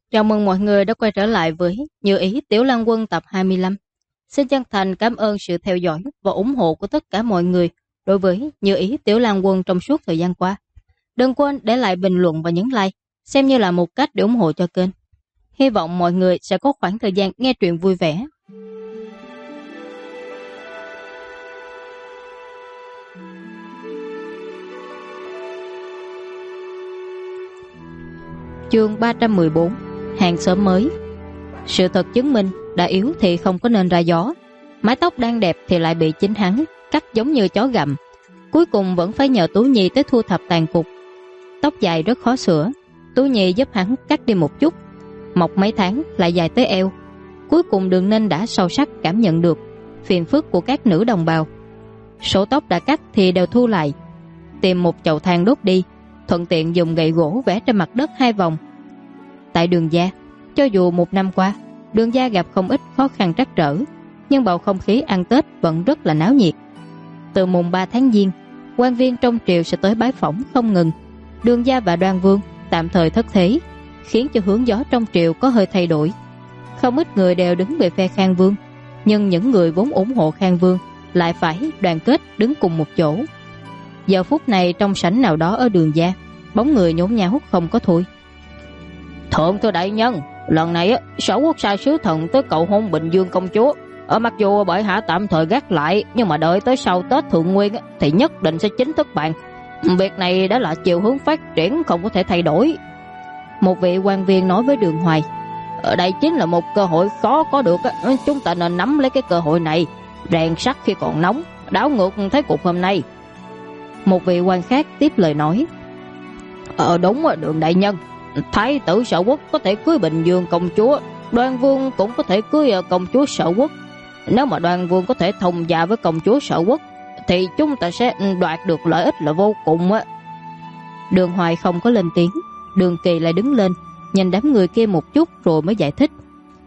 Chào mừng mọi người đã quay trở lại với Như Ý Tiểu Lan Quân tập 25. Xin chân thành cảm ơn sự theo dõi và ủng hộ của tất cả mọi người đối với Như Ý Tiểu Lan Quân trong suốt thời gian qua. Đừng quên để lại bình luận và nhấn like, xem như là một cách để ủng hộ cho kênh. Hy vọng mọi người sẽ có khoảng thời gian nghe truyện vui vẻ. Chương 314. Hàng xóm mới. Sự thật chứng minh đã yếu thì không có nên ra gió. Mái tóc đang đẹp thì lại bị chính hắn cắt giống như chó gặm. Cuối cùng vẫn phải nhờ Tú Nhi tới thu thập tàn cục. Tóc dài rất khó sửa, Tú Nhi giúp hắn cắt đi một chút. Mọc mấy tháng lại dài tới eo. Cuối cùng Đường Ninh đã sâu sắc cảm nhận được phiền phức của các nữ đồng bào. Số tóc đã cắt thì đều thu lại, tìm một chậu than đốt đi, thuận tiện dùng gậy gỗ vẽ trên mặt đất 2 vòng. Tại Đường gia, cho dù một năm qua Đường gia gặp không ít khó khăn trắc trở, nhưng bầu không khí ăn Tết vẫn rất là náo nhiệt. Từ mùng 3 tháng Giêng, quan viên trong triều sẽ tới bái phỏng không ngừng. Đường gia và Đoan Vương tạm thời thất thế, khiến cho hướng gió trong triều có hơi thay đổi. Không ít người đều đứng về phe Khang Vương, nhưng những người vốn ủng hộ Khang Vương lại phải đoàn kết đứng cùng một chỗ. Giờ phút này trong sảnh nào đó ở Đường gia, bóng người nhốn nháo không có thôi. Thượng thư đại nhân, lần này Sở Quốc sai sứ thần tới cầu hôn Bình Dương công chúa. Mặc dù bệ hạ tạm thời gác lại, nhưng mà đợi tới sau Tết Thượng Nguyên thì nhất định sẽ chính thức bàn. Việc này đã là chiều hướng phát triển, không có thể thay đổi. Một vị quan viên nói với Đường Hoài, ở đây chính là một cơ hội khó có được, chúng ta nên nắm lấy cái cơ hội này, rèn sắt khi còn nóng, đảo ngược thế cục hôm nay. Một vị quan khác tiếp lời nói, đúng Đường đại nhân, Thái tử Sở Quốc có thể cưới Bình Dương công chúa, Đoan Vương cũng có thể cưới công chúa Sở Quốc. Nếu mà Đoan Vương có thể thông gia với công chúa Sở Quốc thì chúng ta sẽ đoạt được lợi ích là vô cùng á. Đường Hoài không có lên tiếng, Đường Kỳ lại đứng lên, nhìn đám người kia một chút rồi mới giải thích.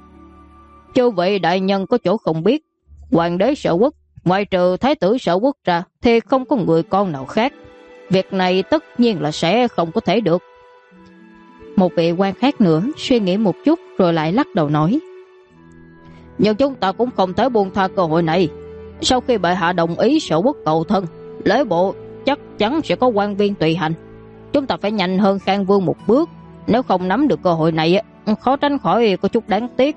Chư vị đại nhân có chỗ không biết, hoàng đế Sở Quốc ngoài trừ Thái tử Sở Quốc ra thì không có người con nào khác. Việc này tất nhiên là sẽ không có thể được. Một vị quan khác nữa suy nghĩ một chút rồi lại lắc đầu nói, nhưng chúng ta cũng không thể buông tha cơ hội này. Sau khi bệ hạ đồng ý Sở Quốc cầu thân, lễ bộ chắc chắn sẽ có quan viên tùy hành. Chúng ta phải nhanh hơn Khang Vương một bước, nếu không nắm được cơ hội này khó tránh khỏi có chút đáng tiếc.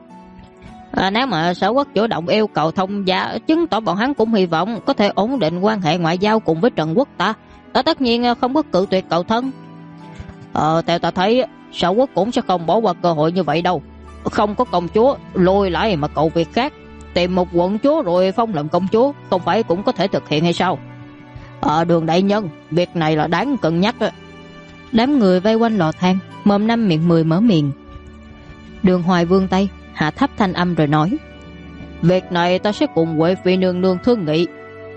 Nếu mà Sở Quốc chủ động yêu cầu thông gia, chứng tỏ bọn hắn cũng hy vọng có thể ổn định quan hệ ngoại giao cùng với Trần Quốc ta. Tất nhiên không có cự tuyệt cầu thân. Theo ta thấy Sở Quốc cũng sẽ không bỏ qua cơ hội như vậy đâu. Không có công chúa lôi lại mà cầu việc khác, tìm một quận chúa rồi phong làm công chúa, không phải cũng có thể thực hiện hay sao? Đường đại nhân, việc này là đáng cân nhắc. Đám người vây quanh lò than, mồm năm miệng 10 mở miệng. Đường Hoài vươn tay, hạ thấp thanh âm rồi nói, việc này ta sẽ cùng Huệ Phi nương nương thương nghị.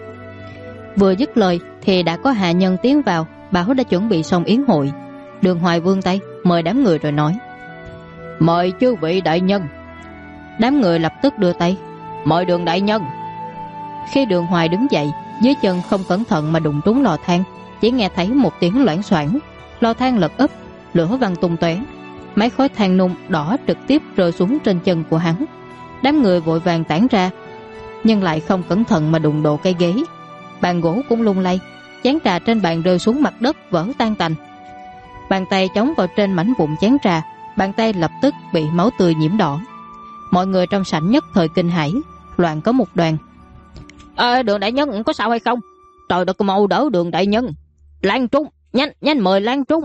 Vừa dứt lời thì đã có hạ nhân tiến vào, bảo đã chuẩn bị xong yến hội. Đường Hoài vươn tay mời đám người rồi nói, mời chư vị đại nhân. Đám người lập tức đưa tay, mời Đường đại nhân. Khi Đường Hoài đứng dậy, dưới chân không cẩn thận mà đụng trúng lò than, chỉ nghe thấy một tiếng loảng xoảng, lò than lật úp, lửa văng tung tóe, mấy khói than nung đỏ trực tiếp rơi xuống trên chân của hắn. Đám người vội vàng tản ra, nhưng lại không cẩn thận mà đụng độ cây ghế, bàn gỗ cũng lung lay, chén trà trên bàn rơi xuống mặt đất vỡ tan tành. Bàn tay chống vào trên mảnh vụn chén trà, bàn tay lập tức bị máu tươi nhiễm đỏ. Mọi người trong sảnh nhất thời kinh hãi, loạn có một đoàn. Đường đại nhân có sao hay không? Trời đất, mau đỡ Đường đại nhân. Lan Trung, nhanh mời Lan Trung.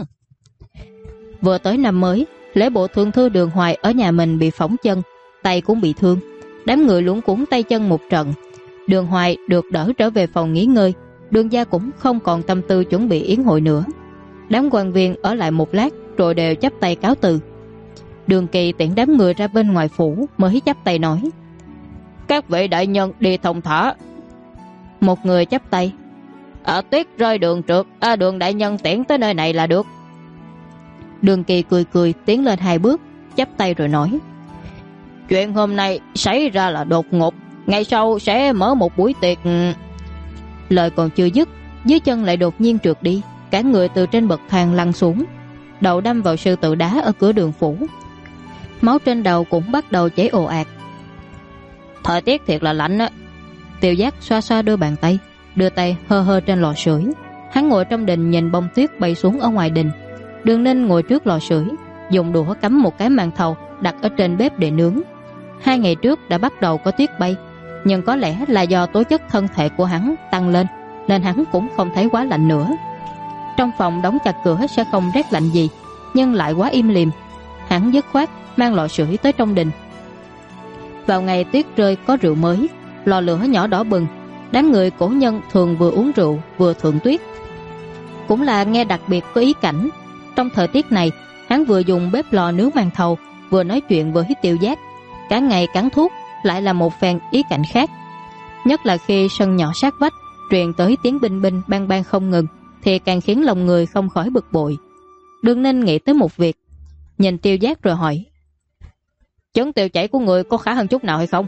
Vừa tới năm mới, lễ bộ thượng thư Đường Hoài ở nhà mình bị phỏng chân, tay cũng bị thương. Đám người luống cuống tay chân một trận. Đường Hoài được đỡ trở về phòng nghỉ ngơi. Đường gia cũng không còn tâm tư chuẩn bị yến hội nữa. Đám quan viên ở lại một lát rồi đều chắp tay cáo từ. Đường Kỳ tiễn đám người ra bên ngoài phủ mới chắp tay nói, các vị đại nhân đi thông thả. Một người chắp tay, tuyết rơi đường trượt, Đường đại nhân tiễn tới nơi này là được. Đường Kỳ cười cười tiến lên 2 bước, chắp tay rồi nói, chuyện hôm nay xảy ra là đột ngột, ngày sau sẽ mở một buổi tiệc. Lời còn chưa dứt, dưới chân lại đột nhiên trượt đi, cả người từ trên bậc thang lăn xuống, đầu đâm vào sư tử đá ở cửa đường phủ. máu trên đầu cũng bắt đầu chảy ồ ạt. Thời tiết thiệt là lạnh á. Tiêu Giác xoa xoa đôi bàn tay, đưa tay hơ hơ trên lò sưởi. Hắn ngồi trong đình nhìn bông tuyết bay xuống ở ngoài đình. Đường Ninh ngồi trước lò sưởi, dùng đũa cắm một cái màn thầu đặt ở trên bếp để nướng. 2 ngày trước đã bắt đầu có tuyết bay, nhưng có lẽ là do tố chất thân thể của hắn tăng lên nên hắn cũng không thấy quá lạnh nữa. Trong phòng đóng chặt cửa sẽ không rét lạnh gì, nhưng lại quá im lìm. Hắn dứt khoát mang lò sưởi tới trong đình. Vào ngày tuyết rơi có rượu mới, lò lửa nhỏ đỏ bừng. Đám người cổ nhân thường vừa uống rượu vừa thưởng tuyết, cũng là nghe đặc biệt có ý cảnh. Trong thời tiết này, hắn vừa dùng bếp lò nướng màn thầu, vừa nói chuyện với Tiêu Giác. Cả ngày cắn thuốc lại là một phen ý cảnh khác. Nhất là khi sân nhỏ sát vách truyền tới tiếng binh binh bang bang không ngừng, thì càng khiến lòng người không khỏi bực bội. Đường Ninh nghĩ tới một việc, nhìn Tiêu Giác rồi hỏi: Chứng tiêu chảy của người có khá hơn chút nào hay không?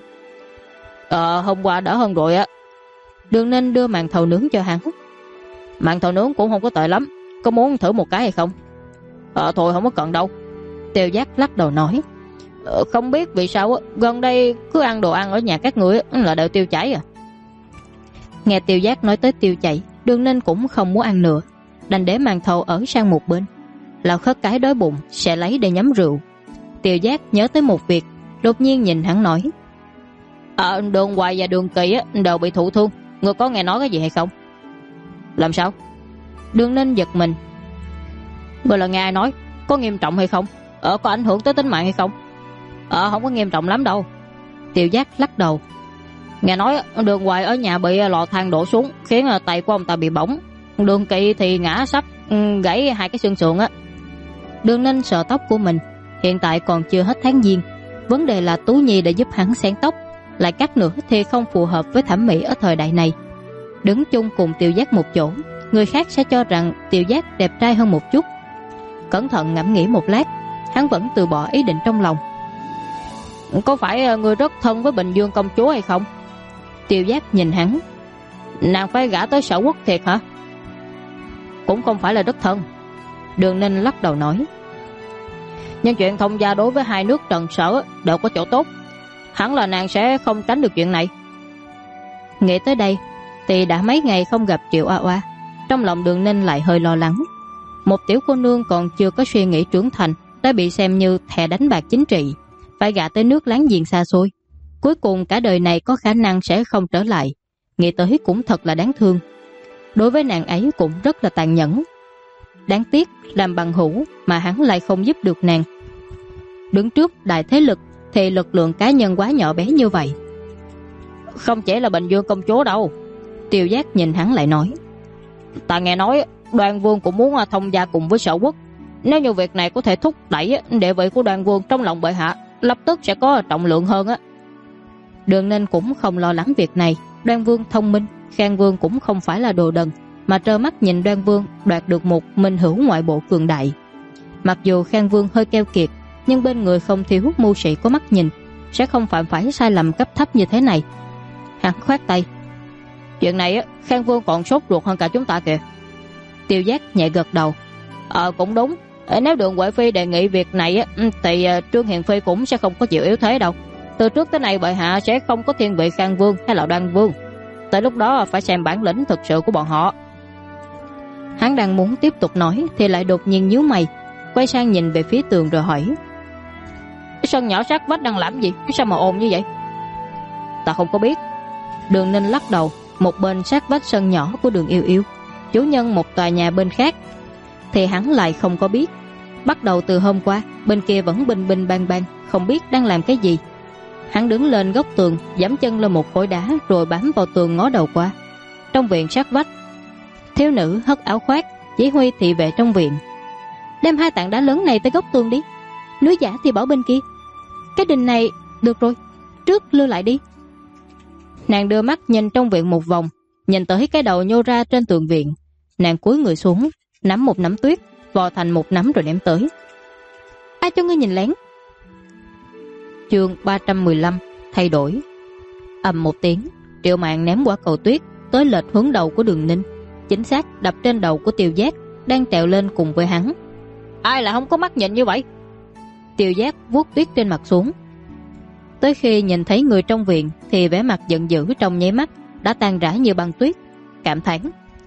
Hôm qua đỡ hơn rồi á. Đường Ninh đưa màn thầu nướng cho hắn. Màn thầu nướng cũng không có tệ lắm, có muốn thử một cái hay không? Thôi không có cần đâu. Tiêu Giác lắc đầu nói: Không biết vì sao á, gần đây cứ ăn đồ ăn ở nhà các người là đều tiêu chảy à. Nghe Tiêu Giác nói tới tiêu chảy, Đường Ninh cũng không muốn ăn nữa, đành để màn thầu ở sang một bên. Lão khất cái đói bụng sẽ lấy để nhắm rượu. Tiêu Giác nhớ tới một việc, đột nhiên nhìn hắn nói: Đường Hoài và Đường Kỳ đều bị thụ thương, người có nghe nói cái gì hay không? Làm sao? Đường Ninh giật mình. Người là nghe ai nói? Có nghiêm trọng hay không? Có ảnh hưởng tới tính mạng hay không? Không có nghiêm trọng lắm đâu. Tiêu Giác lắc đầu. Nghe nói Đường Hoài ở nhà bị lò than đổ xuống, khiến tay của ông ta bị bỏng. Đường Kỳ thì ngã sắp gãy 2 cái xương sườn á. Đường Ninh sợ tóc của mình, hiện tại còn chưa hết tháng giêng. Vấn đề là Tú Nhi đã giúp hắn xén tóc, lại cắt nữa thì không phù hợp với thẩm mỹ ở thời đại này. Đứng chung cùng Tiêu Giác một chỗ, người khác sẽ cho rằng Tiêu Giác đẹp trai hơn một chút. Cẩn thận ngẫm nghĩ một lát, hắn vẫn từ bỏ ý định trong lòng. Có phải người rất thân với Bình Dương công chúa hay không? Tiêu Giác nhìn hắn. Nàng phải gả tới Sở Quốc thiệt hả? Cũng không phải là rất thân. Đường Ninh lắc đầu nói. Nhưng chuyện thông gia đối với hai nước Trần Sở đều có chỗ tốt, hẳn là nàng sẽ không tránh được chuyện này. Nghĩ tới đây thì đã mấy ngày không gặp Triệu A Oa, trong lòng Đường Ninh lại hơi lo lắng. Một tiểu cô nương còn chưa có suy nghĩ trưởng thành đã bị xem như thẻ đánh bạc chính trị, phải gả tới nước láng giềng xa xôi, cuối cùng cả đời này có khả năng sẽ không trở lại. Nghĩ tới cũng thật là đáng thương. Đối với nàng ấy cũng rất là tàn nhẫn. Đáng tiếc làm bằng hữu mà hắn lại không giúp được nàng. Đứng trước đại thế lực thì lực lượng cá nhân quá nhỏ bé như vậy. Không chỉ là Bình Dương công chúa đâu. Tiêu Giác nhìn hắn lại nói. Ta nghe nói Đoan Vương cũng muốn thông gia cùng với Sở Quốc. Nếu như việc này có thể thúc đẩy địa vị của Đoan Vương trong lòng bệ hạ lập tức sẽ có trọng lượng hơn á. Đường Ninh cũng không lo lắng việc này. Đoan Vương thông minh, Khang Vương cũng không phải là đồ đần mà trơ mắt nhìn Đoan Vương đoạt được một minh hữu ngoại bộ cường đại. Mặc dù Khang Vương hơi keo kiệt, nhưng bên người không thiếu mưu sĩ có mắt nhìn, sẽ không phạm phải sai lầm cấp thấp như thế này. Hắn khoát tay. Chuyện này Khang Vương còn sốt ruột hơn cả chúng ta kìa. Tiêu Giác nhẹ gật đầu. Cũng đúng. Nếu Đường Huệ Phi đề nghị việc này thì Trương Hiền Phi cũng sẽ không có chịu yếu thế đâu. Từ trước tới nay bệ hạ sẽ không có thiên vị Khang Vương hay là Đoan Vương. Tới lúc đó phải xem bản lĩnh thực sự của bọn họ. Hắn đang muốn tiếp tục nói thì lại đột nhiên nhíu mày, quay sang nhìn về phía tường rồi hỏi. Cái sân nhỏ sát vách đang làm gì? Sao mà ồn như vậy? Ta không có biết. Đường Ninh lắc đầu. Một bên sát vách sân nhỏ của Đường Yêu Yêu, chủ nhân một tòa nhà bên khác, thì hắn lại không có biết. Bắt đầu từ hôm qua, bên kia vẫn binh binh bang bang, không biết đang làm cái gì. Hắn đứng lên góc tường, giẫm chân lên một khối đá rồi bám vào tường ngó đầu qua. Trong viện sát vách, thiếu nữ hất áo khoác chỉ huy thị vệ trong viện. Đem 2 tảng đá lớn này tới góc tường đi. Núi giả thì bỏ bên kia. Cái đình này được rồi, trước lưu lại đi. Nàng đưa mắt nhìn trong viện một vòng, nhìn tới cái đầu nhô ra trên tường viện. Nàng cúi người xuống, nắm một nắm tuyết, vò thành một nắm rồi ném tới. Ai cho ngươi nhìn lén? Chương 315 thay đổi. Ầm một tiếng, Triệu Mạn ném quả cầu tuyết tới lệch hướng đầu của Đường Ninh, chính xác đập trên đầu của Tiêu Giác đang trèo lên cùng với hắn. Ai là không có mắt nhìn như vậy? Tiêu Giác vuốt tuyết trên mặt xuống. Tới khi nhìn thấy người trong viện thì vẻ mặt giận dữ trong nháy mắt đã tan rã như băng tuyết, cảm thán: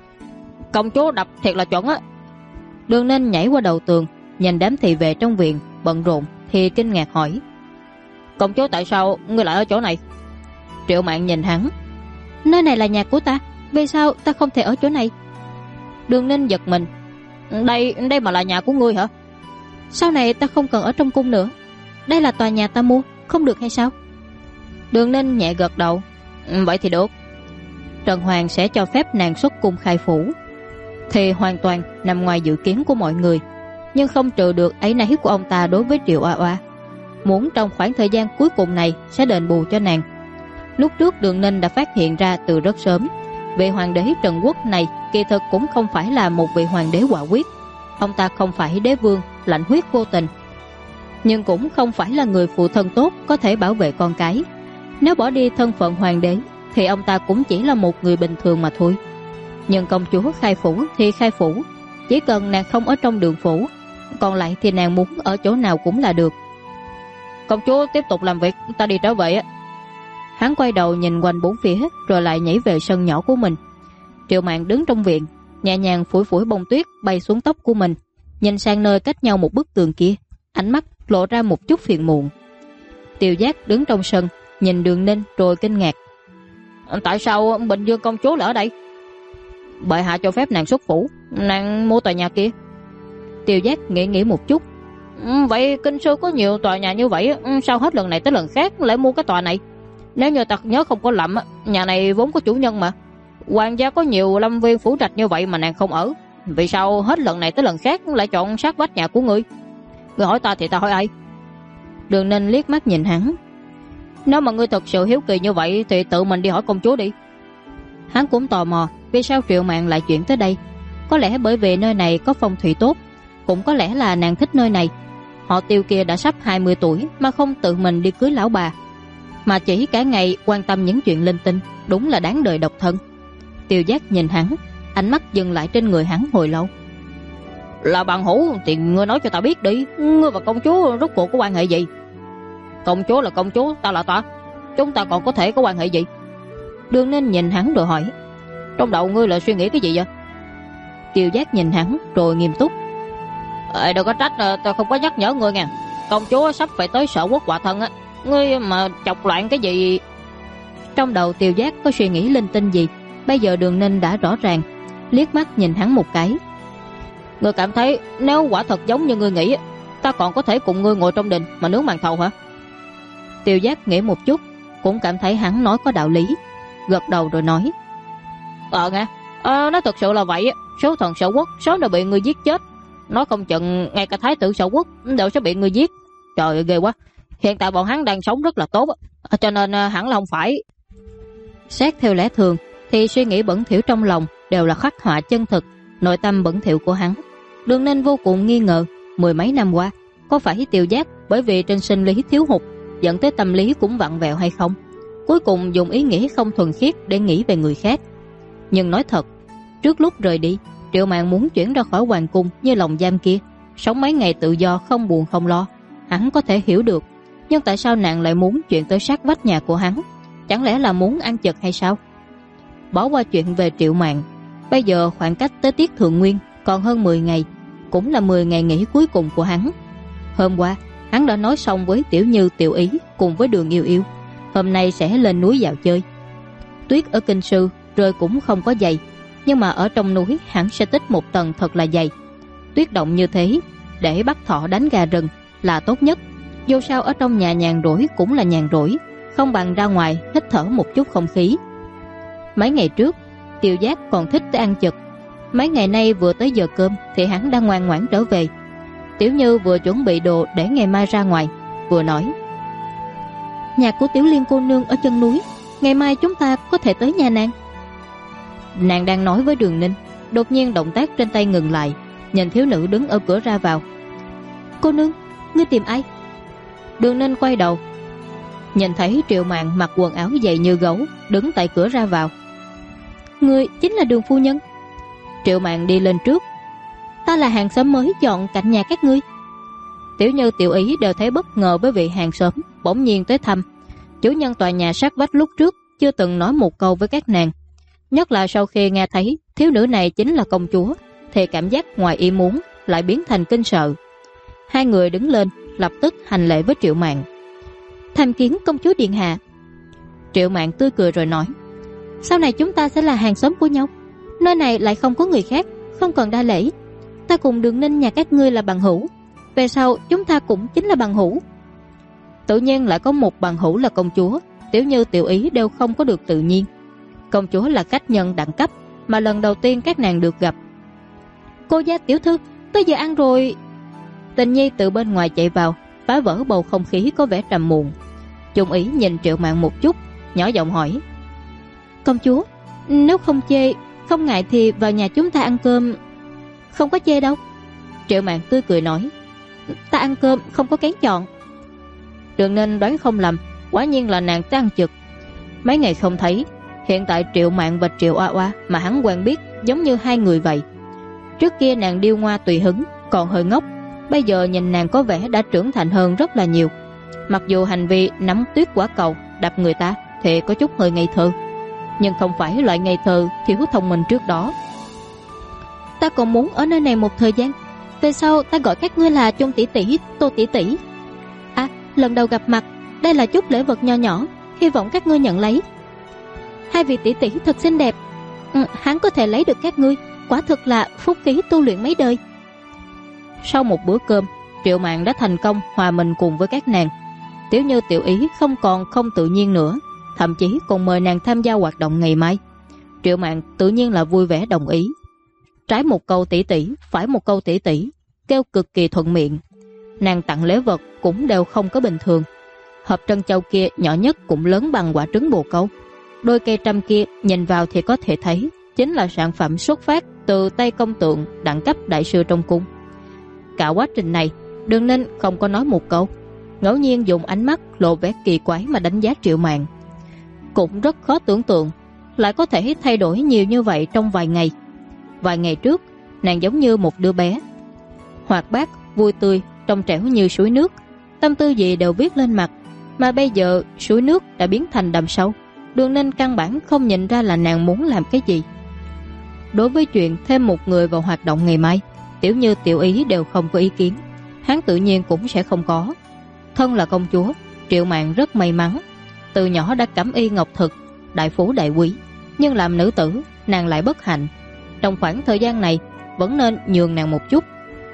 công chúa đập thiệt là chuẩn á. Đường Ninh nhảy qua đầu tường, nhìn đám thị vệ trong viện bận rộn thì kinh ngạc hỏi: công chúa, tại sao ngươi lại ở chỗ này? Triệu Mạn nhìn hắn: nơi này là nhà của ta, vì sao ta không thể ở chỗ này? Đường Ninh giật mình: đây mà là nhà của ngươi hả? Sau này ta không cần ở trong cung nữa, đây là tòa nhà ta mua, không được hay sao? Đường Ninh nhẹ gật đầu: vậy thì được. Trần Hoàng sẽ cho phép nàng xuất cung khai phủ thì hoàn toàn nằm ngoài dự kiến của mọi người, nhưng không trừ được áy náy của ông ta đối với Triệu Oa Oa, muốn trong khoảng thời gian cuối cùng này sẽ đền bù cho nàng. Lúc trước Đường Ninh đã phát hiện ra từ rất sớm, vị hoàng đế Trần Quốc này kỳ thực cũng không phải là một vị hoàng đế quả quyết. Ông ta không phải đế vương lạnh huyết vô tình, nhưng cũng không phải là người phụ thân tốt có thể bảo vệ con cái. Nếu bỏ đi thân phận hoàng đế thì ông ta cũng chỉ là một người bình thường mà thôi. Nhưng công chúa khai phủ thì khai phủ, chỉ cần nàng không ở trong đường phủ, còn lại thì nàng muốn ở chỗ nào cũng là được. Công chúa tiếp tục làm việc, ta đi trở về á. Hắn quay đầu nhìn quanh bốn phía rồi lại nhảy về sân nhỏ của mình. Triệu Mạn đứng trong viện, nhẹ nhàng phủi phủi bông tuyết bay xuống tóc của mình, nhìn sang nơi cách nhau một bức tường kia, ánh mắt lộ ra một chút phiền muộn. Tiêu Giác đứng trong sân nhìn Đường Ninh rồi kinh ngạc: tại sao Bình Dương công chúa lại ở đây? Bệ hạ cho phép nàng xuất phủ, nàng mua tòa nhà kia. Tiêu Giác nghĩ một chút: vậy kinh sư có nhiều tòa nhà như vậy, sao hết lần này tới lần khác lại mua cái tòa này? Nếu như ta nhớ không có lầm, nhà này vốn có chủ nhân mà. Hoàng gia có nhiều lâm viên phủ trạch như vậy mà nàng không ở, vì sao hết lần này tới lần khác lại chọn sát vách nhà của ngươi? Ngươi hỏi ta thì ta hỏi ai? Đường Ninh liếc mắt nhìn hắn: nếu mà ngươi thật sự hiếu kỳ như vậy thì tự mình đi hỏi công chúa đi. Hắn cũng tò mò vì sao Triệu Mạn lại chuyển tới đây. Có lẽ bởi vì nơi này có phong thủy tốt, cũng có lẽ là nàng thích nơi này. Họ Tiêu kia đã sắp 20 tuổi mà không tự mình đi cưới lão bà, mà chỉ cả ngày quan tâm những chuyện linh tinh, đúng là đáng đời độc thân. Tiêu Giác nhìn hắn, ánh mắt dừng lại trên người hắn hồi lâu. Là bằng hữu thì ngươi nói cho ta biết đi, ngươi và công chúa rốt cuộc có quan hệ gì? Công chúa là công chúa, ta là ta, chúng ta còn có thể có quan hệ gì? Đường Ninh nhìn hắn rồi hỏi: trong đầu ngươi là suy nghĩ cái gì vậy? Tiêu Giác nhìn hắn rồi nghiêm túc: đừng có trách ta không có nhắc nhở ngươi nha. Công chúa sắp phải tới Sở Quốc quả thân á, ngươi mà chọc loạn cái gì? Trong đầu Tiêu Giác có suy nghĩ linh tinh gì bây giờ Đường Ninh đã rõ ràng, liếc mắt nhìn hắn một cái: ngươi cảm thấy nếu quả thật giống như ngươi nghĩ, ta còn có thể cùng ngươi ngồi trong đình mà nướng màn thầu hả? Tiêu Giác nghĩ một chút, cũng cảm thấy hắn nói có đạo lý, gật đầu rồi nói: nghe, nó thật sự là vậy. Số thần Sở Quốc sớm đã bị người giết chết, nói không chừng ngay cả thái tử Sở Quốc đều sẽ bị người giết. Trời ơi, ghê quá. Hiện tại bọn hắn đang sống rất là tốt, cho nên hẳn là không phải. Xét theo lẽ thường thì suy nghĩ bẩn thỉu trong lòng đều là khắc họa chân thực nội tâm bẩn thỉu của hắn. Đường Ninh vô cùng nghi ngờ, mười mấy năm qua có phải Tiêu Giác bởi vì trên sinh lý thiếu hụt dẫn tới tâm lý cũng vặn vẹo hay không, cuối cùng dùng ý nghĩ không thuần khiết để nghĩ về người khác. Nhưng nói thật, trước lúc rời đi, Triệu Mạn muốn chuyển ra khỏi hoàng cung như lồng giam kia, sống mấy ngày tự do không buồn không lo, hắn có thể hiểu được. Nhưng tại sao nàng lại muốn chuyển tới sát vách nhà của hắn? Chẳng lẽ là muốn ăn chật hay sao? Bỏ qua chuyện về Triệu Mạn, bây giờ khoảng cách tới tiết thượng nguyên còn hơn 10 ngày, cũng là 10 ngày nghỉ cuối cùng của hắn. Hôm qua hắn đã nói xong với Tiểu Như, Tiểu Ý cùng với Đường Yêu Yêu, hôm nay sẽ lên núi dạo chơi. Tuyết ở Kinh Sư rơi cũng không có dày, nhưng mà ở trong núi hắn sẽ tích một tầng thật là dày. Tuyết động như thế để bắt thỏ đánh gà rừng là tốt nhất. Dù sao ở trong nhà nhàn rỗi cũng là nhàn rỗi, không bằng ra ngoài hít thở một chút không khí. Mấy ngày trước Tiêu Giác còn thích tới ăn chực, mấy ngày nay vừa tới giờ cơm thì hắn đang ngoan ngoãn trở về. Tiểu Như vừa chuẩn bị đồ để ngày mai ra ngoài, vừa nói: nhà của Tiểu Liên cô nương ở chân núi, ngày mai chúng ta có thể tới nhà nàng. Nàng đang nói với Đường Ninh, đột nhiên động tác trên tay ngừng lại, nhìn thiếu nữ đứng ở cửa ra vào. Cô nương, ngươi tìm ai? Đường Ninh quay đầu, nhìn thấy Triệu Mạn mặc quần áo dày như gấu đứng tại cửa ra vào. Ngươi chính là Đường phu nhân. Triệu Mạn đi lên trước. Ta là hàng xóm mới dọn cạnh nhà các ngươi. Tiểu Như, Tiểu Ý đều thấy bất ngờ với vị hàng xóm bỗng nhiên tới thăm. Chủ nhân tòa nhà sát vách lúc trước chưa từng nói một câu với các nàng, nhất là sau khi nghe thấy thiếu nữ này chính là công chúa thì cảm giác ngoài ý muốn lại biến thành kinh sợ. Hai người đứng lên lập tức hành lễ với Triệu Mạn. Tham kiến công chúa điện hạ. Triệu Mạn tươi cười rồi nói, sau này chúng ta sẽ là hàng xóm của nhau, nơi này lại không có người khác, không cần đa lễ. Ta cùng Đường Ninh nhà các ngươi là bằng hữu, về sau chúng ta cũng chính là bằng hữu. Tự nhiên lại có một bằng hữu là công chúa. Tiểu Như, Tiểu Ý đều không có được tự nhiên. Công chúa là khách nhân đẳng cấp mà lần đầu tiên các nàng được gặp. Cô gia tiểu thư, tới giờ ăn rồi. Tình Nhi từ bên ngoài chạy vào, phá vỡ bầu không khí có vẻ trầm muộn. Chung Ý nhìn Triệu Mạn một chút, nhỏ giọng hỏi, công chúa, nếu không chê, không ngại thì vào nhà chúng ta ăn cơm. Không có chê đâu. Triệu Mạn tươi cười nói, ta ăn cơm không có kén chọn. Đường Ninh đoán không lầm, quả nhiên là nàng tới ăn trực. Mấy ngày không thấy, hiện tại Triệu Mạn và Triệu Oa Oa mà hắn quen biết giống như hai người vậy. Trước kia nàng điêu ngoa tùy hứng, còn hơi ngốc, bây giờ nhìn nàng có vẻ đã trưởng thành hơn rất là nhiều. Mặc dù hành vi nắm tuyết quả cầu đập người ta thì có chút hơi ngây thơ, nhưng không phải loại ngây thơ thiếu thông minh trước đó. Ta còn muốn ở nơi này một thời gian, về sau ta gọi các ngươi là Chung tỷ tỷ, Tô tỷ tỷ. À, lần đầu gặp mặt, đây là chút lễ vật nho nhỏ, hy vọng các ngươi nhận lấy. Hai vị tỷ tỷ thật xinh đẹp. Hắn có thể lấy được các ngươi, quả thực là phúc khí tu luyện mấy đời. Sau một bữa cơm, Triệu Mạn đã thành công hòa mình cùng với các nàng. Tiểu Như, Tiểu Ý không còn không tự nhiên nữa, thậm chí còn mời nàng tham gia hoạt động ngày mai. Triệu Mạn tự nhiên là vui vẻ đồng ý. Trái một câu tỷ tỷ, phải một câu tỷ tỷ, kêu cực kỳ thuận miệng. Nàng tặng lễ vật cũng đều không có bình thường. Hộp trân châu kia nhỏ nhất cũng lớn bằng quả trứng bồ câu. Đôi cây trăm kia nhìn vào thì có thể thấy chính là sản phẩm xuất phát từ tay công tượng đẳng cấp đại sư trong cung. Cả quá trình này, Đường Ninh không có nói một câu, ngẫu nhiên dùng ánh mắt lộ vẻ kỳ quái mà đánh giá Triệu Mạn. Cũng rất khó tưởng tượng lại có thể thay đổi nhiều như vậy trong vài ngày. Vài ngày trước, nàng giống như một đứa bé, hoạt bát, vui tươi, trong trẻo như suối nước, tâm tư gì đều viết lên mặt. Mà bây giờ suối nước đã biến thành đầm sâu, Đường Ninh căn bản không nhìn ra là nàng muốn làm cái gì. Đối với chuyện thêm một người vào hoạt động ngày mai, Tiểu Như, Tiểu Ý đều không có ý kiến, hắn tự nhiên cũng sẽ không có. Thân là công chúa, Triệu Mạn rất may mắn, từ nhỏ đã cẩm y ngọc thực, đại phú đại quý, nhưng làm nữ tử nàng lại bất hạnh. Trong khoảng thời gian này vẫn nên nhường nàng một chút.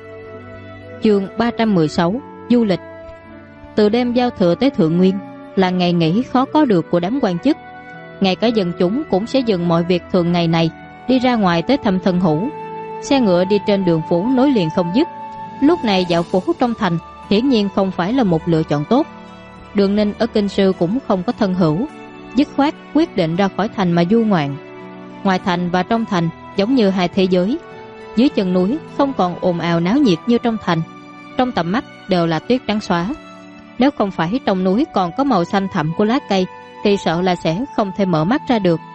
Chương 316: Du lịch. Từ đêm giao thừa tới Thượng Nguyên là ngày nghỉ khó có được của đám quan chức. Ngay cả dân chúng cũng sẽ dừng mọi việc thường ngày này, đi ra ngoài tới thăm thân hữu. Xe ngựa đi trên đường phố nối liền không dứt. Lúc này dạo phố trong thành hiển nhiên không phải là một lựa chọn tốt. Đường Ninh ở Kinh Sư cũng không có thân hữu, dứt khoát quyết định ra khỏi thành mà du ngoạn. Ngoài thành và trong thành giống như hai thế giới. Dưới chân núi không còn ồn ào náo nhiệt như trong thành, trong tầm mắt đều là tuyết trắng xóa. Nếu không phải trong núi còn có màu xanh thẳm của lá cây thì sợ là sẽ không thể mở mắt ra được.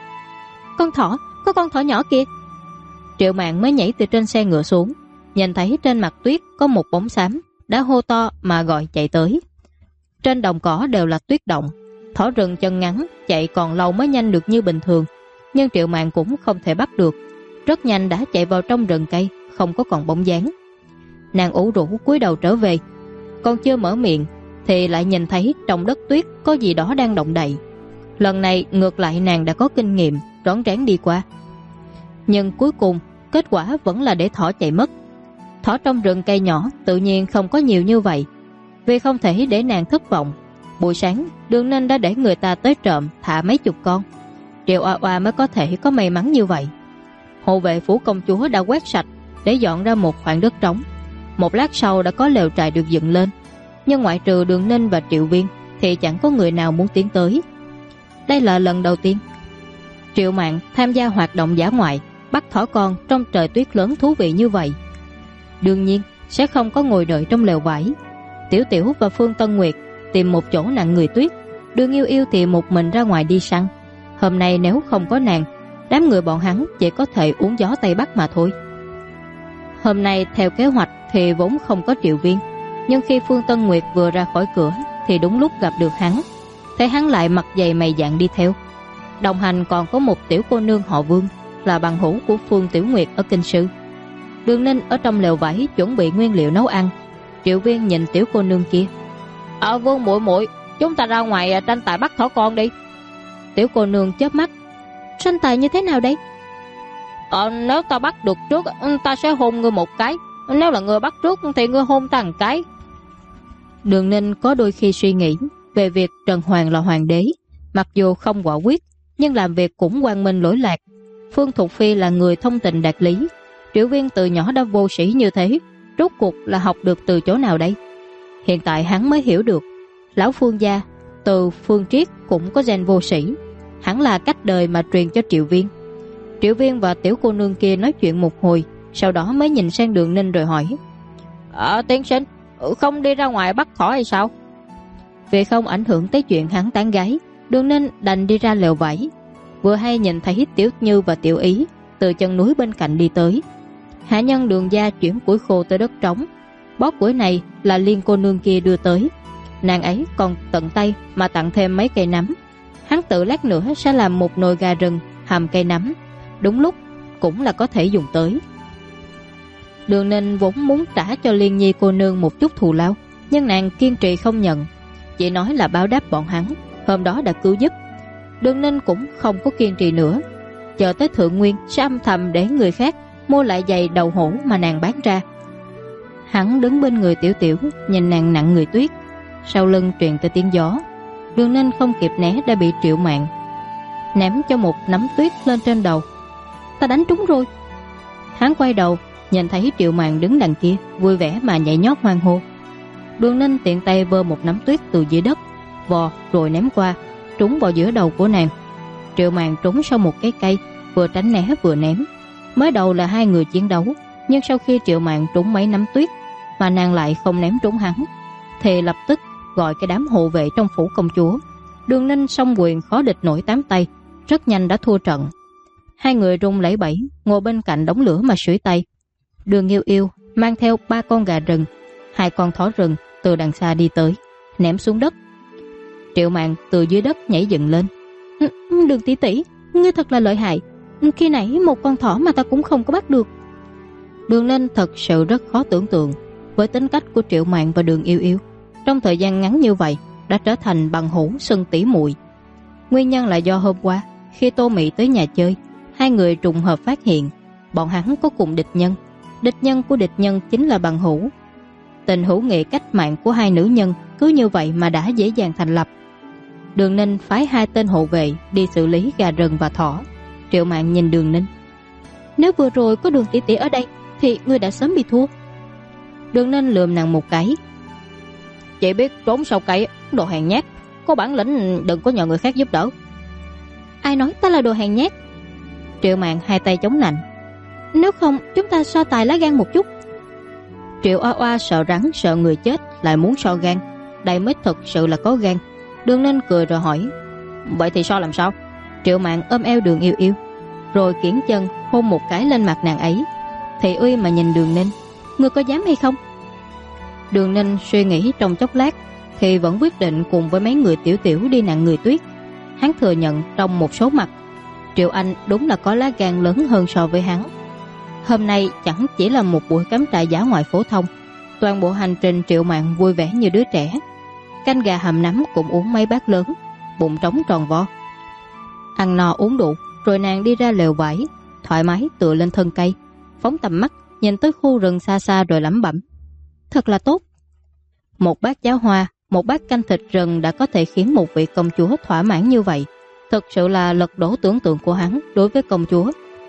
Con thỏ, có con thỏ nhỏ kìa. Triệu Mạn mới nhảy từ trên xe ngựa xuống, nhìn thấy trên mặt tuyết có một bóng xám, đã hô to mà gọi chạy tới. Trên đồng cỏ đều là tuyết động, thỏ rừng chân ngắn chạy còn lâu mới nhanh được như bình thường, nhưng Triệu Mạn cũng không thể bắt được, rất nhanh đã chạy vào trong rừng cây, không có còn bóng dáng. Nàng ủ rũ cúi đầu trở về, còn chưa mở miệng thì lại nhìn thấy trong đất tuyết có gì đó đang động đậy. Lần này ngược lại nàng đã có kinh nghiệm, rón rén đi qua. Nhưng cuối cùng kết quả vẫn là để thỏ chạy mất. Thỏ trong rừng cây nhỏ tự nhiên không có nhiều như vậy. Vì không thể để nàng thất vọng, buổi sáng Đường Ninh đã để người ta tới trộm thả mấy chục con. Triệu Oa Oa mới có thể có may mắn như vậy. Hộ vệ phủ công chúa đã quét sạch để dọn ra một khoảng đất trống. Một lát sau đã có lều trại được dựng lên, nhưng ngoại trừ Đường Ninh và Triệu Viên thì chẳng có người nào muốn tiến tới. Đây là lần đầu tiên Triệu Mạn tham gia hoạt động dã ngoại, bắt thỏ con trong trời tuyết lớn thú vị như vậy. Đương nhiên sẽ không có ngồi đợi trong lều vải. Tiểu Tiểu và Phương Tân Nguyệt tìm một chỗ nặng người tuyết, Đường Yêu Yêu thì một mình ra ngoài đi săn. Hôm nay nếu không có nàng, đám người bọn hắn chỉ có thể uống gió Tây Bắc mà thôi. Hôm nay theo kế hoạch thì vốn không có Triệu Viên, Nhưng khi Phương Tân Nguyệt vừa ra khỏi cửa thì đúng lúc gặp được hắn. Thấy hắn lại mặt dày mày dạn đi theo. Đồng hành còn có một tiểu cô nương họ Vương, là bằng hữu của Phương Tiểu Nguyệt ở Kinh Sư. Đường Ninh ở trong lều vải chuẩn bị nguyên liệu nấu ăn. Triệu Viên nhìn tiểu cô nương kia. Vương muội muội, chúng ta ra ngoài tranh tài bắt thỏ con đi. Tiểu cô nương chớp mắt. Tranh tài như thế nào đây? Nếu ta bắt được trước, ta sẽ hôn ngươi một cái. Nếu là ngươi bắt trước thì ngươi hôn ta một cái. Đường Ninh có đôi khi suy nghĩ về việc Trần Hoàng là hoàng đế. Mặc dù không quả quyết, nhưng làm việc cũng quang minh lỗi lạc. Phương Thục Phi là người thông tình đạt lý. Triệu Viên từ nhỏ đã vô sĩ như thế, rốt cuộc là học được từ chỗ nào đây? Hiện tại hắn mới hiểu được, lão Phương gia từ Phương Triết cũng có gen vô sĩ, hẳn là cách đời mà truyền cho Triệu Viên. Triệu Viên và tiểu cô nương kia nói chuyện một hồi, sau đó mới nhìn sang Đường Ninh rồi hỏi: tiên sinh, không đi ra ngoài bắt thỏ hay sao? Vì không ảnh hưởng tới chuyện hắn tán gái, Đường Ninh đành đi ra lều vải. Vừa hay nhìn thấy Tiểu Như và Tiểu Ý từ chân núi bên cạnh đi tới. Hạ nhân Đường gia chuyển củi khô tới đất trống. Bó củi này là Liên cô nương kia đưa tới. Nàng ấy còn tận tay mà tặng thêm mấy cây nấm. Hắn tự lát nữa sẽ làm một nồi gà rừng hầm cây nấm, đúng lúc cũng là có thể dùng tới. Đường Ninh vốn muốn trả cho Liên Nhi cô nương một chút thù lao, nhưng nàng kiên trì không nhận, chỉ nói là báo đáp bọn hắn hôm đó đã cứu giúp. Đường Ninh cũng không có kiên trì nữa, chờ tới thượng nguyên sẽ âm thầm để người khác mua lại giày đầu hổ mà nàng bán ra. Hắn đứng bên người Tiểu Tiểu, nhìn nàng nặng người tuyết. Sau lưng truyền tới tiếng gió. Đường Ninh không kịp né đã bị Triệu Mạn ném cho một nắm tuyết lên trên đầu. Ta đánh trúng rồi. Hắn quay đầu nhìn thấy Triệu Mạn đứng đằng kia, vui vẻ mà nhảy nhót hoan hô. Đường Ninh tiện tay vơ một nắm tuyết từ dưới đất, vò rồi ném qua, trúng vào giữa đầu của nàng. Triệu Mạn trúng sau một cái cây, vừa tránh né vừa ném. Mới đầu là hai người chiến đấu, nhưng sau khi Triệu Mạn trúng mấy nắm tuyết mà nàng lại không ném trúng hắn, thì lập tức gọi cái đám hộ vệ trong phủ công chúa. Đường Ninh song quyền khó địch nổi 8 tay, rất nhanh đã thua trận. Hai người run lẩy bẩy ngồi bên cạnh đống lửa mà sưởi tay. Đường Yêu Yêu mang theo 3 con gà rừng, 2 con thỏ rừng từ đằng xa đi tới, ném xuống đất. Triệu Mạn từ dưới đất nhảy dựng lên. Đường tỷ tỷ, ngươi thật là lợi hại. Khi nãy một con thỏ mà ta cũng không có bắt được. Đường Ninh thật sự rất khó tưởng tượng, với tính cách của Triệu Mạn và Đường Yêu Yêu, trong thời gian ngắn như vậy đã trở thành bằng hữu sân tỉ muội. Nguyên nhân là do hôm qua khi Tô Mị tới nhà chơi, hai người trùng hợp phát hiện bọn hắn có cùng địch nhân. Địch nhân của địch nhân chính là bằng hữu. Tình hữu nghị cách mạng của hai nữ nhân cứ như vậy mà đã dễ dàng thành lập. Đường Ninh phái 2 tên hộ vệ đi xử lý gà rừng và thỏ. Triệu Mạn nhìn Đường Ninh. Nếu vừa rồi có Đường tỷ tỷ ở đây thì ngươi đã sớm bị thua. Đường Ninh lườm nàng một cái. Chỉ biết trốn sau cây, đồ hèn nhát. Có bản lĩnh đừng có nhờ người khác giúp đỡ. Ai nói ta là đồ hèn nhát? Triệu Mạn 2 tay chống nạnh. Nếu không chúng ta so tài lá gan một chút. Triệu Oa Oa sợ rắn sợ người chết lại muốn so gan, đây mới thực sự là có gan. Đường Ninh cười rồi hỏi. Vậy thì so làm sao? Triệu Mạn ôm eo Đường Yêu Yêu, rồi kiễng chân hôn một cái lên mặt nàng ấy. Thị Uy mà nhìn Đường Ninh. Ngươi có dám hay không? Đường Ninh suy nghĩ trong chốc lát thì vẫn quyết định cùng với mấy người Tiểu Tiểu đi nặng người tuyết. Hắn thừa nhận trong một số mặt Triệu Anh đúng là có lá gan lớn hơn so với hắn. Hôm nay chẳng chỉ là một buổi cắm trại dã ngoại phổ thông. Toàn bộ hành trình Triệu Mạn vui vẻ như đứa trẻ. Canh gà hầm nấm cũng uống mấy bát lớn, bụng trống tròn vo. Ăn no uống đủ rồi nàng đi ra lều vải, thoải mái tựa lên thân cây, phóng tầm mắt nhìn tới khu rừng xa xa rồi lẩm bẩm. Thật là tốt. Một bát cháo hoa, một bát canh thịt rừng đã có thể khiến một vị công chúa thỏa mãn như vậy. Thực sự là lật đổ tưởng tượng của hắn đối với công chúa.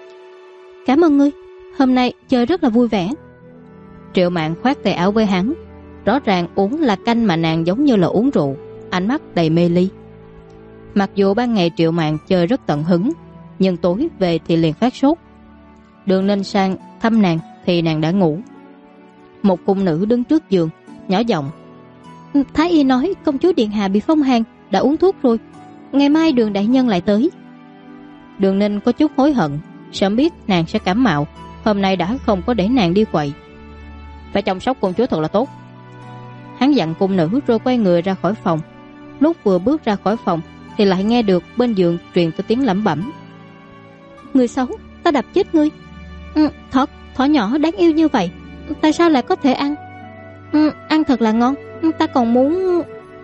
Cảm ơn ngươi, hôm nay chơi rất là vui vẻ. Triệu Mạn khoác tay áo với hắn. Rõ ràng uống là canh mà nàng giống như là uống rượu, ánh mắt đầy mê ly. Mặc dù ban ngày Triệu Mạn chơi rất tận hứng, nhưng tối về thì liền phát sốt. Đường Ninh sang thăm nàng thì nàng đã ngủ. Một cung nữ đứng trước giường nhỏ giọng. Thái y nói công chúa điện hạ bị phong hàn, đã uống thuốc rồi, ngày mai Đường đại nhân lại tới. Đường Ninh có chút hối hận, sớm biết nàng sẽ cảm mạo, hôm nay đã không có để nàng đi quậy. Phải chăm sóc công chúa thật là tốt. Hắn dặn cung nữ rồi quay người ra khỏi phòng. Lúc vừa bước ra khỏi phòng thì lại nghe được bên giường truyền tới tiếng lẩm bẩm: "Người xấu, ta đập chết ngươi." Thỏ nhỏ đáng yêu như vậy, tại sao lại có thể ăn? Ăn thật là ngon, ta còn muốn...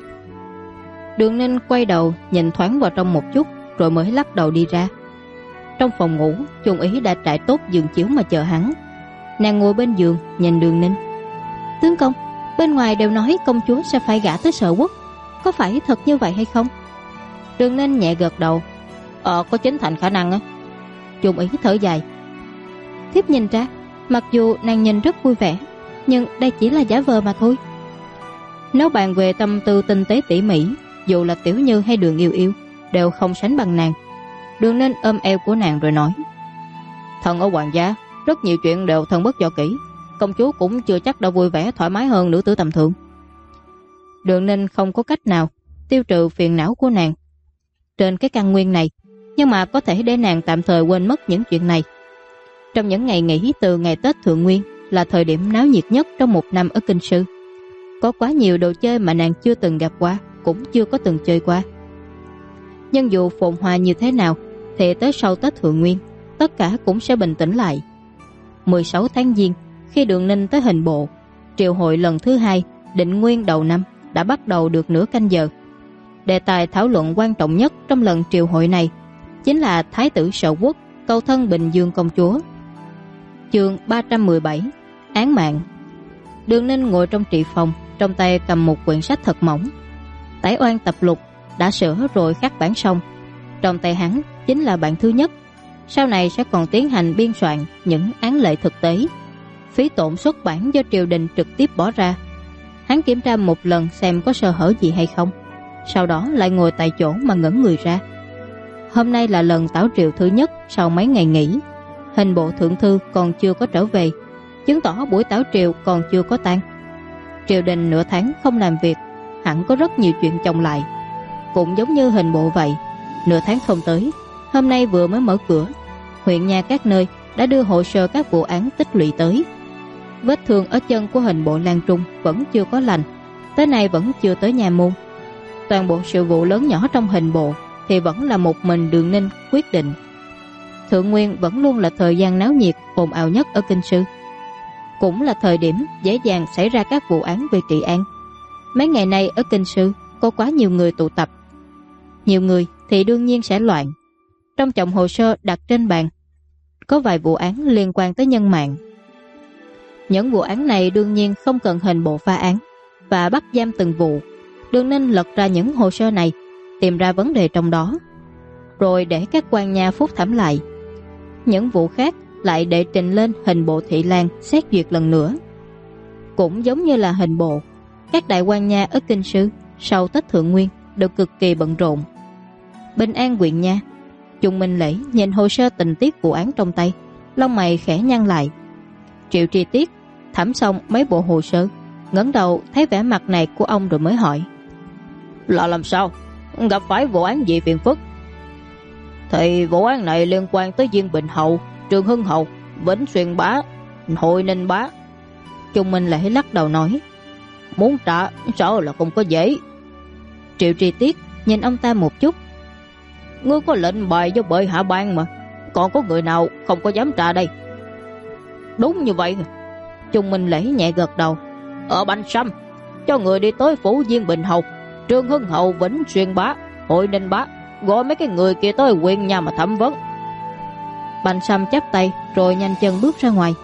Đường Ninh quay đầu nhìn thoáng vào trong một chút rồi mới lắc đầu đi ra. Trong phòng ngủ, Chung Ý đã trải tốt giường chiếu mà chờ hắn. Nàng ngồi bên giường nhìn Đường Ninh: "Tướng công, bên ngoài đều nói công chúa sẽ phải gả tới Sở Quốc, có phải thật như vậy hay không?" Đường Ninh nhẹ gật đầu: Có chính thành khả năng á." Chung Ý thở dài: "Thiếp nhìn ra, mặc dù nàng nhìn rất vui vẻ, nhưng đây chỉ là giả vờ mà thôi." Nếu bàn về tâm tư tinh tế tỉ mỉ, dù là Tiểu Như hay Đường Yêu Yêu đều không sánh bằng nàng. Đường Ninh ôm eo của nàng rồi nói: "Thần ở hoàng gia, rất nhiều chuyện đều thần bất do kỹ, công chúa cũng chưa chắc đã vui vẻ thoải mái hơn nữ tử tầm thường." Đường Ninh không có cách nào tiêu trừ phiền não của nàng trên cái căn nguyên này, nhưng mà có thể để nàng tạm thời quên mất những chuyện này. Trong những ngày nghỉ từ ngày Tết Thượng Nguyên là thời điểm náo nhiệt nhất trong một năm ở Kinh Sư. Có quá nhiều đồ chơi mà nàng chưa từng gặp qua, cũng chưa có từng chơi qua. Nhưng dù phồn hoa như thế nào thì tới sau Tết Thượng Nguyên tất cả cũng sẽ bình tĩnh lại. 16 tháng Giêng, khi Đường Ninh tới Hình Bộ, triều hội lần thứ 2 định nguyên đầu năm đã bắt đầu được nửa canh giờ. Đề tài thảo luận quan trọng nhất trong lần triều hội này chính là Thái tử Sở Quốc cầu thân Bình Dương công chúa. Chương 317: Án mạng. Đường Ninh ngồi trong trị phòng, trong tay cầm một quyển sách thật mỏng. Tải oan tập lục đã sửa rồi khắc bản xong. Trong tay hắn chính là bản thứ nhất. Sau này sẽ còn tiến hành biên soạn những án lệ thực tế. Phí tổn xuất bản do triều đình trực tiếp bỏ ra. Hắn kiểm tra một lần xem có sơ hở gì hay không, sau đó lại ngồi tại chỗ mà ngẩn người ra. Hôm nay là lần tảo triều thứ nhất sau mấy ngày nghỉ. Hình bộ thượng thư còn chưa có trở về, chứng tỏ buổi tảo triều còn chưa có tan. Triều đình nửa tháng không làm việc, hẳn có rất nhiều chuyện chồng lại. Cũng giống như hình bộ vậy, nửa tháng không tới, hôm nay vừa mới mở cửa, huyện nhà các nơi đã đưa hồ sơ các vụ án tích lũy tới. Vết thương ở chân của hình bộ Lan Trung vẫn chưa có lành, tới nay vẫn chưa tới nhà môn. Toàn bộ sự vụ lớn nhỏ trong hình bộ thì vẫn là một mình Đường Ninh quyết định. Thượng Nguyên vẫn luôn là thời gian náo nhiệt ồn ào nhất ở Kinh Sư, cũng là thời điểm dễ dàng xảy ra các vụ án về trị an. Mấy ngày nay ở Kinh Sư có quá nhiều người tụ tập, nhiều người thì đương nhiên sẽ loạn. Trong chồng hồ sơ đặt trên bàn có vài vụ án liên quan tới nhân mạng. Những vụ án này đương nhiên không cần hình bộ phá án và bắt giam từng vụ. Đường Ninh lật ra những hồ sơ này, tìm ra vấn đề trong đó, rồi để các quan nha phúc thẩm lại. Những vụ khác lại để trình lên hình bộ Thị Lang xét duyệt lần nữa. Cũng giống như là hình bộ, các đại quan nha ở Kinh Sư sau Tết Thượng Nguyên đều cực kỳ bận rộn. Bình An huyện nha, Chung Minh Lễ nhìn hồ sơ tình tiết vụ án trong tay, lông mày khẽ nhăn lại. Triệu Tri Tiết thẩm xong mấy bộ hồ sơ, ngẩng đầu thấy vẻ mặt này của ông rồi mới hỏi: "Là làm sao? Gặp phải vụ án gì phiền phức?" "Thì vụ án này liên quan tới Diên Bình Hầu, Trương Hưng Hầu, Vĩnh Xuyên Bá, Hội Ninh Bá." Chung Minh Lễ lắc đầu nói: "Muốn trả sợ là không có dễ." Triệu Tri Tiết nhìn ông ta một chút: "Ngươi có lệnh bài do bệ hạ ban mà, còn có người nào không có dám trả đây?" "Đúng như vậy." Chung Minh Lễ nhẹ gật đầu: "Ở Bành Sâm, cho người đi tới phủ Diên Bình Hầu, Trương Hưng Hầu, Vĩnh Xuyên Bá, Hội Ninh Bá, gọi mấy cái người kia tới quyền nhà mà thẩm vấn." Bành Sâm chắp tay rồi nhanh chân bước ra ngoài.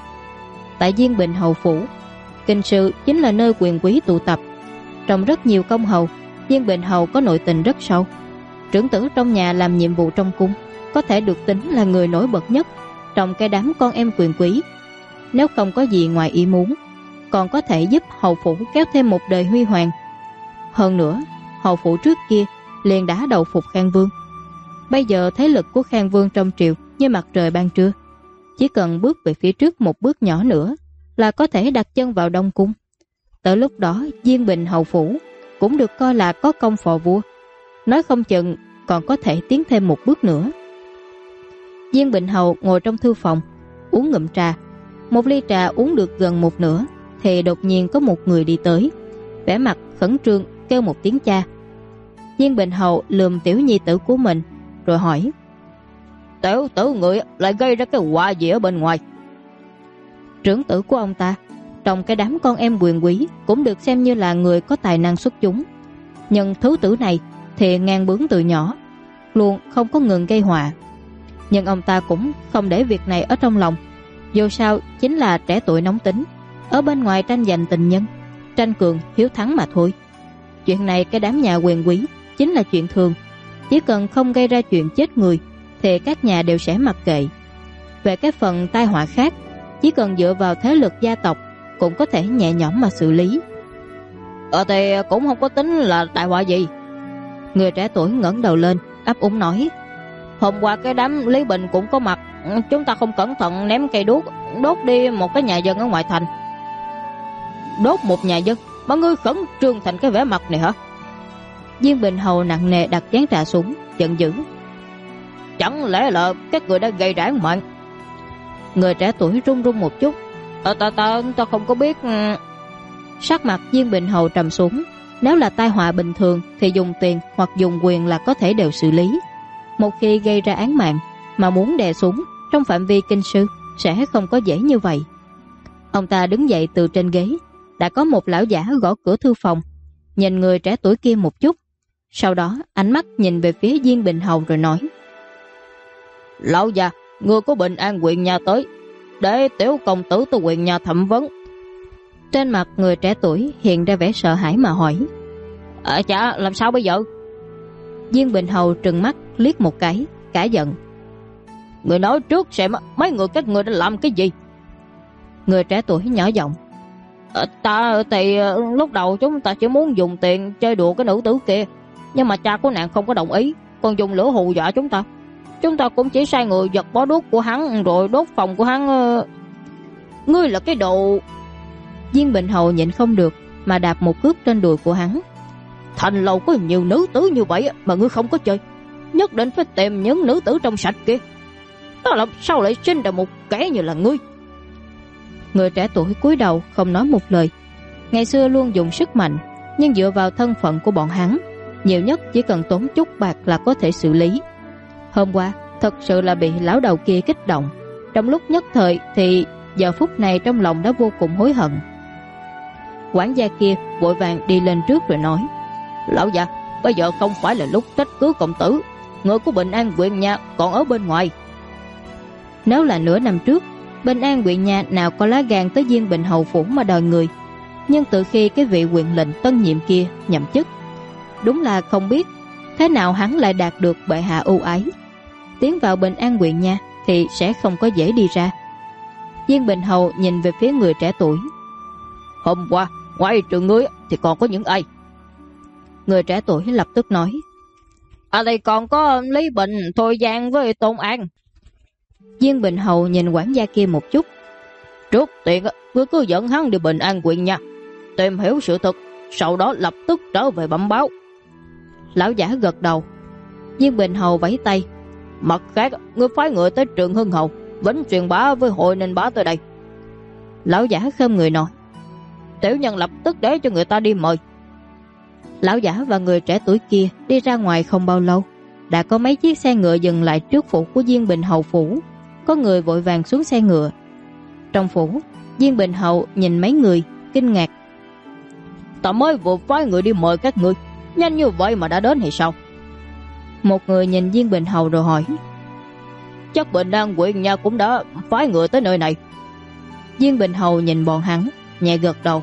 Tại Diên Bình Hầu phủ, Kinh Sư chính là nơi quyền quý tụ tập. Trong rất nhiều công hầu, Diên Bình Hầu có nội tình rất sâu. Trưởng tử trong nhà làm nhiệm vụ trong cung, có thể được tính là người nổi bật nhất trong cái đám con em quyền quý. Nếu không có gì ngoài ý muốn, còn có thể giúp hầu phủ kéo thêm một đời huy hoàng. Hơn nữa, hầu phủ trước kia liền đã đầu phục Khang Vương. Bây giờ thế lực của Khang Vương trong triều như mặt trời ban trưa, chỉ cần bước về phía trước một bước nhỏ nữa là có thể đặt chân vào Đông Cung. Tới lúc đó Diên Bình Hầu phủ cũng được coi là có công phò vua, nói không chừng còn có thể tiến thêm một bước nữa. Diên Bình Hầu ngồi trong thư phòng uống ngụm trà. Một ly trà uống được gần một nửa thì đột nhiên có một người đi tới. vẻ mặt khẩn trương kêu một tiếng cha. Diên Bình Hầu lườm tiểu nhi tử của mình rồi hỏi: Tiểu tử người lại gây ra cái họa gì ở bên ngoài? Trưởng tử của ông ta trong cái đám con em quyền quý cũng được xem như là người có tài năng xuất chúng, nhưng thứ tử này thì ngang bướng từ nhỏ, luôn không có ngừng gây họa. Nhưng ông ta cũng không để việc này ở trong lòng, dù sao chính là trẻ tuổi nóng tính, ở bên ngoài tranh giành tình nhân, tranh cường hiếu thắng mà thôi. Chuyện này cái đám nhà quyền quý chính là chuyện thường, chỉ cần không gây ra chuyện chết người thì các nhà đều sẽ mặc kệ. Về cái phần tai họa khác, chỉ cần dựa vào thế lực gia tộc cũng có thể nhẹ nhõm mà xử lý. Thì cũng không có tính là đại họa gì. Người trẻ tuổi ngẩng đầu lên ấp úng nói: Hôm qua cái đám Lý Bình cũng có mặt, chúng ta không cẩn thận ném cây đuốc đốt đi một cái nhà dân ở ngoại thành. Đốt một nhà dân mà ngươi khẩn trương thành cái vẻ mặt này hả? Diên Bình Hầu nặng nề đặt chén trà xuống, giận dữ: Chẳng lẽ là các người đã gây ra án mạng? Người trẻ tuổi run run một chút: Ta không có biết. Sắc mặt Diên Bình Hầu trầm xuống. Nếu là tai họa bình thường thì dùng tiền hoặc dùng quyền là có thể đều xử lý. Một khi gây ra án mạng mà muốn đè xuống trong phạm vi kinh sư sẽ không có dễ như vậy. Ông ta đứng dậy từ trên ghế. Đã có một lão giả gõ cửa thư phòng, nhìn người trẻ tuổi kia một chút, sau đó ánh mắt nhìn về phía Diên Bình Hầu rồi nói: Lão già, người của Bình An huyện nhà tới, để tiểu công tử tới huyện nhà thẩm vấn. Trên mặt người trẻ tuổi hiện ra vẻ sợ hãi mà hỏi: Chả làm sao bây giờ? Diên Bình Hầu trừng mắt liếc một cái, cả giận: Người nói trước xem mấy người các người đã làm cái gì? Người trẻ tuổi nhỏ giọng: Lúc đầu chúng ta chỉ muốn dùng tiền chơi đùa cái nữ tử kia, nhưng mà cha của nàng không có đồng ý, còn dùng lửa hù dọa chúng ta. Chúng ta cũng chỉ sai người giật bó đuốc của hắn rồi đốt phòng của hắn. Ngươi là cái đồ... Diên Bình Hầu nhịn không được mà đạp một cước trên đùi của hắn. Thành lầu có nhiều nữ tử như vậy mà ngươi không có chơi, nhất định phải tìm những nữ tử trong sạch kia. Đó là sao lại sinh ra một kẻ như là ngươi? Người trẻ tuổi cúi đầu không nói một lời. Ngày xưa luôn dùng sức mạnh, nhưng dựa vào thân phận của bọn hắn, nhiều nhất chỉ cần tốn chút bạc là có thể xử lý. Hôm qua thật sự là bị lão đầu kia kích động. Trong lúc nhất thời thì giờ phút này trong lòng đã vô cùng hối hận. Quản gia kia vội vàng đi lên trước rồi nói: Lão già, bây giờ không phải là lúc trách cứ công tử. Người của Bình An huyện nhà còn ở bên ngoài. Nếu là nửa năm trước, Bình An huyện nhà nào có lá gan tới Diên Bình Hầu phủ mà đòi người. Nhưng từ khi cái vị huyện lệnh tân nhiệm kia nhậm chức, đúng là không biết thế nào hắn lại đạt được bệ hạ ưu ái. Tiến vào Bình An huyện nhà thì sẽ không có dễ đi ra. Diên Bình Hầu nhìn về phía người trẻ tuổi: Hôm qua ngoài trừ ngươi thì còn có những ai? Người trẻ tuổi lập tức nói: Thì còn có Lý Bình, Thôi Giang với Tôn An. Diên Bình Hầu nhìn quản gia kia một chút: Trước tiên ngươi cứ dẫn hắn đi Bình An huyện nha, tìm hiểu sự thật, sau đó lập tức trở về bẩm báo. Lão giả gật đầu. Diên Bình Hầu vẫy tay: Mặt khác, ngươi phái người tới Trường Hưng Hầu, vẫn truyền bá với hội Ninh Bá tới đây. Lão giả khom người nói: Tiểu nhân lập tức để cho người ta đi mời. Lão giả và người trẻ tuổi kia đi ra ngoài không bao lâu, đã có mấy chiếc xe ngựa dừng lại trước phủ của Diên Bình Hầu phủ. Có người vội vàng xuống xe ngựa. Trong phủ, Diên Bình Hầu nhìn mấy người kinh ngạc: Ta mới vừa phái người đi mời các ngươi, nhanh như vậy mà đã đến hay sao? Một người nhìn Diên Bình Hầu rồi hỏi: Chắc Bình An huyện nhà cũng đã phái người tới nơi này. Diên Bình Hầu nhìn bọn hắn, nhẹ gật đầu: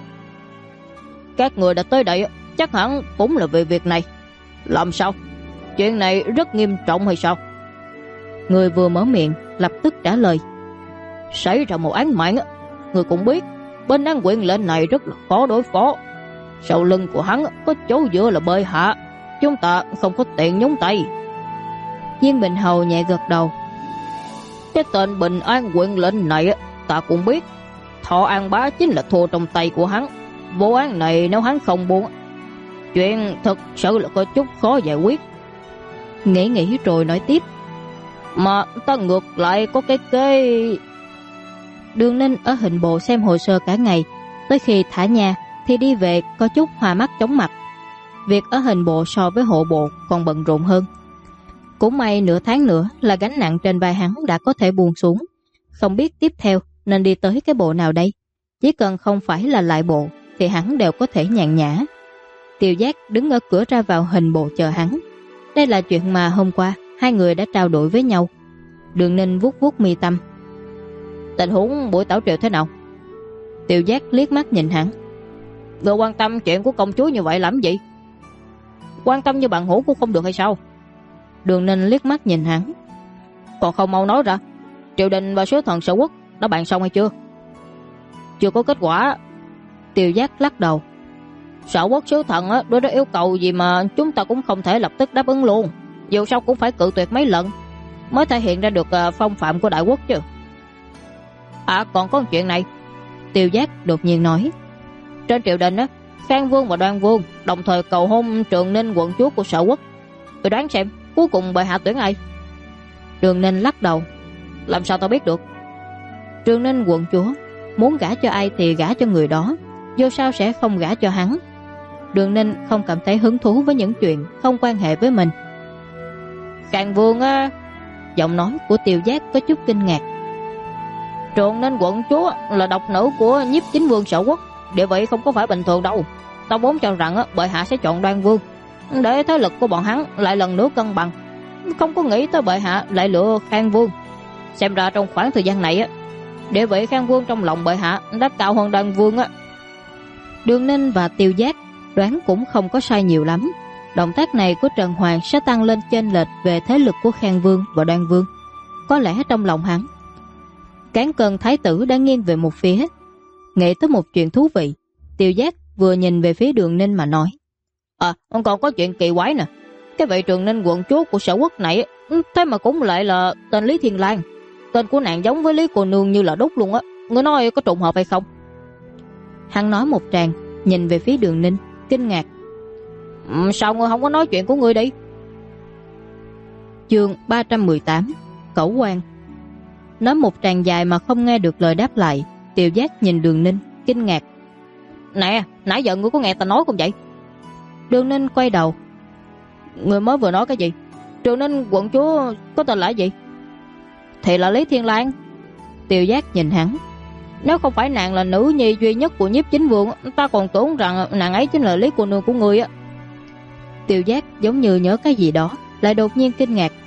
Các người đã tới đây chắc hẳn cũng là về việc này. Làm sao? Chuyện này rất nghiêm trọng hay sao? Người vừa mở miệng lập tức trả lời: Xảy ra một án mạng, người cũng biết Bình An huyện lệnh này rất là khó đối phó. Sau lưng của hắn có chỗ dựa là bệ hạ, chúng ta không có tiện nhúng tay. Diên Bình Hầu nhẹ gật đầu: Cái tên Bình An huyện lệnh này ta cũng biết. Thọ An Bá chính là thua trong tay của hắn. Vụ án này nếu hắn không buông, chuyện thật sự là có chút khó giải quyết. Nghĩ rồi nói tiếp: Mà ta ngược lại có cái kế. Đường Ninh ở hình bộ xem hồ sơ cả ngày, tới khi thả nhà thì đi về có chút hoa mắt chóng mặt. Việc ở hình bộ so với hộ bộ còn bận rộn hơn. Cũng may nửa tháng nữa là gánh nặng trên vai hắn đã có thể buông xuống. Không biết tiếp theo nên đi tới cái bộ nào đây. Chỉ cần không phải là lại bộ thì hắn đều có thể nhàn nhã. Tiêu Giác đứng ở cửa ra vào hình bộ chờ hắn. Đây là chuyện mà hôm qua hai người đã trao đổi với nhau. Đường Ninh vuốt vuốt mi tâm. Tình huống buổi tảo triều thế nào? Tiêu Giác liếc mắt nhìn hắn. Người quan tâm chuyện của công chúa như vậy làm gì? Quan tâm như bạn hữu cũng không được hay sao? Đường Ninh liếc mắt nhìn hắn. Còn không mau nói ra, triều đình và sứ thần Sở Quốc đã bàn xong hay chưa? Chưa có kết quả. Tiêu Giác lắc đầu. Sở Quốc sứ thần đối với yêu cầu gì mà chúng ta cũng không thể lập tức đáp ứng luôn. Dù sao cũng phải cự tuyệt mấy lần mới thể hiện ra được phong phạm của đại quốc chứ. Còn có một chuyện này. Tiêu Giác đột nhiên nói. Trên triều đình Khang Vương và Đoan Vương đồng thời cầu hôn Trường Ninh quận chúa của Sở Quốc. Tôi đoán xem cuối cùng bệ hạ tuyển ai? Trường Ninh lắc đầu. Làm sao tao biết được? Trường Ninh quận chúa muốn gả cho ai thì gả cho người đó, dù sao sẽ không gả cho hắn. Đường Ninh không cảm thấy hứng thú với những chuyện không quan hệ với mình. Khang Vương giọng nói của Tiêu Giác có chút kinh ngạc. Trường Ninh quận chúa là độc nữ của Nhiếp Chính Vương Sở Quốc, địa vị không có phải bình thường đâu. Tao vốn cho rằng bệ hạ sẽ chọn Đoan Vương để thế lực của bọn hắn lại lần nữa cân bằng, không có nghĩ tới bệ hạ lại lựa Khang Vương. Xem ra trong khoảng thời gian này địa vị Khang Vương trong lòng bệ hạ đã cao hơn Đoan Vương Đường Ninh và Tiêu Giác đoán cũng không có sai nhiều lắm. Động tác này của Trần Hoàng sẽ tăng lên chênh lệch về thế lực của Khang Vương và Đoan Vương. Có lẽ trong lòng hắn, cán cân thái tử đang nghiêng về một phía. Nghĩ tới một chuyện thú vị, Tiêu Giác vừa nhìn về phía Đường Ninh mà nói. Còn có chuyện kỳ quái nè. Cái vị Trường Ninh quận chúa của Sở Quốc này thế mà cũng lại là tên Lý Thiên Lang. Tên của nàng giống với Lý cô nương như là đúc luôn á. Ngươi nói có trùng hợp hay không? Hắn nói một tràng, nhìn về phía Đường Ninh kinh ngạc. Sao ngươi không có nói chuyện của ngươi đi? Chương 318 Cẩu quan. Nói một tràng dài mà không nghe được lời đáp lại. Tiêu Giác nhìn Đường Ninh kinh ngạc. Nè, nãy giờ ngươi có nghe ta nói không vậy? Đường Ninh quay đầu. Ngươi mới vừa nói cái gì? Trường Ninh quận chúa có tên là gì? Thì là Lý Thiên Lang. Tiêu Giác nhìn hắn. Nếu không phải nàng là nữ nhi duy nhất của Nhiếp Chính Vương, ta còn tưởng rằng nàng ấy chính là Lý cô nương của ngươi á. Tiêu Giác giống như nhớ cái gì đó, lại đột nhiên kinh ngạc.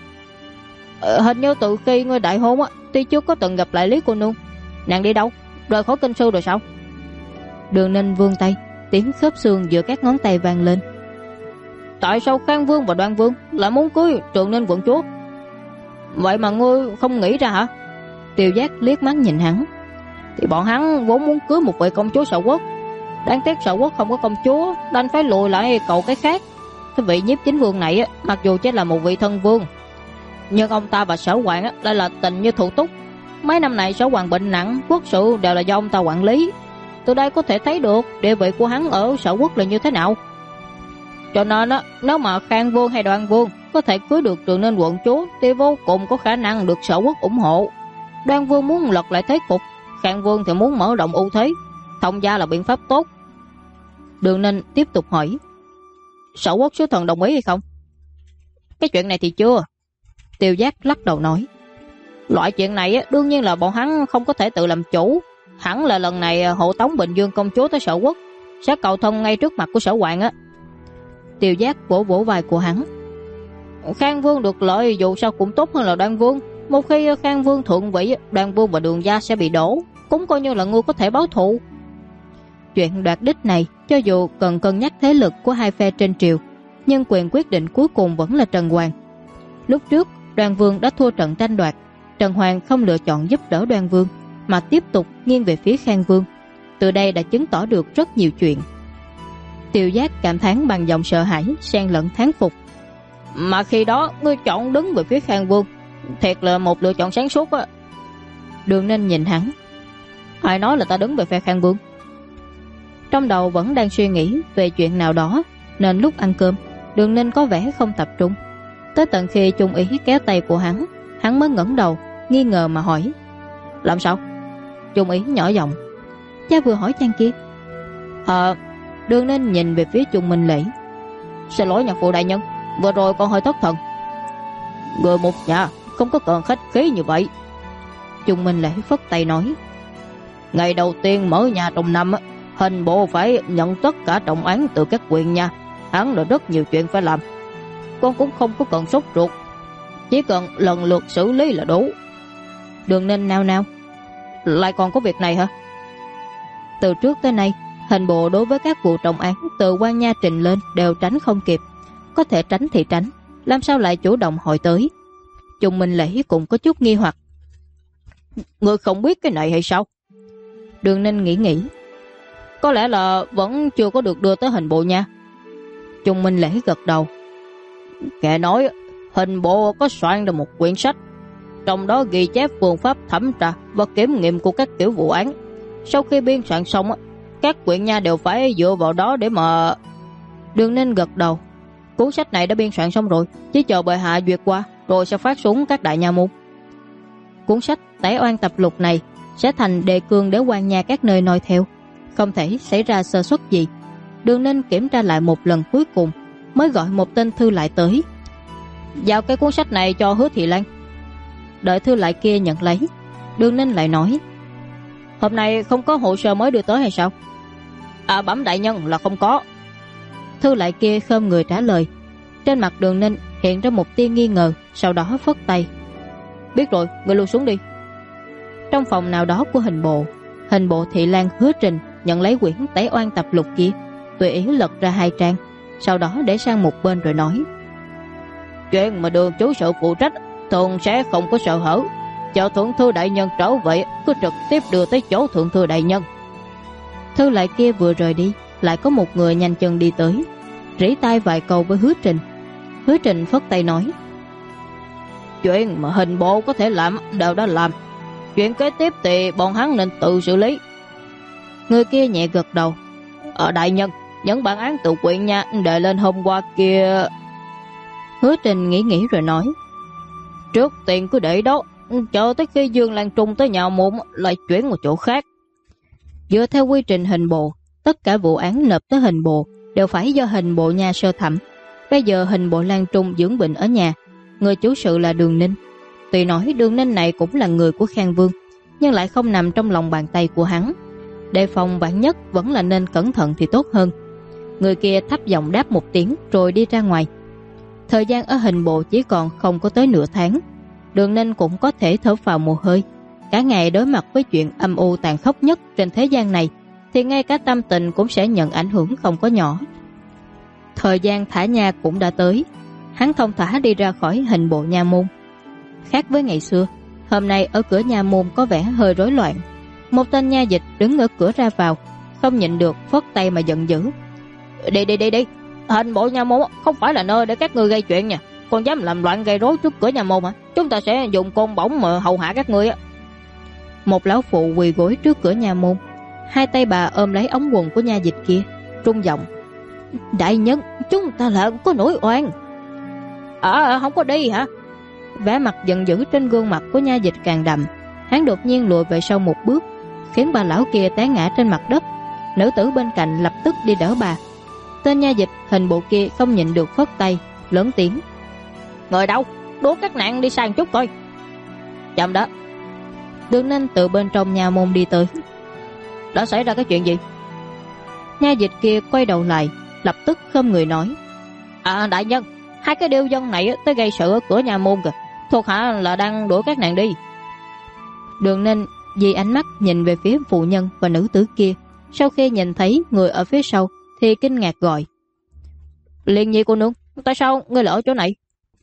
Hình như từ khi ngươi đại hôn tuy chưa có từng gặp lại Lý cô nương. Nàng đi đâu? Rời khỏi kinh sư rồi sao? Đường Ninh vươn tay, tiếng khớp xương giữa các ngón tay vang lên. Tại sao Khang Vương và Đoan Vương lại muốn cưới Trường Ninh quận chúa? Vậy mà ngươi không nghĩ ra hả? Tiêu Giác liếc mắt nhìn hắn. Thì bọn hắn vốn muốn cưới một vị công chúa Sở Quốc. Đáng tiếc Sở Quốc không có công chúa, đành phải lùi lại cầu cái khác. Cái vị Nhiếp Chính Vương này mặc dù chỉ là một vị thân vương, nhưng ông ta và Sở Hoàng lại là tình như thủ túc. Mấy năm này Sở Hoàng bệnh nặng, quốc sự đều là do ông ta quản lý. Từ đây có thể thấy được địa vị của hắn ở Sở Quốc là như thế nào. Cho nên nếu mà Khang Vương hay Đoan Vương có thể cưới được Trường Ninh quận chúa thì vô cùng có khả năng được Sở Quốc ủng hộ. Đoan Vương muốn lật lại thế cục, Khang Vương thì muốn mở rộng ưu thế. Thông gia là biện pháp tốt. Đường Ninh tiếp tục hỏi. Sở Quốc sứ thần đồng ý hay không? Cái chuyện này thì chưa. Tiêu Giác lắc đầu nói. Loại chuyện này đương nhiên là bọn hắn không có thể tự làm chủ. Hẳn là lần này hộ tống Bình Dương công chúa tới Sở Quốc sẽ cầu thông ngay trước mặt của Sở Hoàng Tiêu Giác vỗ vỗ vai của hắn. Khang Vương được lợi dù sao cũng tốt hơn là Đoan Vương. Một khi Khang Vương thượng vị, Đoan Vương và Đường gia sẽ bị đổ, cũng coi như là ngươi có thể báo thù. Chuyện đoạt đích này cho dù cần cân nhắc thế lực của hai phe trên triều, nhưng quyền quyết định cuối cùng vẫn là Trần Hoàng. Lúc trước Đoan Vương đã thua trận tranh đoạt, Trần Hoàng không lựa chọn giúp đỡ Đoan Vương mà tiếp tục nghiêng về phía Khang Vương. Từ đây đã chứng tỏ được rất nhiều chuyện. Tiêu Giác cảm thán bằng giọng sợ hãi xen lẫn thán phục. Mà khi đó ngươi chọn đứng về phía Khang Vương, thiệt là một lựa chọn sáng suốt Đường Ninh nhìn hắn. Ai nói là ta đứng về phe Khang Vương? Trong đầu vẫn đang suy nghĩ về chuyện nào đó, nên lúc ăn cơm Đường Ninh có vẻ không tập trung. Tới tận khi Trung Ý kéo tay của hắn mới ngẩng đầu nghi ngờ mà hỏi. Làm sao? Trung Ý nhỏ giọng. Cha vừa hỏi Trang kia. Đường Ninh nhìn về phía Chung Minh Lễ. Xin lỗi nhạc phụ đại nhân, vừa rồi con hơi thất thần. Người một nhà không có cần khách khí như vậy. Chung Minh Lễ phất tay nói. Ngày đầu tiên mở nhà trong năm, hình bộ phải nhận tất cả trọng án từ các huyện nha. Hắn là rất nhiều chuyện phải làm. Con cũng không có cần sốt ruột, chỉ cần lần lượt xử lý là đủ. Đường Ninh nao nao. Lại còn có việc này hả? Từ trước tới nay, hình bộ đối với các vụ trọng án từ quan nha trình lên đều tránh không kịp. Có thể tránh thì tránh, làm sao lại chủ động hỏi tới? Chung Minh Lễ cũng có chút nghi hoặc. Ngươi không biết cái này hay sao? Đường Ninh nghĩ. Có lẽ là vẫn chưa có được đưa tới hình bộ nha. Chung Minh Lễ gật đầu. Nghe nói hình bộ có soạn ra một quyển sách, trong đó ghi chép phương pháp thẩm tra và kiểm nghiệm của các kiểu vụ án. Sau khi biên soạn xong, các huyện nha đều phải dựa vào đó để mà... Đường Ninh gật đầu. Cuốn sách này đã biên soạn xong rồi, chỉ chờ bệ hạ duyệt qua rồi sẽ phát xuống các đại nha môn. Cuốn sách tẩy oan tập lục này sẽ thành đề cương để quan nha các nơi noi theo, không thể xảy ra sơ suất gì. Đường Ninh kiểm tra lại một lần cuối cùng mới gọi một tên thư lại tới. Giao cái cuốn sách này cho Hứa Thị Lan. Đợi thư lại kia nhận lấy, Đường Ninh lại nói. Hôm nay không có hồ sơ mới đưa tới hay sao? Bẩm đại nhân là không có. Thư lại kia khom người trả lời. Trên mặt Đường Ninh hiện ra một tia nghi ngờ, sau đó phất tay. Biết rồi, ngươi lui xuống đi. Trong phòng nào đó của hình bộ Thị Lan Hứa Trình nhận lấy quyển tẩy oan tập lục kia, tùy ý lật ra 2 trang, sau đó để sang một bên rồi nói. Chuyện mà Đường chủ sự phụ trách thường sẽ không có sợ hở. Chờ thượng thư đại nhân trở về, cứ trực tiếp đưa tới chỗ thượng thư đại nhân. Thư lại kia vừa rời đi, lại có một người nhanh chân đi tới, rỉ tai vài câu với Hứa Trình. Hứa Trình phất tay nói. Chuyện mà hình bộ có thể làm đều đã làm, chuyện kế tiếp thì bọn hắn nên tự xử lý. Người kia nhẹ gật đầu. Đại nhân, những bản án tự quyện nha đề lên hôm qua kia. Hứa Trình nghĩ rồi nói. Trước tiên cứ để đó, chờ tới khi Dương Lan Trung tới nhà môn lại chuyển một chỗ khác. Dựa theo quy trình hình bộ, tất cả vụ án nộp tới hình bộ đều phải do hình bộ nha sơ thẩm. Bây giờ hình bộ Lan Trung dưỡng bệnh ở nhà, người chủ sự là Đường Ninh. Tuy nói Đường Ninh này cũng là người của Khang Vương, nhưng lại không nằm trong lòng bàn tay của hắn. Đề phòng vạn nhất vẫn là nên cẩn thận thì tốt hơn. Người kia thấp giọng đáp một tiếng rồi đi ra ngoài. Thời gian ở hình bộ chỉ còn không có tới nửa tháng. Đường Ninh cũng có thể thở phào một hơi. Cả ngày đối mặt với chuyện âm u tàn khốc nhất trên thế gian này, thì ngay cả tâm tình cũng sẽ nhận ảnh hưởng không có nhỏ. Thời gian thả nha cũng đã tới. Hắn thông thả đi ra khỏi hình bộ nha môn. Khác với ngày xưa, hôm nay ở cửa nha môn có vẻ hơi rối loạn. Một tên nha dịch đứng ở cửa ra vào, không nhịn được phất tay mà giận dữ. Đi, hình bộ nha môn không phải là nơi để các ngươi gây chuyện nha. Còn dám làm loạn gây rối trước cửa nhà môn hả? Chúng ta sẽ dùng côn bổng mà hầu hạ các ngươi á. Một lão phụ quỳ gối trước cửa nhà môn, 2 tay bà ôm lấy ống quần của nha dịch kia, trung giọng. Đại nhân, chúng ta là có nỗi oan. Không có đi hả? Vẻ mặt giận dữ trên gương mặt của nha dịch càng đậm. Hắn đột nhiên lùi về sau một bước, khiến bà lão kia té ngã trên mặt đất. Nữ tử bên cạnh lập tức đi đỡ bà. Tên nha dịch hình bộ kia không nhịn được phất tay, lớn tiếng. Người đâu? Đố các nạn đi sang chút coi. Chậm đó. Đường Ninh từ bên trong nhà môn đi tới. Đã xảy ra cái chuyện gì? Nha dịch kia quay đầu lại, lập tức khom người nói. Đại nhân, 2 cái điêu dân này tới gây sự ở cửa nhà môn kìa. Thuộc hạ là đang đuổi các nạn đi. Đường Ninh vì ánh mắt nhìn về phía phụ nhân và nữ tử kia, sau khi nhìn thấy người ở phía sau thì kinh ngạc gọi. Liên Nhi cô nương, tại sao ngươi lại ở chỗ này?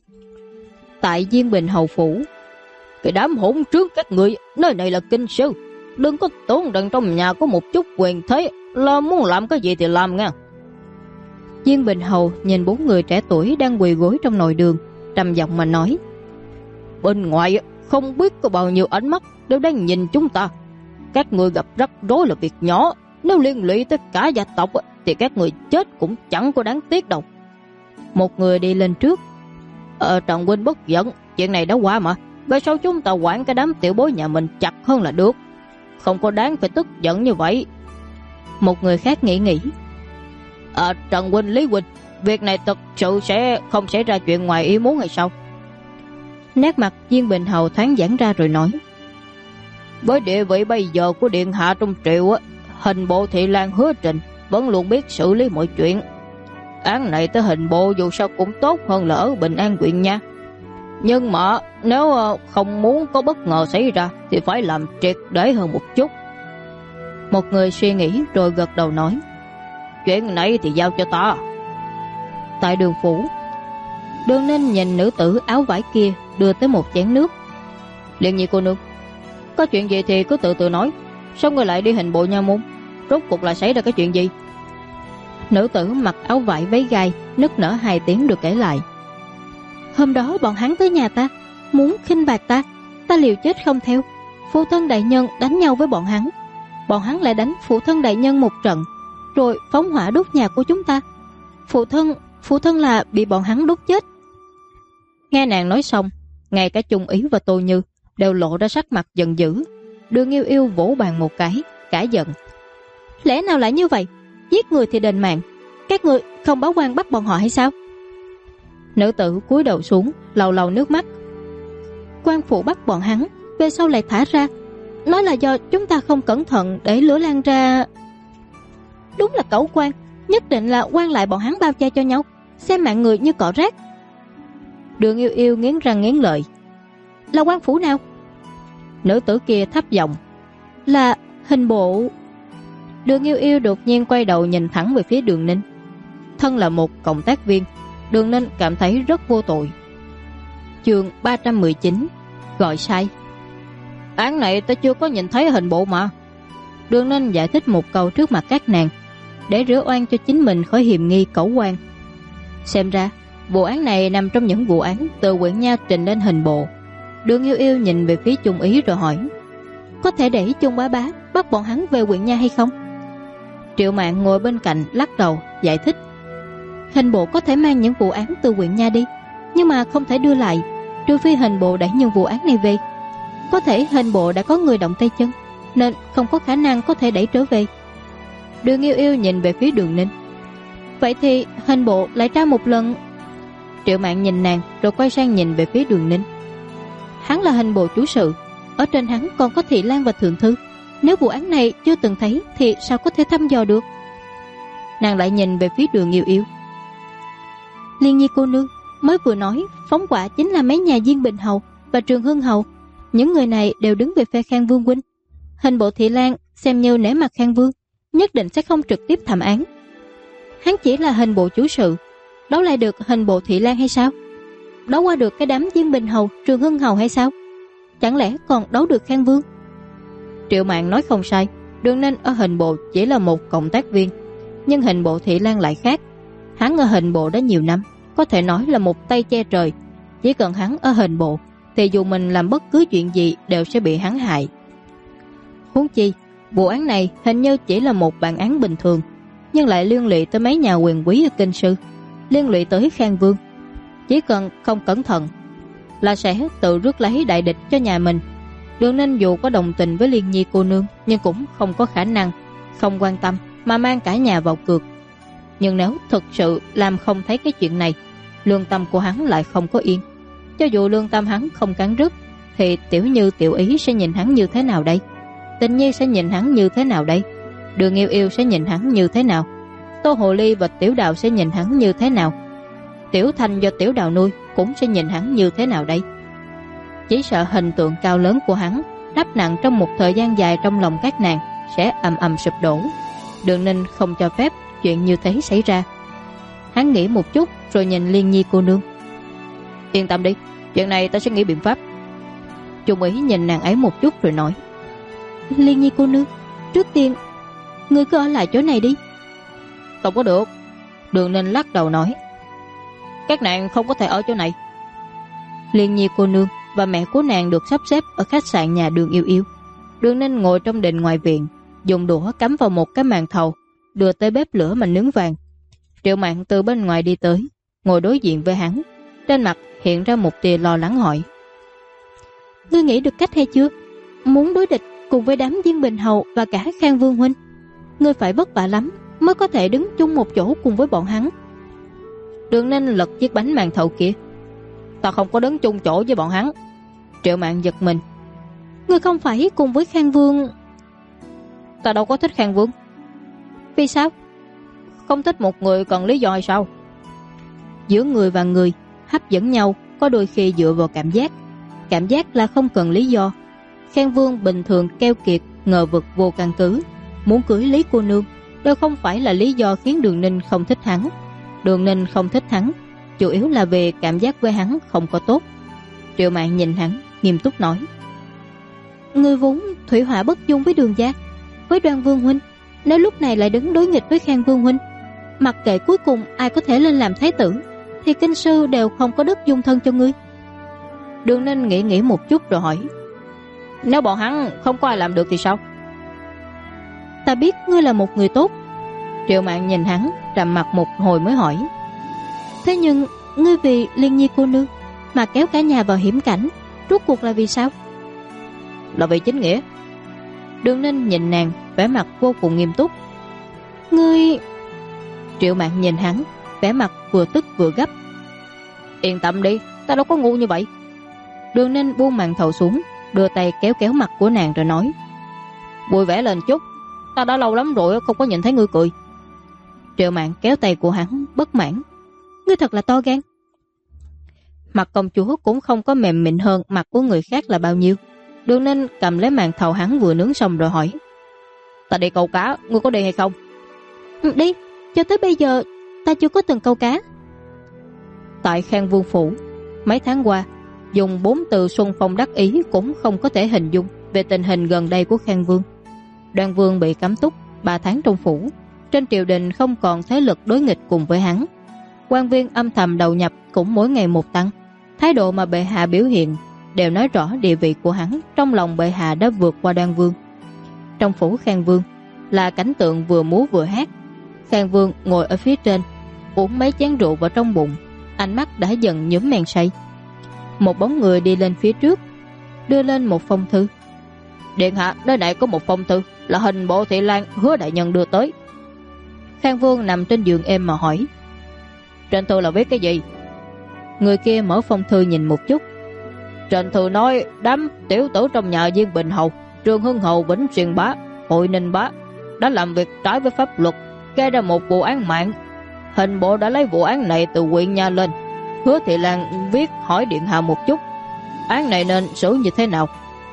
Tại Diên Bình hầu phủ. Cái đám hỗn trước các người, nơi này là kinh sư, đừng có tưởng rằng trong nhà có một chút quyền thế là muốn làm cái gì thì làm nha. Diên Bình hầu nhìn 4 người trẻ tuổi đang quỳ gối trong nội đường, trầm giọng mà nói. Bên ngoài không biết có bao nhiêu ánh mắt đều đang nhìn chúng ta. Các người gặp rắc rối là việc nhỏ, nếu liên lụy tới cả gia tộc thì các người chết cũng chẳng có đáng tiếc đâu. Một người đi lên trước. Trần huynh bất giận, chuyện này đã qua mà. Về sau chúng ta quản cái đám tiểu bối nhà mình chặt hơn là được, không có đáng phải tức giận như vậy. Một người khác nghĩ. Trần huynh, Lý huynh, việc này thật sự sẽ không xảy ra chuyện ngoài ý muốn hay sao? Nét mặt Diên Bình Hầu thoáng giãn ra rồi nói: với địa vị bây giờ của điện hạ trong triều á, hình bộ Thị Lan Hứa Trình vẫn luôn biết xử lý mọi chuyện. Án này tới hình bộ dù sao cũng tốt hơn là ở Bình An huyện nha. Nhưng mà nếu không muốn có bất ngờ xảy ra thì phải làm triệt để hơn một chút. Một người suy nghĩ rồi gật đầu nói: chuyện này thì giao cho ta. Tại Đường phủ, Đường Ninh nhìn nữ tử áo vải kia đưa tới một chén nước. Liên Nhi cô nương, có chuyện gì thì cứ từ từ nói. Sao người lại đi hình bộ nha môn? Rốt cuộc là xảy ra cái chuyện gì? Nữ tử mặc áo vải váy gai nức nở 2 tiếng được kể lại. Hôm đó bọn hắn tới nhà ta, muốn khinh bạc ta, ta liều chết không theo. Phụ thân đại nhân đánh nhau với bọn hắn lại đánh phụ thân đại nhân một trận, rồi phóng hỏa đốt nhà của chúng ta. Phụ thân là bị bọn hắn đốt chết. Nghe nàng nói xong, ngay cả Chung Ý và Tô Như đều lộ ra sắc mặt giận dữ. Đường Yêu Yêu vỗ bàn một cái, cả giận: lẽ nào lại như vậy? Giết người thì đền mạng, các người không báo quan bắt bọn họ hay sao? Nữ tử cúi đầu xuống, lau lau nước mắt. Quan phủ bắt bọn hắn, về sau lại thả ra, nói là do chúng ta không cẩn thận để lửa lan ra. Đúng là cẩu quan, nhất định là quan lại bọn hắn bao che cho nhau, xem mạng người như cỏ rác. Đường Yêu Yêu nghiến răng nghiến lợi: là quan phủ nào? Nữ tử kia thấp giọng: là hình bộ. Đường Yêu Yêu đột nhiên quay đầu nhìn thẳng về phía Đường Ninh. Thân là một cộng tác viên, Đường Ninh cảm thấy rất vô tội. Chương 319: gọi sai. Án này ta chưa có nhìn thấy hình bộ mà. Đường Ninh giải thích một câu trước mặt các nàng, để rửa oan cho chính mình khỏi hiềm nghi cẩu quan. Xem ra vụ án này nằm trong những vụ án từ huyện nha trình lên hình bộ. Đường Yêu Yêu nhìn về phía Chung Ý rồi hỏi: có thể để Chung bá bá bắt bọn hắn về huyện nha hay không? Triệu Mạn ngồi bên cạnh lắc đầu giải thích: hình bộ có thể mang những vụ án từ huyện nha đi, nhưng mà không thể đưa lại, trừ phi hình bộ đẩy những vụ án này về. Có thể hình bộ đã có người động tay chân, nên không có khả năng có thể đẩy trở về. Đường Yêu Yêu nhìn về phía Đường Ninh: vậy thì hình bộ lại tra một lần. Triệu Mạn nhìn nàng rồi quay sang nhìn về phía Đường Ninh: hắn là hình bộ chủ sự, ở trên hắn còn có Thị Lan và Thượng Thư, nếu vụ án này chưa từng thấy thì sao có thể thăm dò được? Nàng lại nhìn về phía Đường Yêu Yêu: Liên Nhi cô nương mới vừa nói phóng hỏa chính là mấy nhà Diên Bình Hầu và Trường Hưng Hầu, những người này đều đứng về phe Khang Vương huynh. Hình bộ Thị Lan xem như nể mặt Khang Vương, nhất định sẽ không trực tiếp thẩm án. Hắn chỉ là hình bộ chủ sự, đấu lại được hình bộ Thị Lan hay sao? Đấu qua được cái đám Diên Bình Hầu, Trường Hưng Hầu hay sao? Chẳng lẽ còn đấu được Khang Vương? Triệu Mạn nói không sai, Đường Ninh ở hình bộ chỉ là một cộng tác viên, nhưng hình bộ Thị Lan lại khác. Hắn ở hình bộ đã nhiều năm, có thể nói là một tay che trời. Chỉ cần hắn ở hình bộ thì dù mình làm bất cứ chuyện gì đều sẽ bị hắn hại. Huống chi vụ án này hình như chỉ là một bản án bình thường, nhưng lại liên lụy tới mấy nhà quyền quý ở Kinh Sư, liên lụy tới Khang Vương. Chỉ cần không cẩn thận là sẽ tự rước lấy đại địch cho nhà mình. Đường Ninh dù có đồng tình với Liên Nhi cô nương, nhưng cũng không có khả năng không quan tâm mà mang cả nhà vào cược. Nhưng nếu thực sự làm không thấy cái chuyện này, lương tâm của hắn lại không có yên. Cho dù lương tâm hắn không cắn rứt, thì Tiểu Như Tiểu Ý sẽ nhìn hắn như thế nào đây? Tình Nhi sẽ nhìn hắn như thế nào đây? Đường Yêu Yêu sẽ nhìn hắn như thế nào? Tô Hồ Ly và Tiểu Đào sẽ nhìn hắn như thế nào? Tiểu Thanh do Tiểu Đào nuôi cũng sẽ nhìn hắn như thế nào đây? Chỉ sợ hình tượng cao lớn của hắn đắp nặng trong một thời gian dài trong lòng các nàng sẽ ầm ầm sụp đổ. Đường Ninh không cho phép chuyện như thế xảy ra. Hắn nghĩ một chút rồi nhìn Liên Nhi cô nương: yên tâm đi, chuyện này ta sẽ nghĩ biện pháp. Chung Ý nhìn nàng ấy một chút rồi nói: Liên Nhi cô nương, trước tiên ngươi cứ ở lại chỗ này đi. Không có được. Đường Ninh lắc đầu nói: các nàng không có thể ở chỗ này. Liên Nhi cô nương và mẹ của nàng được sắp xếp ở khách sạn nhà Đường Yêu Yêu. Đường Ninh ngồi trong đình ngoài viện, dùng đũa cắm vào một cái màn thầu, đưa tới bếp lửa mà nướng vàng. Triệu Mạn từ bên ngoài đi tới, ngồi đối diện với hắn, trên mặt hiện ra một tia lo lắng hỏi: ngươi nghĩ được cách hay chưa? Muốn đối địch cùng với đám Diên Bình Hầu và cả Khang Vương huynh, ngươi phải vất vả lắm, mới có thể đứng chung một chỗ cùng với bọn hắn. Đường Ninh lật chiếc bánh màn thầu kia. Ta không có đứng chung chỗ với bọn hắn. Triệu Mạn giật mình. Ngươi không phải cùng với Khang Vương? Ta đâu có thích Khang Vương. Vì sao? Không thích một người còn lý do hay sao? Giữa người và người hấp dẫn nhau có đôi khi dựa vào cảm giác. Cảm giác là không cần lý do. Khang Vương bình thường keo kiệt, ngờ vực vô căn cứ, muốn cưới Lý cô nương đều không phải là lý do khiến Đường Ninh không thích hắn. Đường Ninh không thích hắn chủ yếu là về cảm giác với hắn không có tốt. Triệu Mạn nhìn hắn nghiêm túc nói: Ngươi vốn thủy hỏa bất dung với Đường gia, với Đoan Vương huynh, nếu lúc này lại đứng đối nghịch với Khang Vương huynh, mặc kệ cuối cùng ai có thể lên làm thái tử, thì kinh sư đều không có đất dung thân cho ngươi. Đường Ninh nghĩ một chút rồi hỏi: Nếu bọn hắn không có ai làm được thì sao? Ta biết ngươi là một người tốt. Triệu Mạn nhìn hắn trầm mặt một hồi mới hỏi: Thế nhưng ngươi vì Liên Nhi cô nương mà kéo cả nhà vào hiểm cảnh, rốt cuộc là vì sao? Là vì chính nghĩa. Đường Ninh nhìn nàng vẻ mặt vô cùng nghiêm túc. Ngươi... Triệu Mạn nhìn hắn vẻ mặt vừa tức vừa gấp. Yên tâm đi, ta đâu có ngu như vậy. Đường Ninh buông màn thầu xuống, đưa tay kéo kéo mặt của nàng rồi nói: Vui vẻ lên chút, ta đã lâu lắm rồi không có nhìn thấy ngươi cười. Triệu Mạn kéo tay của hắn bất mãn: Ngươi thật là to gan. Mặt công chúa cũng không có mềm mịn hơn mặt của người khác là bao nhiêu. Đường Ninh cầm lấy màn thầu hắn vừa nướng xong rồi hỏi: Ta đi câu cá, ngươi có đi hay không? Đi, cho tới bây giờ ta chưa có từng câu cá. Tại Khang Vương phủ, mấy tháng qua dùng 4 từ xuân phong đắc ý cũng không có thể hình dung về tình hình gần đây của Khang Vương. Đoan Vương bị cấm túc 3 tháng trong phủ, trên triều đình không còn thế lực đối nghịch cùng với hắn. Quan viên âm thầm đầu nhập cũng mỗi ngày một tăng. Thái độ mà bệ hạ biểu hiện đều nói rõ địa vị của hắn trong lòng bệ hạ đã vượt qua Đoan Vương. Trong phủ Khang Vương là cảnh tượng vừa múa vừa hát. Khang Vương ngồi ở phía trên, uống mấy chén rượu vào trong bụng, ánh mắt đã dần nhuốm men say. Một bóng người đi lên phía trước, đưa lên một phong thư. Điện hạ, nơi này có một phong thư, là hình bộ thị lang Hứa đại nhân đưa tới. Khang Vương nằm trên giường êm mà hỏi: Trên thư là viết cái gì? Người kia mở phong thư nhìn một chút. Trên thư nói đám tiểu tử trong nhà Viên Bình Hầu, Trương Hưng Hầu, Vĩnh Xuyên Bá, Hội Ninh Bá đã làm việc trái với pháp luật, gây ra một vụ án mạng. Hình bộ đã lấy vụ án này từ huyện nha lên. Hứa thị lang viết hỏi điện hạ một chút, án này nên xử như thế nào?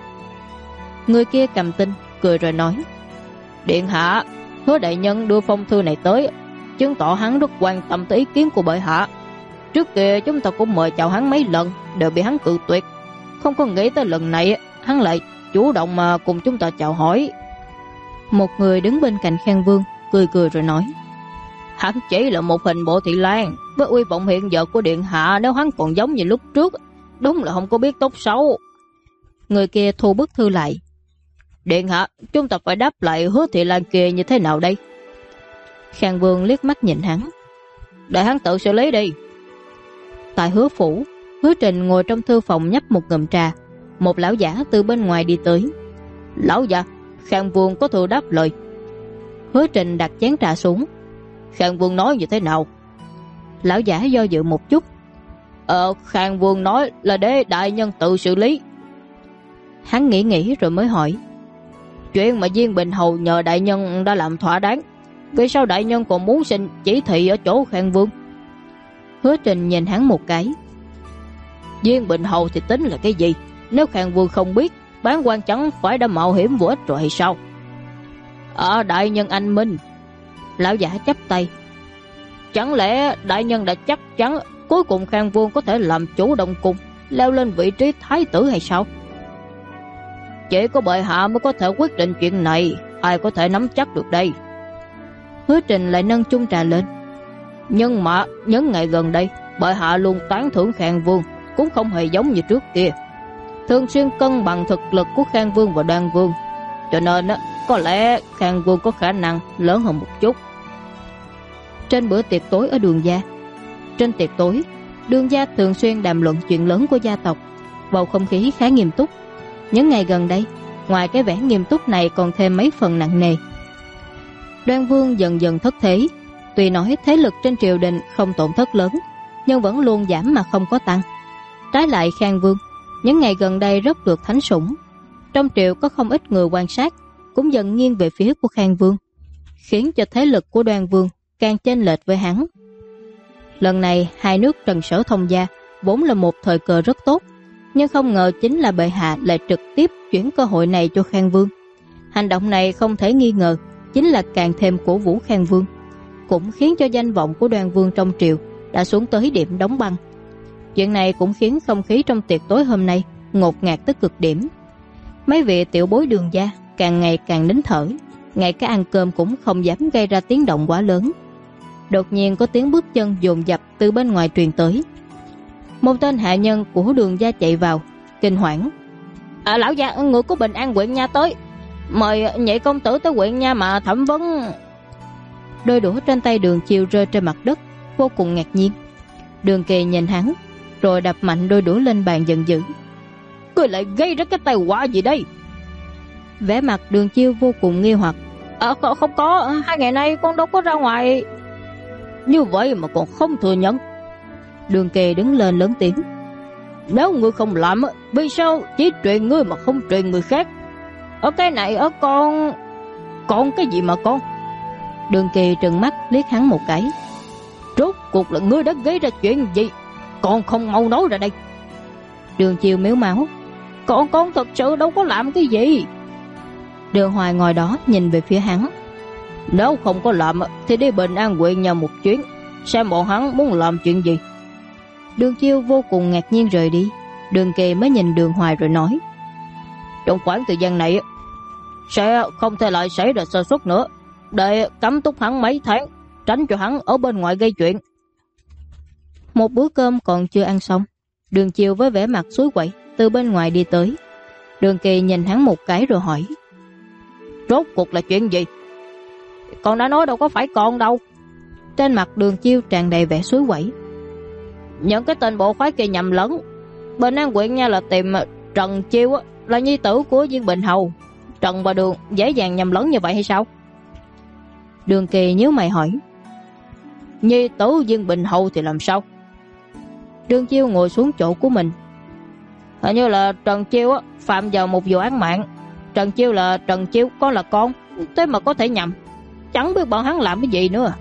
Người kia cầm tin cười rồi nói: Điện hạ, Hứa đại nhân đưa phong thư này tới, chứng tỏ hắn rất quan tâm tới ý kiến của bệ hạ. Trước kia chúng ta cũng mời chào hắn mấy lần, đều bị hắn cự tuyệt. Không có nghĩ tới lần này hắn lại chủ động mà cùng chúng ta chào hỏi. Một người đứng bên cạnh Khang Vương cười cười rồi nói: Hắn chỉ là một hình bộ thị lang, với uy vọng hiện giờ của điện hạ, nếu hắn còn giống như lúc trước, đúng là không có biết tốt xấu. Người kia thu bức thư lại: Điện hạ, chúng ta phải đáp lại Hứa thị lang kia như thế nào đây? Khang Vương liếc mắt nhìn hắn: Để hắn tự xử lý đi. Tại Hứa phủ, Hứa Trình ngồi trong thư phòng nhấp một ngụm trà. Một lão giả từ bên ngoài đi tới. Lão già, Khang Vương có thư đáp lời. Hứa Trình đặt chén trà xuống. Khang Vương nói như thế nào? Lão giả do dự một chút. Khang Vương nói là để đại nhân tự xử lý. Hắn nghĩ rồi mới hỏi: Chuyện mà Viên Bình Hầu nhờ đại nhân đã làm thỏa đáng, vì sao đại nhân còn muốn xin chỉ thị ở chỗ Khang Vương? Hứa Trình nhìn hắn một cái: Viên Bình Hầu thì tính là cái gì? Nếu Khang Vương không biết, bán quan chẳng phải đã mạo hiểm vô ích rồi hay sao? Đại nhân anh minh. Lão giả chắp tay: Chẳng lẽ đại nhân đã chắc chắn cuối cùng Khang Vương có thể làm chủ Đông Cung, leo lên vị trí thái tử hay sao? Chỉ có bệ hạ mới có thể quyết định chuyện này, ai có thể nắm chắc được đây? Hứa Trình lại nâng chung trà lên: Nhưng mà những ngày gần đây, bệ hạ luôn tán thưởng Khang Vương, cũng không hề giống như trước kia, thường xuyên cân bằng thực lực của Khang Vương và Đoan Vương, cho nên có lẽ Khang Vương có khả năng lớn hơn một chút. Trên bữa tiệc tối ở Đường gia, trên tiệc tối, Đường gia thường xuyên đàm luận chuyện lớn của gia tộc, bầu không khí khá nghiêm túc. Những ngày gần đây, ngoài cái vẻ nghiêm túc này còn thêm mấy phần nặng nề. Đoan Vương dần dần thất thế. Tuy nói thế lực trên triều đình không tổn thất lớn, nhưng vẫn luôn giảm mà không có tăng. Trái lại Khang Vương những ngày gần đây rất được thánh sủng. Trong triều có không ít người quan sát cũng dần nghiêng về phía của Khang Vương, khiến cho thế lực của Đoan Vương càng chênh lệch với hắn. Lần này hai nước Trần Sở thông gia vốn là một thời cơ rất tốt, nhưng không ngờ chính là bệ hạ lại trực tiếp chuyển cơ hội này cho Khang Vương. Hành động này không thể nghi ngờ chính là càng thêm cổ vũ Khang Vương, cũng khiến cho danh vọng của Đoan Vương trong triều đã xuống tới điểm đóng băng. Chuyện này cũng khiến không khí trong tiệc tối hôm nay ngột ngạt tới cực điểm. Mấy vị tiểu bối Đường gia càng ngày càng nín thở, ngay cả ăn cơm cũng không dám gây ra tiếng động quá lớn. Đột nhiên có tiếng bước chân dồn dập từ bên ngoài truyền tới. Một tên hạ nhân của Đường gia chạy vào, kinh hoảng: lão gia, người của Bình An huyện nha tới, mời nhị công tử tới huyện nha mà thẩm vấn. Đôi đũa trên tay Đường Chiêu rơi trên mặt đất, vô cùng ngạc nhiên. Đường Kỳ nhìn hắn, rồi đập mạnh đôi đũa lên bàn giận dữ: "Ngươi lại gây ra cái tai họa gì đây?" Vẻ mặt Đường Chiêu vô cùng nghi hoặc: Không có, 2 ngày nay con đâu có ra ngoài." "Như vậy mà còn không thừa nhận?" Đường Kỳ đứng lên lớn tiếng: "Nếu ngươi không làm, vì sao chỉ truyền ngươi mà không truyền người khác? Ở cái này ở con cái gì mà con?" Đường Kỳ trừng mắt liếc hắn một cái: "Rốt cuộc là ngươi đã gây ra chuyện gì? Con không mau nói ra đây." Đường Chiêu mếu máu: Con thật sự đâu có làm cái gì." Đường Hoài ngồi đó nhìn về phía hắn: "Nếu không có làm thì đi Bình An huyện nhà một chuyến, xem bọn hắn muốn làm chuyện gì." Đường Chiêu vô cùng ngạc nhiên rời đi. Đường Kỳ mới nhìn Đường Hoài rồi nói: "Trong khoảng thời gian này sẽ không thể lại xảy ra sơ suất nữa, để cấm túc hắn mấy tháng, tránh cho hắn ở bên ngoài gây chuyện." Một bữa cơm còn chưa ăn xong, Đường Chiêu với vẻ mặt xúi quậy từ bên ngoài đi tới. Đường Kỳ nhìn hắn một cái rồi hỏi: "Rốt cuộc là chuyện gì?" "Con đã nói đâu có phải con đâu." Trên mặt Đường Chiêu tràn đầy vẻ xúi quậy: "Những cái tên bộ khoái kia nhầm lẫn. Bình An huyện nha là tìm Trần Chiêu là nhi tử của Viên Bình Hầu. Trần và Đường dễ dàng nhầm lẫn như vậy hay sao?" Đường Kỳ nhíu mày hỏi: "Nhi tử Viên Bình Hầu thì làm sao?" Đường Chiêu ngồi xuống chỗ của mình: "Hình như là Trần Chiêu phạm vào một vụ án mạng. Trần Chiêu là Trần Chiêu, con là con, thế mà có thể nhầm. Chẳng biết bọn hắn làm cái gì nữa."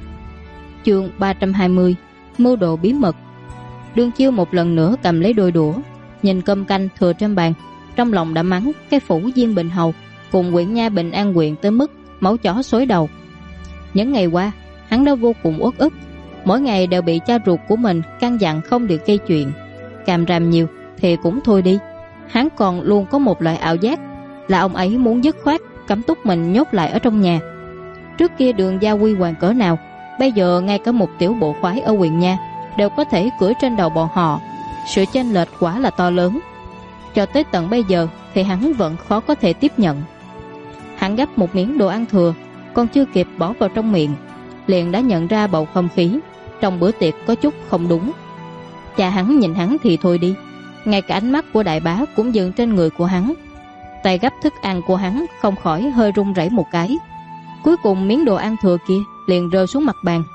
Chương 320: Mưu đồ bí mật. Đường Chiêu một lần nữa cầm lấy đôi đũa, nhìn cơm canh thừa trên bàn, trong lòng đã mắng cái phủ Viên Bình Hầu cùng huyện nha Bình An huyện tới mức máu chó xối đầu. Những ngày qua hắn đã vô cùng uất ức, mỗi ngày đều bị cha ruột của mình căn dặn không được gây chuyện, càm ràm nhiều thì cũng thôi đi. Hắn còn luôn có một loại ảo giác là ông ấy muốn dứt khoát cấm túc mình nhốt lại ở trong nhà. Trước kia Đường gia huy hoàng cỡ nào, bây giờ ngay cả một tiểu bộ khoái ở huyện nha đều có thể cưỡi trên đầu bọn họ. Sự chênh lệch quả là to lớn. Cho tới tận bây giờ thì hắn vẫn khó có thể tiếp nhận. Hắn gắp một miếng đồ ăn thừa, còn chưa kịp bỏ vào trong miệng, liền đã nhận ra bầu không khí trong bữa tiệc có chút không đúng. Cha hắn nhìn hắn thì thôi đi, ngay cả ánh mắt của đại bá cũng dừng trên người của hắn. Tay gắp thức ăn của hắn không khỏi hơi run rẩy một cái. Cuối cùng miếng đồ ăn thừa kia liền rơi xuống mặt bàn.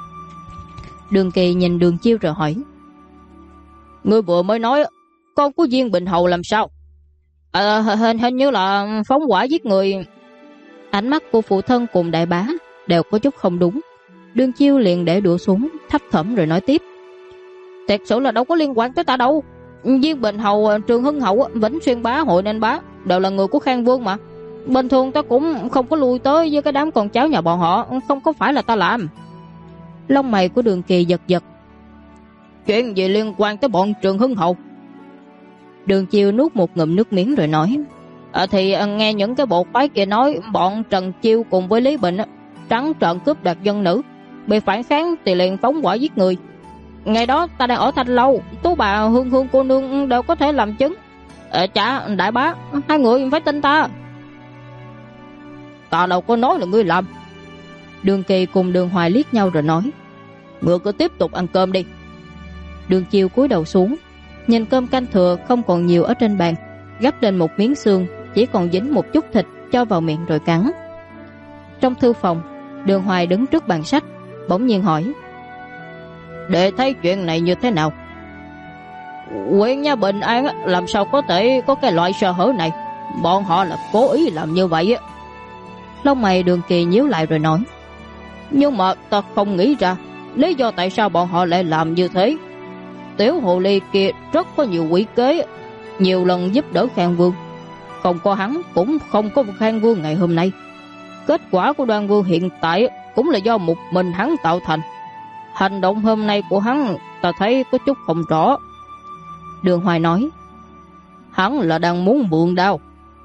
Đường Kỳ nhìn Đường Chiêu rồi hỏi: "Ngươi vừa mới nói con của Viên Bình Hầu làm sao?" Hình như là phóng hỏa giết người." Ánh mắt của phụ thân cùng đại bá đều có chút không đúng. Đường Chiêu liền để đũa xuống, thấp thỏm rồi nói tiếp: "Thật sự là đâu có liên quan tới ta đâu. Viên Bình Hầu, Trường Hưng Hậu, Vĩnh Xuyên bá, Hội Nên bá đều là người của Khang Vương mà. Bình thường ta cũng không có lui tới với cái đám con cháu nhà bọn họ, không có phải là ta làm." Lông mày của Đường Kỳ giật giật: "Chuyện gì liên quan tới bọn Trường Hưng Hậu?" Đường Chiêu nuốt một ngụm nước miếng rồi nói: Thì nghe những cái bộ phái kia nói bọn Trần Chiêu cùng với Lý Bình trắng trợn cướp đoạt dân nữ, bị phản kháng thì liền phóng hỏa giết người. Ngày đó ta đang ở Thanh Lâu, Tú bà Hương Hương cô nương đều có thể làm chứng. Chả đại bá, hai người phải tin ta." "Ta đâu có nói là ngươi làm." Đường Kỳ cùng Đường Hoài liếc nhau rồi nói: "Ngươi cứ tiếp tục ăn cơm đi." Đường Chiêu cúi đầu xuống, nhìn cơm canh thừa không còn nhiều ở trên bàn, gắp lên một miếng xương chỉ còn dính một chút thịt cho vào miệng rồi cắn. Trong thư phòng, Đường Hoài đứng trước bàn sách, bỗng nhiên hỏi: "Đệ thấy chuyện này như thế nào?" "Huyện nha Bình An làm sao có thể có cái loại sơ hở này? Bọn họ là cố ý làm như vậy á." Lông mày Đường Kỳ nhíu lại rồi nói: "Nhưng mà ta không nghĩ ra lý do tại sao bọn họ lại làm như thế. Tiểu hồ ly kia rất có nhiều quỷ kế, nhiều lần giúp đỡ Khang Vương. Không có hắn cũng không có Khang Vương ngày hôm nay. Kết quả của Đoan Vương hiện tại cũng là do một mình hắn tạo thành. Hành động hôm nay của hắn ta thấy có chút không rõ." Đường Hoài nói: "Hắn là đang muốn mượn đao."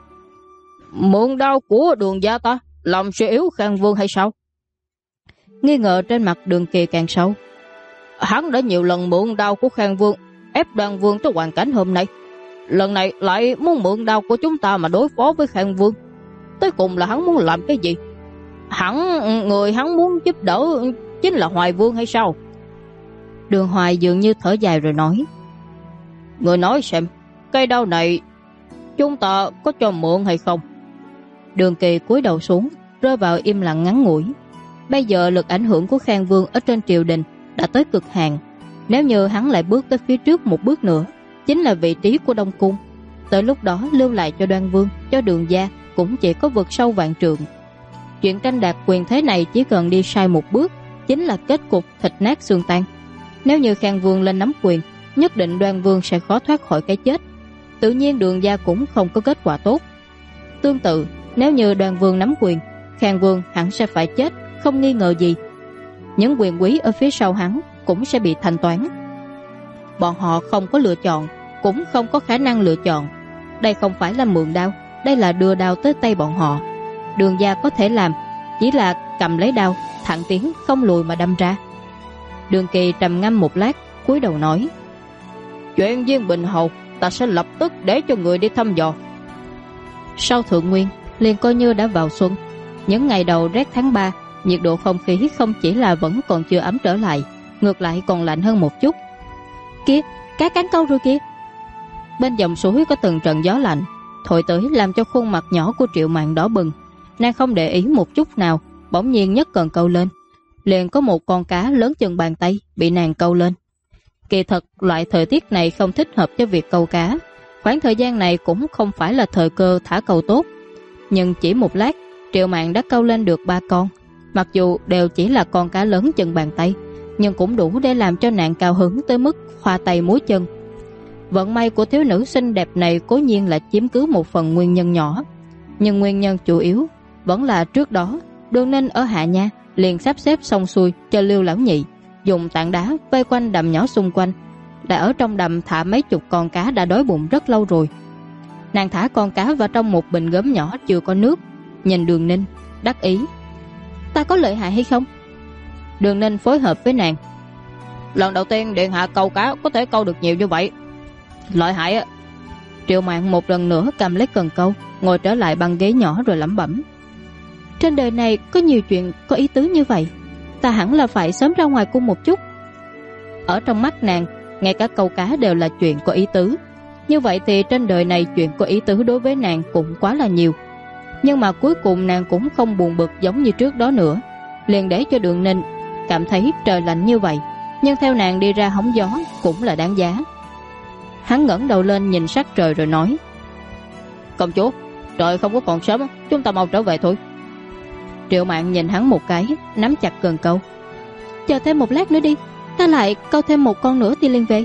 "Mượn đao của Đường gia ta làm suy yếu Khang Vương hay sao?" Nghi ngờ trên mặt Đường Kỳ càng sâu. "Hắn đã nhiều lần mượn đao của Khang Vương ép Đoan Vương tới hoàn cảnh hôm nay. Lần này lại muốn mượn đao của chúng ta mà đối phó với Khang Vương. Tới cùng là hắn muốn làm cái gì? Người hắn muốn giúp đỡ chính là Hoài Vương hay sao?" Đường Hoài dường như thở dài rồi nói: "Người nói xem, cây đao này chúng ta có cho mượn hay không?" Đường Kỳ cúi đầu xuống, rơi vào im lặng ngắn ngủi. Bây giờ lực ảnh hưởng của Khang Vương ở trên triều đình đã tới cực hạn. Nếu như hắn lại bước tới phía trước một bước nữa, chính là vị trí của Đông Cung. Tới lúc đó lưu lại cho Đoan Vương, cho Đường gia cũng chỉ có vực sâu vạn trượng. Chuyện tranh đạt quyền thế này chỉ cần đi sai một bước, chính là kết cục thịt nát xương tan. Nếu như Khang Vương lên nắm quyền, nhất định Đoan Vương sẽ khó thoát khỏi cái chết. Tự nhiên Đường gia cũng không có kết quả tốt. Tương tự, nếu như Đoan Vương nắm quyền, Khang Vương hẳn sẽ phải chết, không nghi ngờ gì. Những quyền quý ở phía sau hắn cũng sẽ bị thanh toán. Bọn họ không có lựa chọn, cũng không có khả năng lựa chọn. Đây không phải là mượn đao, đây là đưa đao tới tay bọn họ. Đường gia có thể làm chỉ là cầm lấy đao, thẳng tiến không lùi mà đâm ra. Đường Kỳ trầm ngâm một lát, cúi đầu nói: "Chuyện Viên Bình Hầu ta sẽ lập tức để cho người đi thăm dò." Sau Thượng Nguyên liền coi như đã vào xuân. Những ngày đầu rét tháng 3, nhiệt độ không khí không chỉ là vẫn còn chưa ấm trở lại, ngược lại còn lạnh hơn một chút. "Kìa, cá cắn câu rồi kìa!" Bên dòng suối có từng trận gió lạnh thổi tới, làm cho khuôn mặt nhỏ của Triệu Mạn đỏ bừng. Nàng không để ý một chút nào, bỗng nhiên nhấc cần câu lên, liền có một con cá lớn chừng bàn tay bị nàng câu lên. Kỳ thật loại thời tiết này không thích hợp cho việc câu cá. Khoảng thời gian này cũng không phải là thời cơ thả câu tốt. Nhưng chỉ một lát, Triệu Mạn đã câu lên được 3 con. Mặc dù đều chỉ là con cá lớn chừng bàn tay, nhưng cũng đủ để làm cho nàng cao hứng tới mức khoa tay múa chân. Vận may của thiếu nữ xinh đẹp này cố nhiên là chiếm cứ một phần nguyên nhân nhỏ, nhưng nguyên nhân chủ yếu vẫn là trước đó Đường Ninh ở Hạ Nha liền sắp xếp xong xuôi cho Lưu Lão Nhị dùng tảng đá vây quanh đầm nhỏ xung quanh, đã ở trong đầm thả mấy chục con cá đã đói bụng rất lâu rồi. Nàng thả con cá vào trong một bình gốm nhỏ chưa có nước, nhìn Đường Ninh đắc ý: "Ta có lợi hại hay không?" Đường Ninh phối hợp với nàng: "Lần đầu tiên điện hạ câu cá có thể câu được nhiều như vậy." "Lợi hại á." Triệu Mạn một lần nữa cầm lấy cần câu, ngồi trở lại băng ghế nhỏ rồi lẩm bẩm: "Trên đời này có nhiều chuyện có ý tứ như vậy, ta hẳn là phải sớm ra ngoài cung một chút." Ở trong mắt nàng, ngay cả câu cá đều là chuyện có ý tứ. Như vậy thì trên đời này chuyện có ý tứ đối với nàng cũng quá là nhiều. Nhưng mà cuối cùng nàng cũng không buồn bực giống như trước đó nữa, liền để cho Đường Ninh cảm thấy trời lạnh như vậy, nhưng theo nàng đi ra hóng gió cũng là đáng giá. Hắn ngẩng đầu lên nhìn sắc trời rồi nói: "Công chúa, trời không có còn sớm, chúng ta mau trở về thôi." Triệu Mạn nhìn hắn một cái, nắm chặt cần câu: "Chờ thêm một lát nữa đi, ta lại câu thêm một con nữa thì liền về."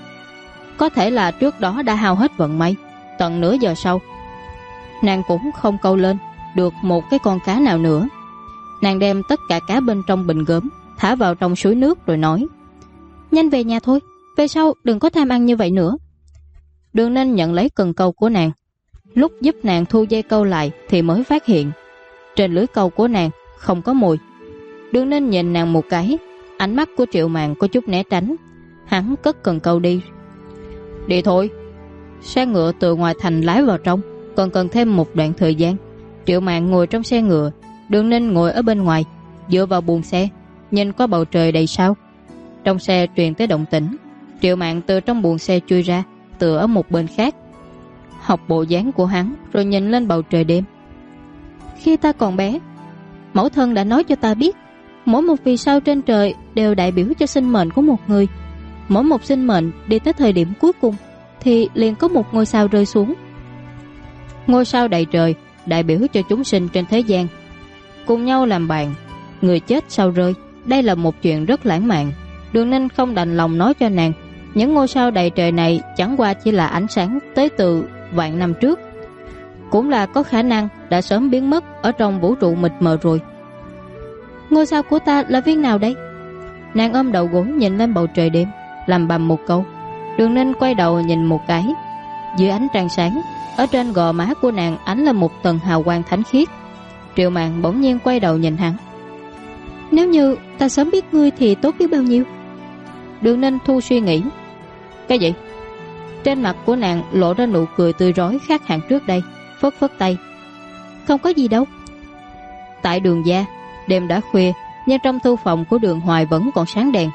Có thể là trước đó đã hao hết vận may, tận nửa giờ sau nàng cũng không câu lên được một cái con cá nào nữa. Nàng đem tất cả cá bên trong bình gốm thả vào trong suối nước rồi nói: "Nhanh về nhà thôi, về sau đừng có tham ăn như vậy nữa." Đường Ninh nhận lấy cần câu của nàng, lúc giúp nàng thu dây câu lại thì mới phát hiện trên lưới câu của nàng không có mồi. Đường Ninh nhìn nàng một cái, ánh mắt của Triệu Mạn có chút né tránh. Hắn cất cần câu đi: "Đi thôi." Xe ngựa từ ngoài thành lái vào trong, còn cần thêm một đoạn thời gian. Triệu Mạn ngồi trong xe ngựa, Đường Ninh ngồi ở bên ngoài, dựa vào buồng xe, nhìn qua bầu trời đầy sao. Trong xe truyền tới động tĩnh, Triệu Mạn từ trong buồng xe chui ra, tựa ở một bên khác, học bộ dáng của hắn rồi nhìn lên bầu trời đêm. "Khi ta còn bé, Mẫu thân đã nói cho ta biết, mỗi một vì sao trên trời đều đại biểu cho sinh mệnh của một người. Mỗi một sinh mệnh đi tới thời điểm cuối cùng thì liền có một ngôi sao rơi xuống. Ngôi sao đầy trời đại biểu cho chúng sinh trên thế gian, cùng nhau làm bạn. Người chết sao rơi, đây là một chuyện rất lãng mạn. Đường Ninh không đành lòng nói cho nàng, những ngôi sao đầy trời này chẳng qua chỉ là ánh sáng tới từ vạn năm trước, cũng là có khả năng đã sớm biến mất ở trong vũ trụ mịt mờ rồi. Ngôi sao của ta là viên nào đây? Nàng ôm đầu gối nhìn lên bầu trời đêm, làm bầm một câu. Đường Ninh quay đầu nhìn một cái. Dưới ánh trăng sáng, ở trên gò má của nàng ánh lên một tầng hào quang thánh khiết. Triệu Mạn bỗng nhiên quay đầu nhìn hắn. Nếu như ta sớm biết ngươi thì tốt biết bao nhiêu. Đường Ninh thu suy nghĩ. Cái gì? Trên mặt của nàng lộ ra nụ cười tươi rói khác hẳn trước đây, phất phất tay. Không có gì đâu. Tại Đường gia, đêm đã khuya, nhưng trong thư phòng của Đường Hoài vẫn còn sáng đèn.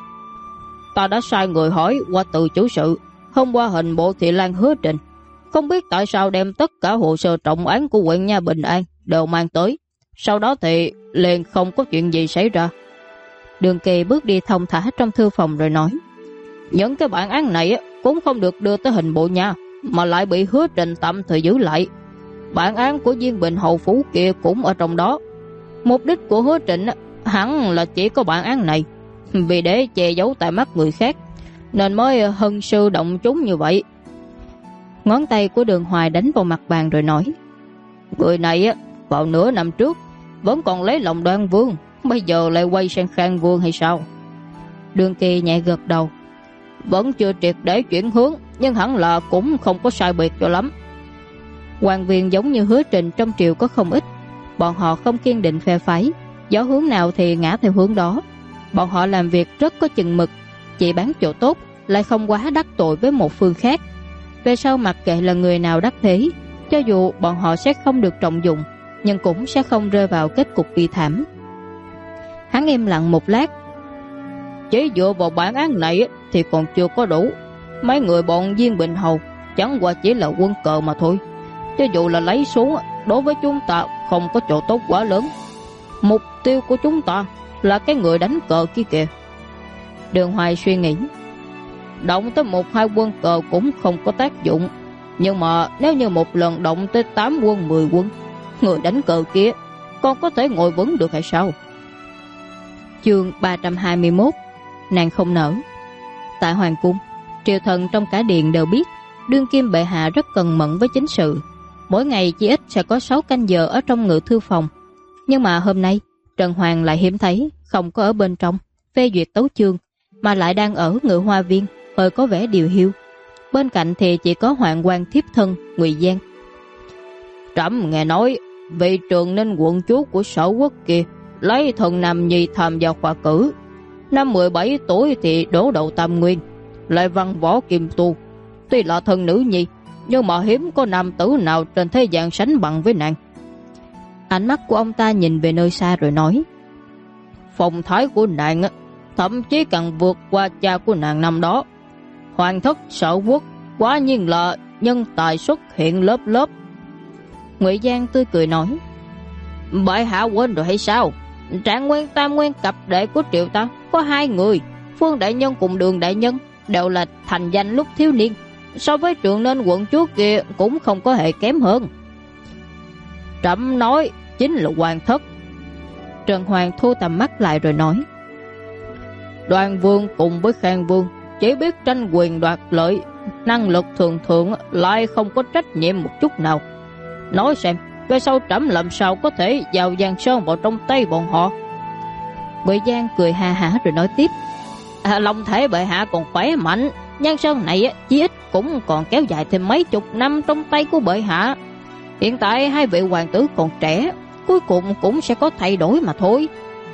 Ta đã sai người hỏi qua từ chủ sự, hôm qua hình bộ Thị Lan Hứa Trình, không biết tại sao đem tất cả hồ sơ trọng án của huyện Nha Bình An đều mang tới. Sau đó thì liền không có chuyện gì xảy ra. Đường Kỳ bước đi thong thả trong thư phòng rồi nói, những cái bản án này cũng không được đưa tới hình bộ nha, mà lại bị Hứa Trình tạm thời giữ lại. Bản án của Viên Bình hầu phủ kia cũng ở trong đó. Mục đích của Hứa Trình hẳn là chỉ có bản án này, vì để che giấu tại mắt người khác nên mới hân sư động chúng như vậy. Ngón tay của Đường Hoài đánh vào mặt bàn rồi nói, người này vào nửa năm trước vẫn còn lấy lòng Đoan Vương, bây giờ lại quay sang Khang Vương hay sao? Đường Kỳ nhẹ gật đầu. Vẫn chưa triệt để chuyển hướng, nhưng hẳn là cũng không có sai biệt cho lắm. Quan viên giống như Hứa Trình trong triều có không ít. Bọn họ không kiên định phe phái, gió hướng nào thì ngã theo hướng đó. Bọn họ làm việc rất có chừng mực, chỉ bán chỗ tốt, lại không quá đắc tội với một phương khác. Về sau mặc kệ là người nào đắc thế, cho dù bọn họ sẽ không được trọng dụng, nhưng cũng sẽ không rơi vào kết cục bi thảm. Hắn im lặng một lát. Chỉ dựa vào bản án này thì còn chưa có đủ. Mấy người bọn Viên Bình hầu chẳng qua chỉ là quân cờ mà thôi. Cho dù là lấy xuống, đối với chúng ta không có chỗ tốt quá lớn. Mục tiêu của chúng ta là cái người đánh cờ kia kìa. Đường Hoài suy nghĩ. Động tới 1-2 quân cờ cũng không có tác dụng, nhưng mà nếu như một lần động tới 8 quân 10 quân, người đánh cờ kia còn có thể ngồi vững được hay sao? Chương 321. Nàng không nở. Tại hoàng cung, triều thần trong cả điện đều biết đương kim bệ hạ rất cần mẫn với chính sự. Mỗi ngày chỉ ít sẽ có 6 canh giờ ở trong ngự thư phòng. Nhưng mà hôm nay Trần Hoàng lại hiếm thấy không có ở bên trong phê duyệt tấu chương, mà lại đang ở Ngự Hoa Viên, hơi có vẻ điều hiu. Bên cạnh thì chỉ có Hoạn quan thiếp thân Ngụy Giang. Trẫm nghe nói vị Trường Ninh quận chúa của Sở Quốc kia lấy thần nam nhi tham gia khoa cử. Năm 17 tuổi thì đỗ đậu tam nguyên, lại văn võ kim tu. Tuy là thân nữ nhi, nhưng mà hiếm có nam tử nào trên thế gian sánh bằng với nàng. Ánh mắt của ông ta nhìn về nơi xa rồi nói, phong thái của nàng thậm chí càng vượt qua cha của nàng năm đó. Hoàng thất Sở Quốc quả nhiên là nhân tài xuất hiện lớp lớp. Ngụy Giang tươi cười nói, bệ hạ quên rồi hay sao? Trạng nguyên tam nguyên cặp đệ của triều ta có 2 người, Phương đại nhân cùng Đường đại nhân đều là thành danh lúc thiếu niên, so với Trường Ninh quận chúa kia cũng không có hề kém hơn. Trẫm nói chính là hoàng thất. Trần Hoàng thu tầm mắt lại rồi nói, Đoan Vương cùng với Khang Vương chỉ biết tranh quyền đoạt lợi, năng lực thường thường lại không có trách nhiệm một chút nào. Nói xem, về sau trẫm làm sao có thể vào Giang Sơn vào trong tay bọn họ? Ngụy Giang cười ha hả rồi nói tiếp, long thể bệ hạ còn khỏe mạnh, Giang Sơn này chí ít cũng còn kéo dài thêm mấy chục năm trong tay của bệ hạ. Hiện tại 2 vị hoàng tử còn trẻ, cuối cùng cũng sẽ có thay đổi mà thôi.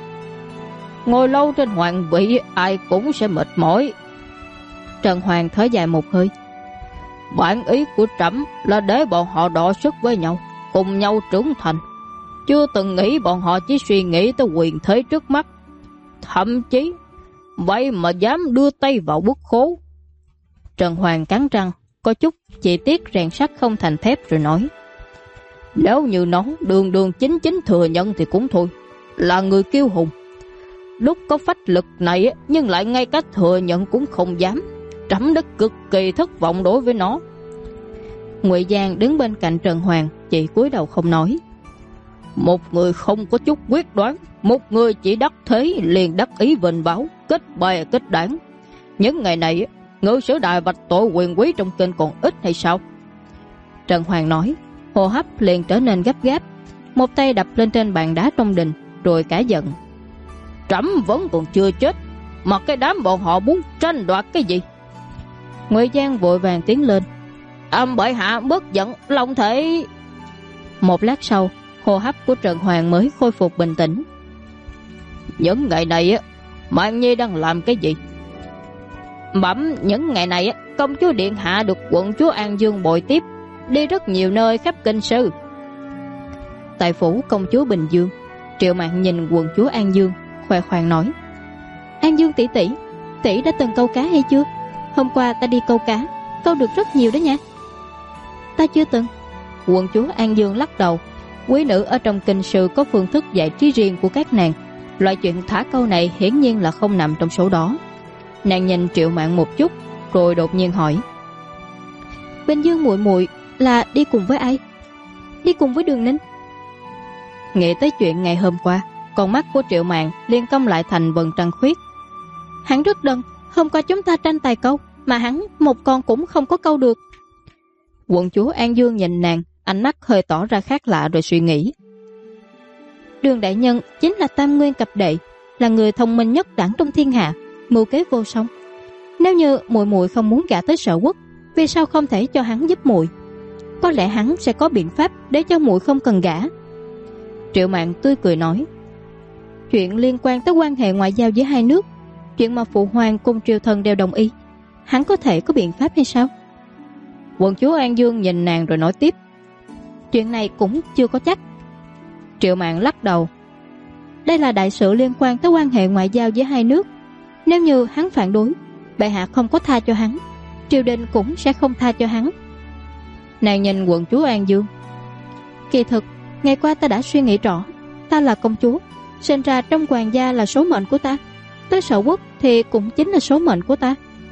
Ngồi lâu trên hoàng vị ai cũng sẽ mệt mỏi. Trần Hoàng thở dài một hơi. Bản ý của trẫm là để bọn họ đọ sức với nhau, cùng nhau trưởng thành. Chưa từng nghĩ bọn họ chỉ suy nghĩ tới quyền thế trước mắt. Thậm chí vậy mà dám đưa tay vào bức khố. Trần Hoàng cắn răng, có chút chỉ tiếc rèn sắt không thành thép rồi nói, nếu như nó đường đường chính chính thừa nhận thì cũng thôi, là người kiêu hùng. Lúc có phách lực này nhưng lại ngay cả thừa nhận cũng không dám. Trẫm đã cực kỳ thất vọng đối với nó. Ngụy Giang đứng bên cạnh Trần Hoàng, chỉ cúi đầu không nói. Một người không có chút quyết đoán, một người chỉ đắc thế liền đắc ý vinh báo, kết bè kết đảng. Những ngày này ngự sử đại bạch tội quyền quý trong kinh còn ít hay sao? Trần Hoàng nói, hô hấp liền trở nên gấp gáp, một tay đập lên trên bàn đá trong đình, rồi cả giận. Trẫm vẫn còn chưa chết, mà cái đám bọn họ muốn tranh đoạt cái gì? Ngụy Giang vội vàng tiến lên. Bệ hạ bớt giận, lòng thể. Một lát sau, hô hấp của Trần Hoàng mới khôi phục bình tĩnh. Những ngày này Mạn Nhi đang làm cái gì? Bẩm, những ngày này công chúa điện hạ được quận chúa An Dương bồi tiếp, đi rất nhiều nơi khắp kinh sư. Tại phủ công chúa Bình Dương, Triệu Mạn nhìn quận chúa An Dương, khoe khoang nói: An Dương tỷ tỷ, tỷ đã từng câu cá hay chưa? Hôm qua ta đi câu cá, câu được rất nhiều đó nha. Ta chưa từng. Quận chúa An Dương lắc đầu. Quý nữ ở trong kinh sư có phương thức giải trí riêng của các nàng, loại chuyện thả câu này hiển nhiên là không nằm trong số đó. Nàng nhìn Triệu Mạn một chút, rồi đột nhiên hỏi: Bình Dương muội muội là đi cùng với ai? Đi cùng với Đường Ninh. Nghĩ tới chuyện ngày hôm qua, con mắt của Triệu Mạn liền cong lại thành vầng trăng khuyết. Hắn rất đần, hôm qua chúng ta tranh tài câu, mà hắn một con cũng không có câu được. Quận chúa An Dương nhìn nàng, ánh mắt hơi tỏ ra khác lạ rồi suy nghĩ. Đường đại nhân chính là tam nguyên cập đệ, là người thông minh nhất đẳng trong thiên hạ, mưu kế vô song. Nếu như muội muội không muốn gả tới Sở Quốc, vì sao không thể cho hắn giúp muội? Có lẽ hắn sẽ có biện pháp để cho muội không cần gả. Triệu Mạn tươi cười nói: Chuyện liên quan tới quan hệ ngoại giao giữa hai nước, chuyện mà phụ hoàng cùng triều thần đều đồng ý, hắn có thể có biện pháp hay sao? Quận chúa An Dương nhìn nàng rồi nói tiếp: Chuyện này cũng chưa có chắc. Triệu Mạn lắc đầu. Đây là đại sự liên quan tới quan hệ ngoại giao giữa hai nước. Nếu như hắn phản đối, bệ hạ không có tha cho hắn, triều đình cũng sẽ không tha cho hắn. Nàng nhìn quận chúa An Dương. Kỳ thực, ngày qua ta đã suy nghĩ rõ, ta là công chúa, sinh ra trong hoàng gia là số mệnh của ta, tới Sở Quốc thì cũng chính là số mệnh của ta.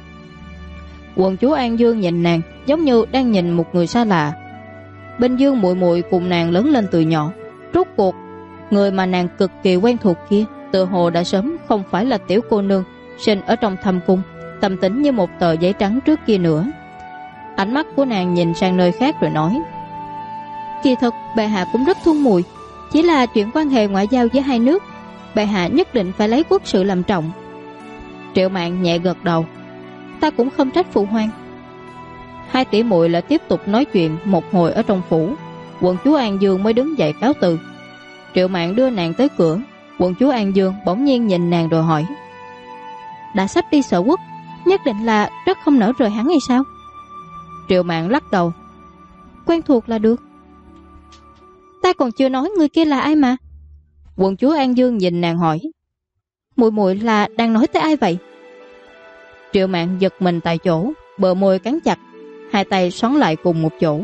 Quận chúa An Dương nhìn nàng giống như đang nhìn một người xa lạ. Bình Dương muội muội cùng nàng lớn lên từ nhỏ, rốt cuộc người mà nàng cực kỳ quen thuộc kia tự hồ đã sớm không phải là tiểu cô nương sinh ở trong thâm cung, tâm tính như một tờ giấy trắng trước kia nữa. Ánh mắt của nàng nhìn sang nơi khác rồi nói: Kỳ thực bệ hạ cũng rất thương muội, chỉ là chuyện quan hệ ngoại giao giữa hai nước, bệ hạ nhất định phải lấy quốc sự làm trọng. Triệu Mạn nhẹ gật đầu. Ta cũng không trách phụ hoàng. Hai tỷ muội lại tiếp tục nói chuyện một hồi ở trong phủ. Quận chúa An Dương mới đứng dậy cáo từ. Triệu Mạn đưa nàng tới cửa. Quận chúa An Dương bỗng nhiên nhìn nàng rồi hỏi: Đã sắp đi Sở Quốc, nhất định là rất không nỡ rời hắn hay sao? Triệu Mạn lắc đầu. Quen thuộc là được. Ta còn chưa nói người kia là ai mà. Quận chúa An Dương nhìn nàng hỏi: Muội muội là đang nói tới ai vậy? Triệu Mạn giật mình tại chỗ, bờ môi cắn chặt, hai tay xoắn lại cùng một chỗ.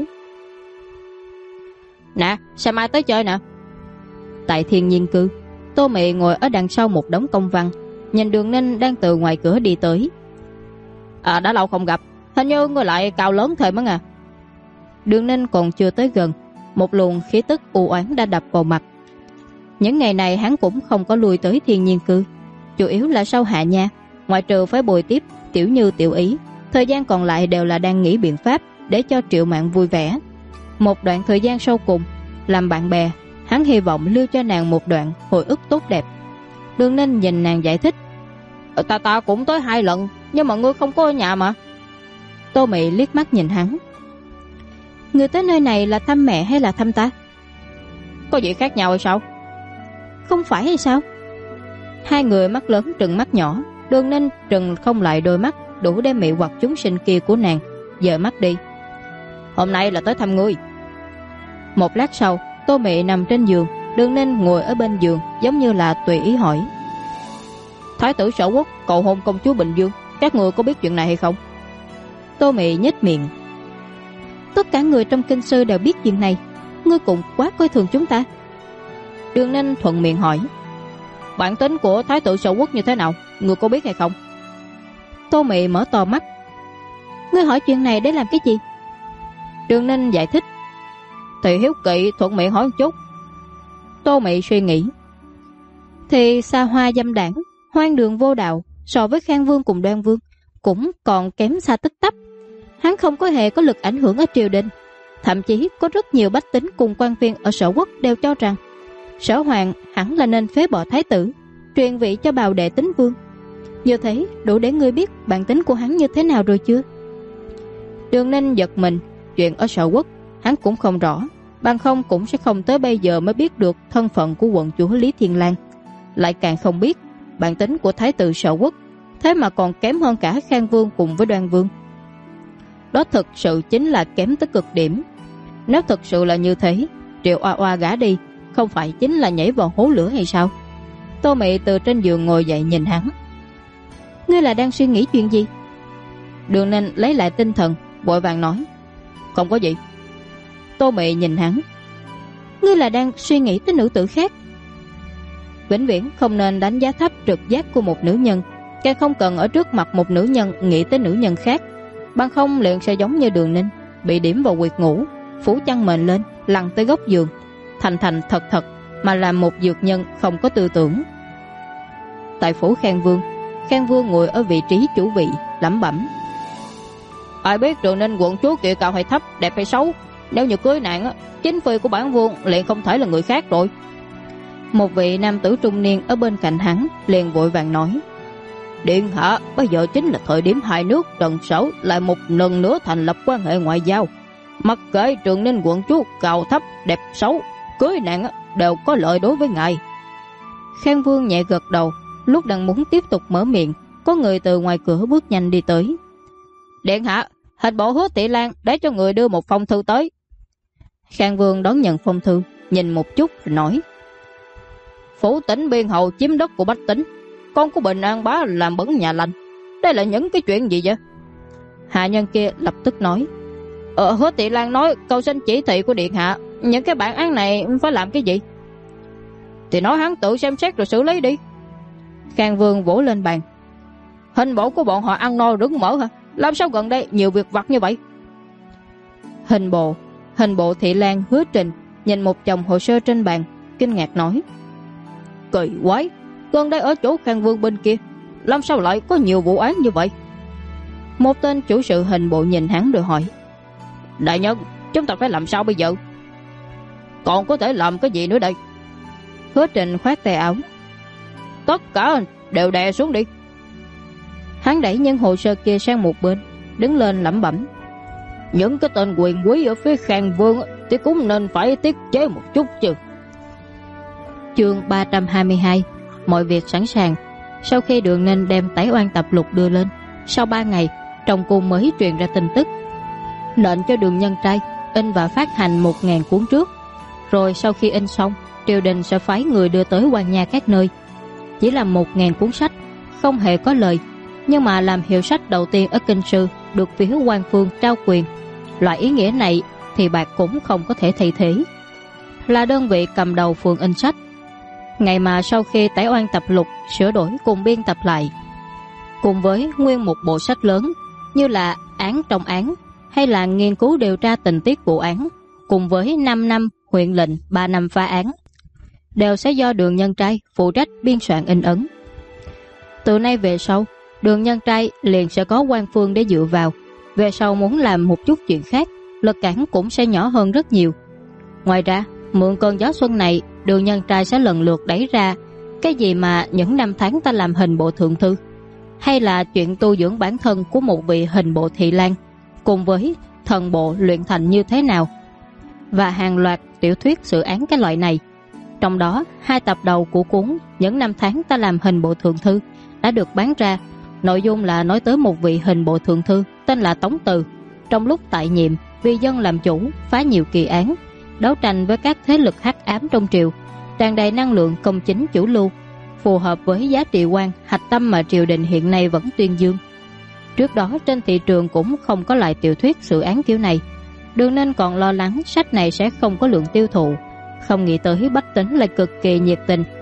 Nè, sao mai tới chơi nè? Tại Thiên Nhiên Cư, Tô Mị ngồi ở đằng sau một đống công văn, nhìn Đường Ninh đang từ ngoài cửa đi tới. Đã lâu không gặp, hình như ngươi lại cao lớn thời mất à? Đường Ninh còn chưa tới gần, một luồng khí tức u oán đã đập vào mặt. Những ngày này hắn cũng không có lui tới Thiên Nhiên Cư, chủ yếu là sau hạ nha, ngoại trừ phải bồi tiếp Tiểu Như Tiểu Ý, thời gian còn lại đều là đang nghĩ biện pháp để cho Triệu Mạn vui vẻ. Một đoạn thời gian sau cùng làm bạn bè, hắn hy vọng lưu cho nàng một đoạn hồi ức tốt đẹp. Đường Ninh nhìn nàng giải thích: Ta cũng tới 2 lần, nhưng mà ngươi không có ở nhà mà. Tô Mị liếc mắt nhìn hắn: Ngươi tới nơi này là thăm mẹ hay là thăm ta? Có gì khác nhau hay sao? Không phải hay sao? Hai người mắt lớn trừng mắt nhỏ. Đường Ninh trừng không lại đôi mắt đủ để mị hoặc chúng sinh kia của nàng, dời mắt đi. Hôm nay là tới thăm ngươi. Một lát sau, Tô Mị nằm trên giường, Đường Ninh ngồi ở bên giường giống như là tùy ý hỏi: Thái tử Sở Quốc cầu hôn công chúa Bình Dương, các người có biết chuyện này hay không? Tô Mị nhếch miệng: Tất cả người trong kinh sư đều biết chuyện này, ngươi cũng quá coi thường chúng ta. Đường Ninh thuận miệng hỏi: bản tính của thái tử Sở Quốc như thế nào, người có biết hay không? Tô Mị mở to mắt. Ngươi hỏi chuyện này để làm cái gì? Đường Ninh giải thích. Thì hiếu kỵ thuận miệng hỏi một chút. Tô Mị suy nghĩ. Thì xa hoa dâm đảng, hoang đường vô đạo, so với Khang Vương cùng Đoan Vương cũng còn kém xa tích tắp. Hắn không có hề có lực ảnh hưởng ở triều đình. Thậm chí có rất nhiều bách tính cùng quan viên ở Sở Quốc đều cho rằng Sở Hoàng hẳn là nên phế bỏ thái tử, truyền vị cho bào đệ Tín Vương. Như thế đủ để ngươi biết bản tính của hắn như thế nào rồi chưa? Đường Ninh giật mình. Chuyện ở Sở Quốc hắn cũng không rõ, bằng không cũng sẽ không tới bây giờ mới biết được thân phận của quận chúa Lý Thiên Lang. Lại càng không biết bản tính của thái tử Sở Quốc, thế mà còn kém hơn cả Khang Vương cùng với Đoan Vương. Đó thực sự chính là kém tới cực điểm. Nếu thực sự là như thế, Triệu Oa Oa gả đi không phải chính là nhảy vào hố lửa hay sao? Tô Mị từ trên giường ngồi dậy nhìn hắn. Ngươi là đang suy nghĩ chuyện gì? Đường Ninh lấy lại tinh thần, vội vàng nói. Không có gì. Tô Mị nhìn hắn. Ngươi là đang suy nghĩ tới nữ tử khác. Vĩnh viễn không nên đánh giá thấp trực giác của một nữ nhân, càng không cần ở trước mặt một nữ nhân nghĩ tới nữ nhân khác, bằng không liền sẽ giống như Đường Ninh, bị điểm vào quyệt ngủ, phủ chăn mền lên, lăn tới góc giường, thành thành thật thật mà làm một dược nhân không có tư tưởng. Tại phủ Khang Vương ngồi ở vị trí chủ vị, lẩm bẩm. Ai biết Đường Ninh quận chúa kia cao hay thấp, đẹp hay xấu, nếu như cưới nạn, chính phi của bản vương liền không thể là người khác rồi. Một vị nam tử trung niên ở bên cạnh hắn liền vội vàng nói. Điện hạ, bây giờ chính là thời điểm hai nước Trần Sở lại một lần nữa thành lập quan hệ ngoại giao. Mặc kệ Đường Ninh quận chúa cao thấp, đẹp xấu, cưới nạn đều có lợi đối với ngài. Khang Vương nhẹ gật đầu. Lúc đang muốn tiếp tục mở miệng, có người từ ngoài cửa bước nhanh đi tới. Điện hạ, hình bộ Hứa Thị Lan để cho người đưa một phong thư tới. Khang Vương đón nhận phong thư, nhìn một chút rồi nói. Phủ tỉnh biên hầu chiếm đất của bách tính, con của Bình An bá làm bẩn nhà lành. Đây là những cái chuyện gì vậy? Hạ nhân kia lập tức nói. Hứa Thị Lan nói cầu xin chỉ thị của điện hạ, những cái bản án này phải làm cái gì? Thì nói hắn tự xem xét rồi xử lý đi. Khang Vương vỗ lên bàn. Hình bộ của bọn họ ăn no rứng mỡ hả? Làm sao gần đây nhiều việc vặt như vậy? Hình bộ Thị Lan Hứa Trình nhìn một chồng hồ sơ trên bàn, kinh ngạc nói. Kỳ quái, gần đây ở chỗ Khang Vương bên kia, làm sao lại có nhiều vụ án như vậy? Một tên chủ sự hình bộ nhìn hắn rồi hỏi. Đại nhân, chúng ta phải làm sao bây giờ? Còn có thể làm cái gì nữa đây? Hứa Trình khoát tay áo. Tất cả đều đè xuống đi. Hắn đẩy những hồ sơ kia sang một bên, đứng lên lẩm bẩm. Những cái tên quyền quý ở phía Khang Vương thì cũng nên phải tiết chế một chút chứ. Chương 322. Mọi việc sẵn sàng. Sau khi Đường Ninh đem tái oan tập lục đưa lên, sau 3 ngày trong cung mới truyền ra tin tức, lệnh cho Đường Nhân Trai in và phát hành 1000 cuốn trước, rồi sau khi in xong, triều đình sẽ phái người đưa tới quan nha các nơi. Chỉ là 1000 cuốn sách, không hề có lời, nhưng mà làm hiệu sách đầu tiên ở kinh sư, được phía quan phương trao quyền. Loại ý nghĩa này thì bạc cũng không có thể thay thế. Là đơn vị cầm đầu phường in sách. Ngày mà sau khi tái oan tập lục sửa đổi cùng biên tập lại, cùng với nguyên một bộ sách lớn như là án trong án, hay là nghiên cứu điều tra tình tiết vụ án, cùng với 5 năm huyện lệnh, 3 năm phá án, đều sẽ do Đường Nhân Trai phụ trách biên soạn in ấn. Từ nay về sau, Đường Nhân Trai liền sẽ có quan phương để dựa vào. Về sau muốn làm một chút chuyện khác, lực cản cũng sẽ nhỏ hơn rất nhiều. Ngoài ra, mượn cơn gió xuân này, Đường Nhân Trai sẽ lần lượt đẩy ra cái gì mà những năm tháng ta làm hình bộ thượng thư, hay là chuyện tu dưỡng bản thân của một vị hình bộ Thị Lan, cùng với thần bộ luyện thành như thế nào, và hàng loạt tiểu thuyết sự án cái loại này. Trong đó, 2 tập đầu của cuốn Những năm tháng ta làm hình bộ thượng thư đã được bán ra. Nội dung là nói tới một vị hình bộ thượng thư tên là Tống Từ, trong lúc tại nhiệm vì dân làm chủ, phá nhiều kỳ án, đấu tranh với các thế lực hắc ám trong triều, tràn đầy năng lượng công chính chủ lưu, phù hợp với giá trị quan hạch tâm mà triều đình hiện nay vẫn tuyên dương. Trước đó trên thị trường cũng không có loại tiểu thuyết sự án kiểu này. Đường Ninh còn lo lắng sách này sẽ không có lượng tiêu thụ, không nghĩ tới bách tính lại cực kỳ nhiệt tình,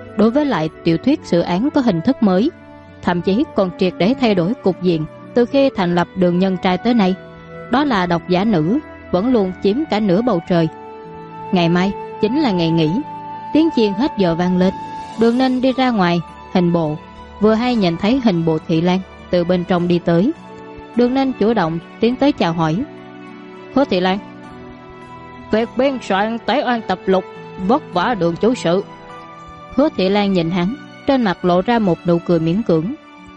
đối với lại tiểu thuyết xử án có hình thức mới, thậm chí còn triệt để thay đổi cục diện từ khi thành lập Đường Nhân Trai tới nay. Đó là độc giả nữ vẫn luôn chiếm cả nửa bầu trời. Ngày mai chính là ngày nghỉ. Tiếng chiên hết giờ vang lên. Đường Ninh đi ra ngoài hình bộ, vừa hay nhìn thấy hình bộ Thị Lan từ bên trong đi tới. Đường Ninh chủ động tiến tới chào hỏi. Hứa Thị Lan, việc biên soạn Tế Oan tập lục vất vả Đường chủ sự. Hứa Thị Lan nhìn hắn, trên mặt lộ ra một nụ cười miễn cưỡng.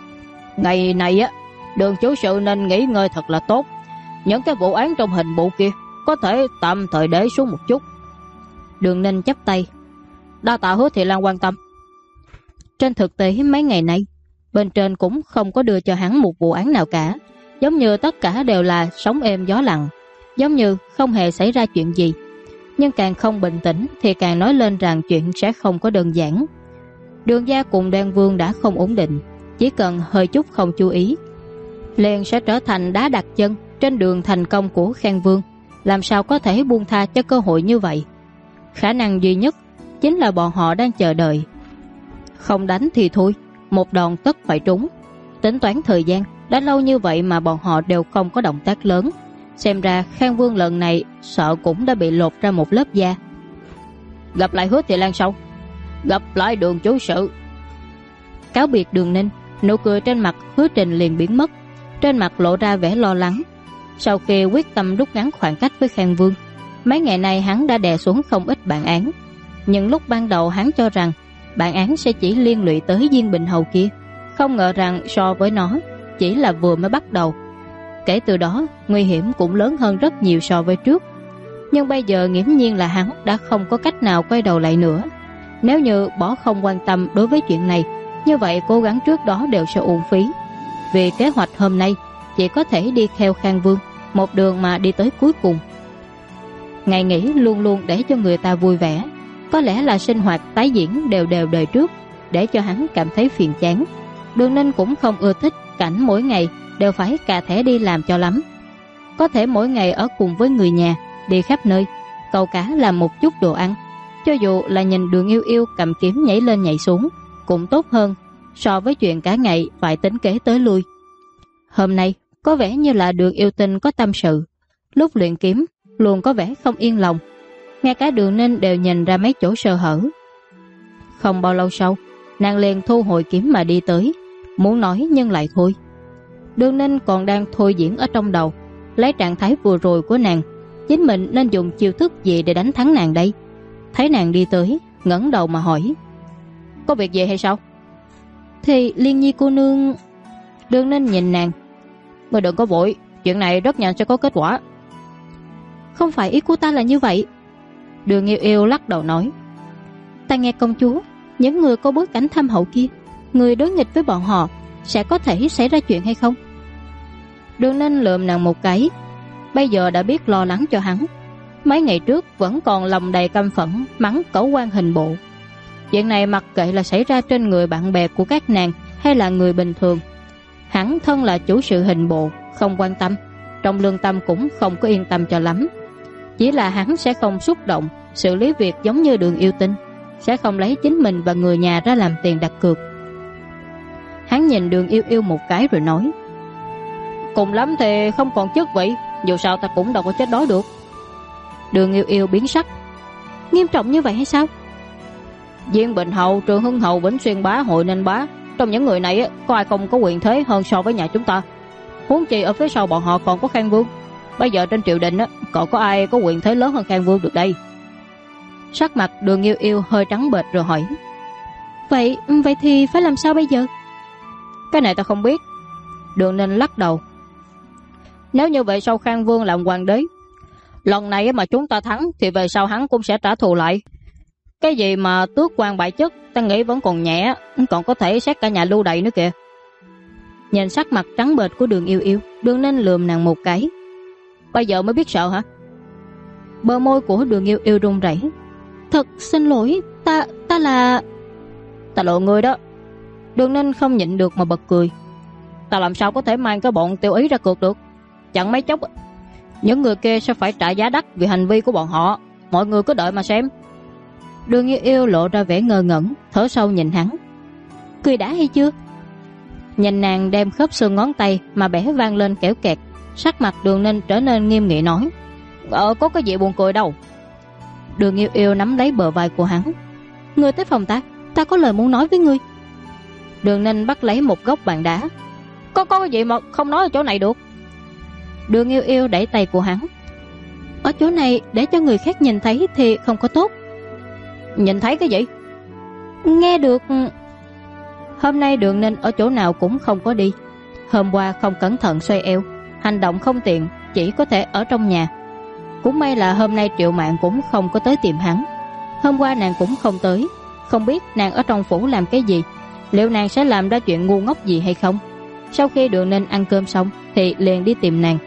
Ngày này á, Đường chủ sự nên nghỉ ngơi thật là tốt. Những cái vụ án trong hình bộ kia có thể tạm thời để xuống một chút. Đường Ninh chắp tay. Đa tạ Hứa Thị Lan quan tâm. Trên thực tế mấy ngày nay, bên trên cũng không có đưa cho hắn một vụ án nào cả, giống như tất cả đều là sóng êm gió lặng, giống như không hề xảy ra chuyện gì. Nhưng càng không bình tĩnh thì càng nói lên rằng chuyện sẽ không có đơn giản. Đường gia cùng Đoan Vương đã không ổn định, chỉ cần hơi chút không chú ý liền sẽ trở thành đá đặt chân trên đường thành công của Khang Vương. Làm sao có thể buông tha cho cơ hội như vậy? Khả năng duy nhất chính là bọn họ đang chờ đợi. Không đánh thì thôi, một đòn tất phải trúng. Tính toán thời gian, đã lâu như vậy mà bọn họ đều không có động tác lớn. Xem ra Khang Vương lần này sợ cũng đã bị lột ra một lớp da. Gặp lại Hứa Thị Lan sau. Gặp lại Đường chủ sự. Cáo biệt Đường Ninh, nụ cười trên mặt Hứa Trình liền biến mất, trên mặt lộ ra vẻ lo lắng. Sau khi quyết tâm rút ngắn khoảng cách với Khang Vương, mấy ngày nay hắn đã đè xuống không ít bản án. Nhưng lúc ban đầu hắn cho rằng bản án sẽ chỉ liên lụy tới Diên Bình Hầu kia, không ngờ rằng so với nó chỉ là vừa mới bắt đầu. Kể từ đó nguy hiểm cũng lớn hơn rất nhiều so với trước. Nhưng bây giờ nghiễm nhiên là hắn đã không có cách nào quay đầu lại nữa. Nếu như bỏ không quan tâm đối với chuyện này, như vậy cố gắng trước đó đều sẽ uổng phí. Vì kế hoạch hôm nay chỉ có thể đi theo Khang Vương, một đường mà đi tới cuối cùng. Ngày nghỉ luôn luôn để cho người ta vui vẻ. Có lẽ là sinh hoạt tái diễn đều đều đời trước để cho hắn cảm thấy phiền chán. Đường Ninh cũng không ưa thích cảnh mỗi ngày đều phải cà thẻ đi làm cho lắm. Có thể mỗi ngày ở cùng với người nhà, đi khắp nơi, câu cá làm một chút đồ ăn. Cho dù là nhìn Đường Yêu Yêu cầm kiếm nhảy lên nhảy xuống cũng tốt hơn so với chuyện cả ngày phải tính kế tới lui. Hôm nay có vẻ như là Đường Yêu Tinh có tâm sự. Lúc luyện kiếm luôn có vẻ không yên lòng. Ngay cả Đường Ninh đều nhìn ra mấy chỗ sơ hở. Không bao lâu sau, nàng liền thu hồi kiếm mà đi tới, muốn nói nhưng lại thôi. Đường Ninh còn đang thôi diễn ở trong đầu, lấy trạng thái vừa rồi của nàng, chính mình nên dùng chiêu thức gì để đánh thắng nàng đây. Thấy nàng đi tới, ngẩng đầu mà hỏi. Có việc gì hay sao? Thì Liên Nhi cô nương... Đường Ninh nhìn nàng. Ngươi đừng có vội, chuyện này rất nhanh sẽ có kết quả. Không phải ý của ta là như vậy. Đường Yêu Yêu lắc đầu nói. Ta nghe công chúa, những người có bối cảnh thâm hậu kia, người đối nghịch với bọn họ sẽ có thể xảy ra chuyện hay không? Đường Ninh lườm nàng một cái. Bây giờ đã biết lo lắng cho hắn. Mấy ngày trước vẫn còn lòng đầy căm phẫn mắng cẩu quan hình bộ. Chuyện này mặc kệ là xảy ra trên người bạn bè của các nàng hay là người bình thường, hắn thân là chủ sự hình bộ không quan tâm, trong lương tâm cũng không có yên tâm cho lắm. Chỉ là hắn sẽ không xúc động xử lý việc giống như Đường Yêu Tinh, sẽ không lấy chính mình và người nhà ra làm tiền đặt cược. Hắn nhìn Đường Yêu Yêu một cái rồi nói. Cùng lắm thì không còn chức vị, dù sao ta cũng đâu có chết đói được. Đường Yêu Yêu biến sắc. Nghiêm trọng như vậy hay sao? Diên Bình Hầu, Trường Hưng Hầu, Vĩnh Xuyên Bá, Hội Ninh Bá, trong những người này có ai không có quyền thế hơn so với nhà chúng ta? Huống chi ở phía sau bọn họ còn có Khang Vương. Bây giờ trên triều đình còn có ai có quyền thế lớn hơn Khang Vương được đây? Sắc mặt Đường Yêu Yêu hơi trắng bệch rồi hỏi. Vậy thì phải làm sao bây giờ? Cái này ta không biết. Đường Ninh lắc đầu. Nếu như vậy sau Khang Vương làm hoàng đế, lần này mà chúng ta thắng thì về sau hắn cũng sẽ trả thù lại. Cái gì mà tước quan bại chức, ta nghĩ vẫn còn nhẹ, còn có thể xét cả nhà lưu đày nữa kìa. Nhìn sắc mặt trắng bệch của Đường Yêu Yêu, Đường Ninh lườm nàng một cái. Bây giờ mới biết sợ hả? Bờ môi của Đường Yêu Yêu run rẩy. Thật xin lỗi, ta là... Ta lộ người đó. Đường Ninh không nhịn được mà bật cười. Ta làm sao có thể mang cái bọn Tiêu Ý ra cược được? Chẳng mấy chốc những người kia sẽ phải trả giá đắt vì hành vi của bọn họ. Mọi người cứ đợi mà xem. Đường Yêu Yêu lộ ra vẻ ngơ ngẩn, thở sâu nhìn hắn. Cười đã hay chưa? Nhìn nàng đem khớp xương ngón tay mà bẻ vang lên kẽo kẹt, sắc mặt Đường Ninh trở nên nghiêm nghị nói: có cái gì buồn cười đâu. Đường Yêu Yêu nắm lấy bờ vai của hắn. Ngươi tới phòng ta có lời muốn nói với ngươi. Đường Ninh bắt lấy một góc bàn đá. Có cái gì mà không nói ở chỗ này được? Đường Yêu Yêu đẩy tay của hắn. Ở chỗ này để cho người khác nhìn thấy thì không có tốt. Nhìn thấy cái gì? Nghe được. Hôm nay Đường Ninh ở chỗ nào cũng không có đi. Hôm qua không cẩn thận xoay eo, hành động không tiện, chỉ có thể ở trong nhà. Cũng may là hôm nay Triệu Mạn cũng không có tới tìm hắn. Hôm qua nàng cũng không tới, không biết nàng ở trong phủ làm cái gì, liệu nàng sẽ làm ra chuyện ngu ngốc gì hay không. Sau khi Đường Ninh ăn cơm xong thì liền đi tìm nàng.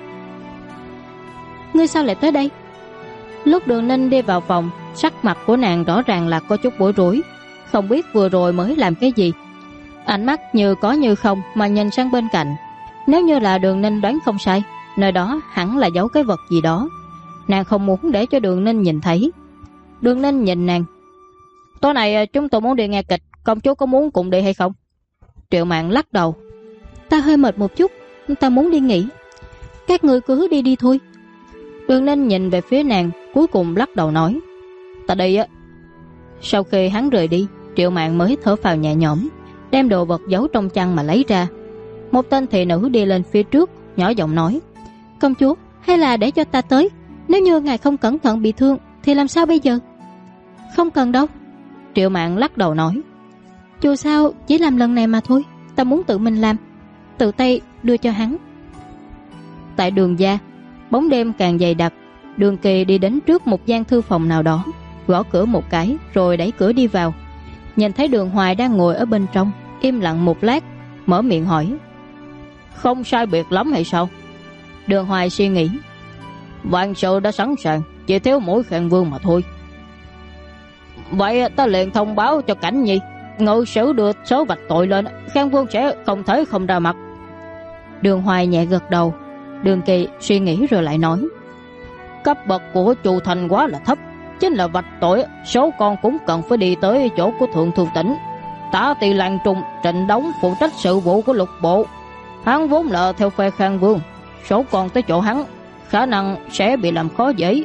Ngươi sao lại tới đây? Lúc Đường Ninh đi vào phòng, sắc mặt của nàng rõ ràng là có chút bối rối, không biết vừa rồi mới làm cái gì. Ánh mắt như có như không mà nhìn sang bên cạnh. Nếu như là Đường Ninh đoán không sai, nơi đó hẳn là giấu cái vật gì đó. Nàng không muốn để cho Đường Ninh nhìn thấy. Đường Ninh nhìn nàng. Tối nay chúng tôi muốn đi nghe kịch, công chúa có muốn cùng đi hay không? Triệu Mạn lắc đầu. Ta hơi mệt một chút, ta muốn đi nghỉ. Các ngươi cứ đi đi thôi. Đường Ninh nhìn về phía nàng, cuối cùng lắc đầu nói: Ta đi á. Sau khi hắn rời đi, Triệu Mạn mới thở phào nhẹ nhõm, đem đồ vật giấu trong chăn mà lấy ra. Một tên thị nữ đi lên phía trước, nhỏ giọng nói: Công chúa, hay là để cho ta tới? Nếu như ngài không cẩn thận bị thương thì làm sao bây giờ? Không cần đâu. Triệu Mạn lắc đầu nói: Dù sao chỉ làm lần này mà thôi, ta muốn tự mình làm, tự tay đưa cho hắn. Tại Đường gia, bóng đêm càng dày đặc. Đường Kỳ đi đến trước một gian thư phòng nào đó, gõ cửa một cái rồi đẩy cửa đi vào. Nhìn thấy Đường Hoài đang ngồi ở bên trong, im lặng một lát, mở miệng hỏi: Không sai biệt lắm hay sao? Đường Hoài suy nghĩ: Vạn sự đã sẵn sàng, chỉ thiếu mỗi Khang Vương mà thôi. Vậy ta liền thông báo cho Cảnh Nhi, ngự sử đưa số vạch tội lên, Khang Vương sẽ không thể không ra mặt. Đường Hoài nhẹ gật đầu. Đường Kỳ suy nghĩ rồi lại nói: Cấp bậc của Chu Thành quá là thấp, chính là vạch tội, số con cũng cần phải đi tới chỗ của Thượng Thư Tỉnh. Tả Tỳ Lan Trung Trịnh Đống phụ trách sự vụ của lục bộ, hắn vốn là theo phe Khang Vương, số con tới chỗ hắn khả năng sẽ bị làm khó dễ.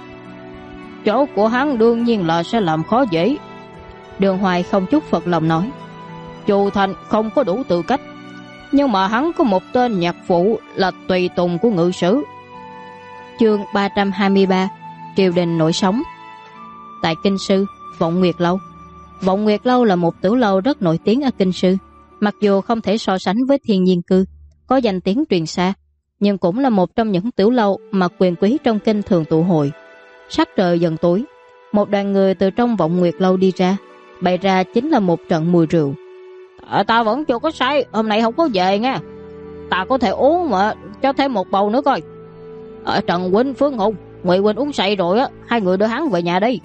Chỗ của hắn đương nhiên là sẽ làm khó dễ. Đường Hoài không chút phật lòng nói: Chu Thành không có đủ tư cách, nhưng mà hắn có một tên nhạc phụ là tùy tùng của ngự sử. Chương 323: Triều đình nổi sóng. Tại Kinh Sư, Vọng Nguyệt Lâu. Vọng Nguyệt Lâu là một tiểu lâu rất nổi tiếng ở Kinh Sư. Mặc dù không thể so sánh với Thiên Nhiên Cư, có danh tiếng truyền xa, nhưng cũng là một trong những tiểu lâu mà quyền quý trong kinh thường tụ hội. Sắc trời dần tối, một đoàn người từ trong Vọng Nguyệt Lâu đi ra, bày ra chính là một trận mùi rượu. Ta vẫn chưa có say, hôm nay không có về nha. Ta có thể uống mà, cho thêm một bầu nữa coi. Trần huynh, Phương Hùng, Ngụy huynh uống say rồi á, hai người đưa hắn về nhà đi.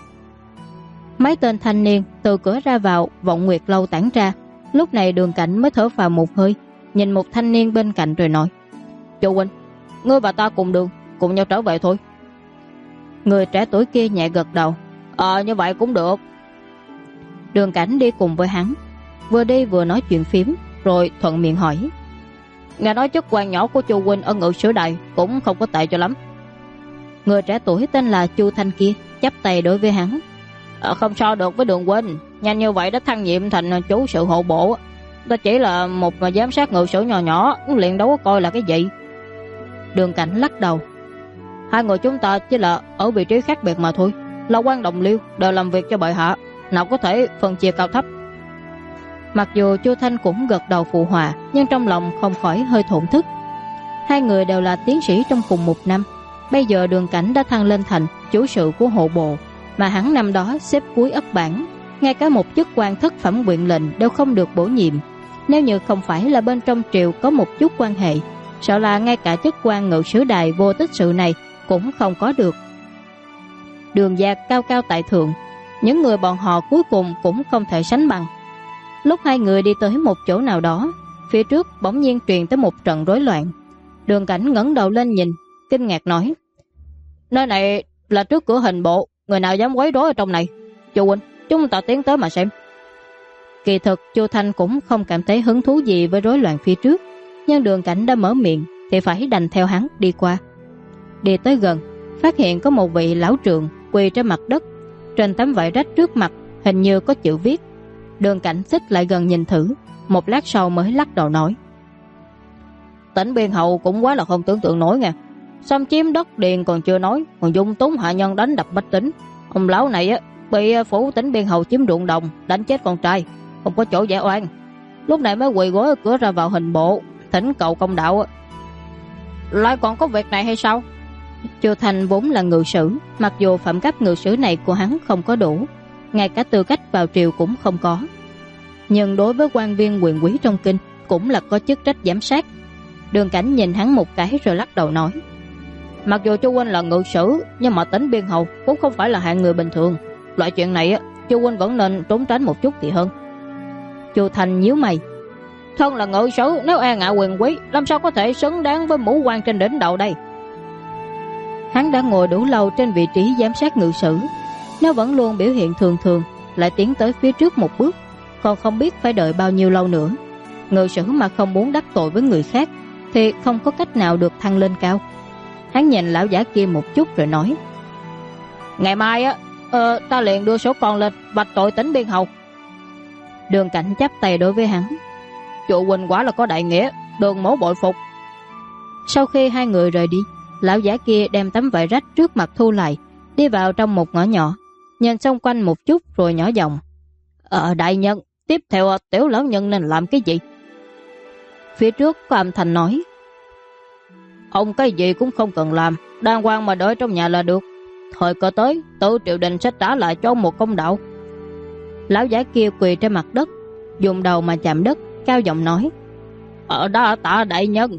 Mấy tên thanh niên từ cửa ra vào Vọng Nguyệt Lâu tản ra. Lúc này Đường Cảnh mới thở phào một hơi, nhìn một thanh niên bên cạnh rồi nói: Chu huynh, ngươi và ta cùng đường, cùng nhau trở về thôi. Người trẻ tuổi kia nhẹ gật đầu: Như vậy cũng được. Đường Cảnh đi cùng với hắn, vừa đi vừa nói chuyện phím, rồi thuận miệng hỏi: Nghe nói chức quan nhỏ của Chu huynh ở Ngự Sử Đài cũng không có tệ cho lắm. Người trẻ tuổi tên là Chu Thanh kia chắp tay đối với hắn: Không so được với Đường huynh, nhanh như vậy đã thăng nhiệm thành chủ sự hộ bộ. Ta chỉ là một giám sát ngự sử nhỏ nhỏ, liền đâu có coi là cái gì. Đường Cảnh lắc đầu: Hai người chúng ta chỉ là ở vị trí khác biệt mà thôi, là quan đồng liêu, đều làm việc cho bệ hạ, nào có thể phân chia cao thấp. Mặc dù Chu Thanh cũng gật đầu phụ họa, nhưng trong lòng không khỏi hơi thổn thức. Hai người đều là tiến sĩ trong cùng một năm. Bây giờ Đường Cảnh đã thăng lên thành chủ sự của hộ bộ, mà hắn năm đó xếp cuối ấp bản, ngay cả một chức quan thất phẩm huyện lệnh đều không được bổ nhiệm. Nếu như không phải là bên trong triều có một chút quan hệ, sợ là ngay cả chức quan Ngự Sử Đài vô tích sự này cũng không có được. Đường gia cao cao tại thượng, những người bọn họ cuối cùng cũng không thể sánh bằng. Lúc hai người đi tới một chỗ nào đó, phía trước bỗng nhiên truyền tới một trận rối loạn. Đường Cảnh ngẩng đầu lên nhìn, kinh ngạc nói: Nơi này là trước cửa hình bộ, người nào dám quấy rối ở trong này? Chu huynh, chúng ta tiến tới mà xem. Kỳ thực Chu Thanh cũng không cảm thấy hứng thú gì với rối loạn phía trước, nhưng Đường Cảnh đã mở miệng thì phải đành theo hắn đi qua. Đi tới gần, phát hiện có một vị lão trượng quỳ trên mặt đất, trên tấm vải rách trước mặt hình như có chữ viết. Đường Cảnh xích lại gần nhìn thử, một lát sau mới lắc đầu nói: Tỉnh Biên Hầu cũng quá là không tưởng tượng nổi nha. Xâm chiếm đất điền còn chưa nói, còn dung túng hạ nhân đánh đập bách tính. Ông lão này á bị phủ Tỉnh Biên Hầu chiếm ruộng đồng, đánh chết con trai, không có chỗ giải oan. Lúc này mới quỳ gối ở cửa ra vào hình bộ, thỉnh cầu công đạo. Lại còn có việc này hay sao? Chu Thành vốn là ngự sử, mặc dù phẩm cấp ngự sử này của hắn không có đủ, ngay cả tư cách vào triều cũng không có, nhưng đối với quan viên quyền quý trong kinh cũng là có chức trách giám sát. Đường Cảnh nhìn hắn một cái rồi lắc đầu nói: Mặc dù Chu huynh là ngự sử, nhưng mà Tỉnh Biên Hầu cũng không phải là hạng người bình thường. Loại chuyện này Chu huynh vẫn nên trốn tránh một chút thì hơn. Chu Thành nhíu mày: Thân là ngự sử, nếu e ngại quyền quý, làm sao có thể xứng đáng với mũ quan trên đỉnh đầu đây? Hắn đã ngồi đủ lâu trên vị trí giám sát ngự sử, nếu vẫn luôn biểu hiện thường thường, lại tiến tới phía trước một bước, còn không biết phải đợi bao nhiêu lâu nữa. Ngự sử mà không muốn đắc tội với người khác thì không có cách nào được thăng lên cao. Hắn nhìn lão giả kia một chút rồi nói: Ngày mai ta liền đưa số con lên bạch tội Tỉnh Biên Hầu. Đường Cảnh chắp tay đối với hắn: Chu huynh quả là có đại nghĩa, Đường mỗ bội phục. Sau khi hai người rời đi, lão giả kia đem tấm vải rách trước mặt thu lại, đi vào trong một ngõ nhỏ, nhìn xung quanh một chút rồi nhỏ giọng: Đại nhân, tiếp theo tiểu lão nhân nên làm cái gì? Phía trước có âm thanh nói: Ông cái gì cũng không cần làm, đàng hoàng mà đợi trong nhà là được. Thời cơ tới, tự triều đình sẽ trả lại cho ông một công đạo. Lão giả kia quỳ trên mặt đất, dùng đầu mà chạm đất, cao giọng nói: Đã tạ đại nhân.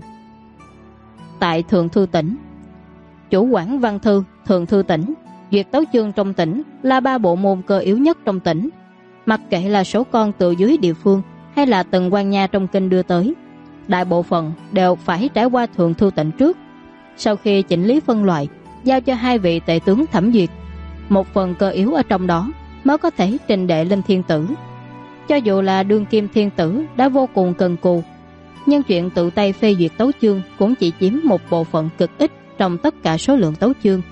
Tại Thượng Thư Tỉnh, chủ quản văn thư Thượng Thư Tỉnh, duyệt tấu chương trong tỉnh là 3 bộ môn cơ yếu nhất trong tỉnh. Mặc kệ là số con từ dưới địa phương hay là từng quan nha trong kinh đưa tới, đại bộ phận đều phải trải qua Thượng Thư Tỉnh trước. Sau khi chỉnh lý phân loại, giao cho 2 vị tể tướng thẩm duyệt, một phần cơ yếu ở trong đó mới có thể trình đệ lên thiên tử. Cho dù là đương kim thiên tử đã vô cùng cần cù, nhưng chuyện tự tay phê duyệt tấu chương cũng chỉ chiếm một bộ phận cực ít trong tất cả số lượng tấu chương.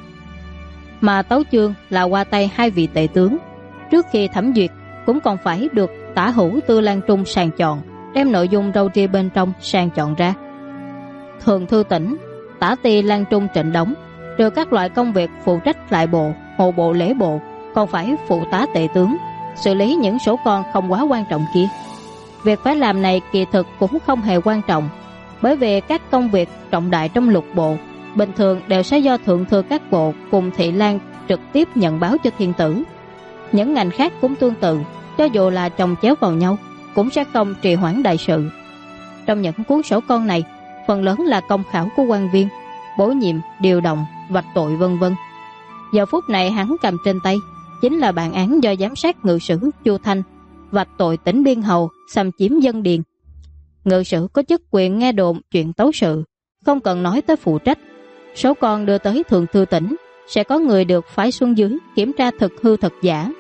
Mà tấu chương là qua tay 2 vị tể tướng, trước khi thẩm duyệt cũng còn phải được tả hữu Tư Lan Trung sàng chọn, đem nội dung râu ria bên trong sàng chọn ra. Thượng Thư Tỉnh, tả ti Lan Trung Trịnh Đống trừ các loại công việc phụ trách lại bộ, hộ bộ, lễ bộ, còn phải phụ tá tể tướng xử lý những số con không quá quan trọng kia. Việc phải làm này kỳ thực cũng không hề quan trọng, bởi vì các công việc trọng đại trong lục bộ bình thường đều sẽ do thượng thư các bộ cùng thị lang trực tiếp nhận báo cho thiên tử. Những ngành khác cũng tương tự, cho dù là chồng chéo vào nhau cũng sẽ không trì hoãn đại sự. Trong những cuốn sổ con này, phần lớn là công khảo của quan viên, bổ nhiệm, điều động, vạch tội vân vân. Giờ phút này hắn cầm trên tay chính là bản án do giám sát ngự sử Chu Thanh vạch tội Tỉnh Biên Hầu xâm chiếm dân điền. Ngự sử có chức quyền nghe đồn chuyện tấu sự, không cần nói tới phụ trách. Số con đưa tới Thượng Thư Tỉnh sẽ có người được phái xuống dưới kiểm tra thực hư thật giả.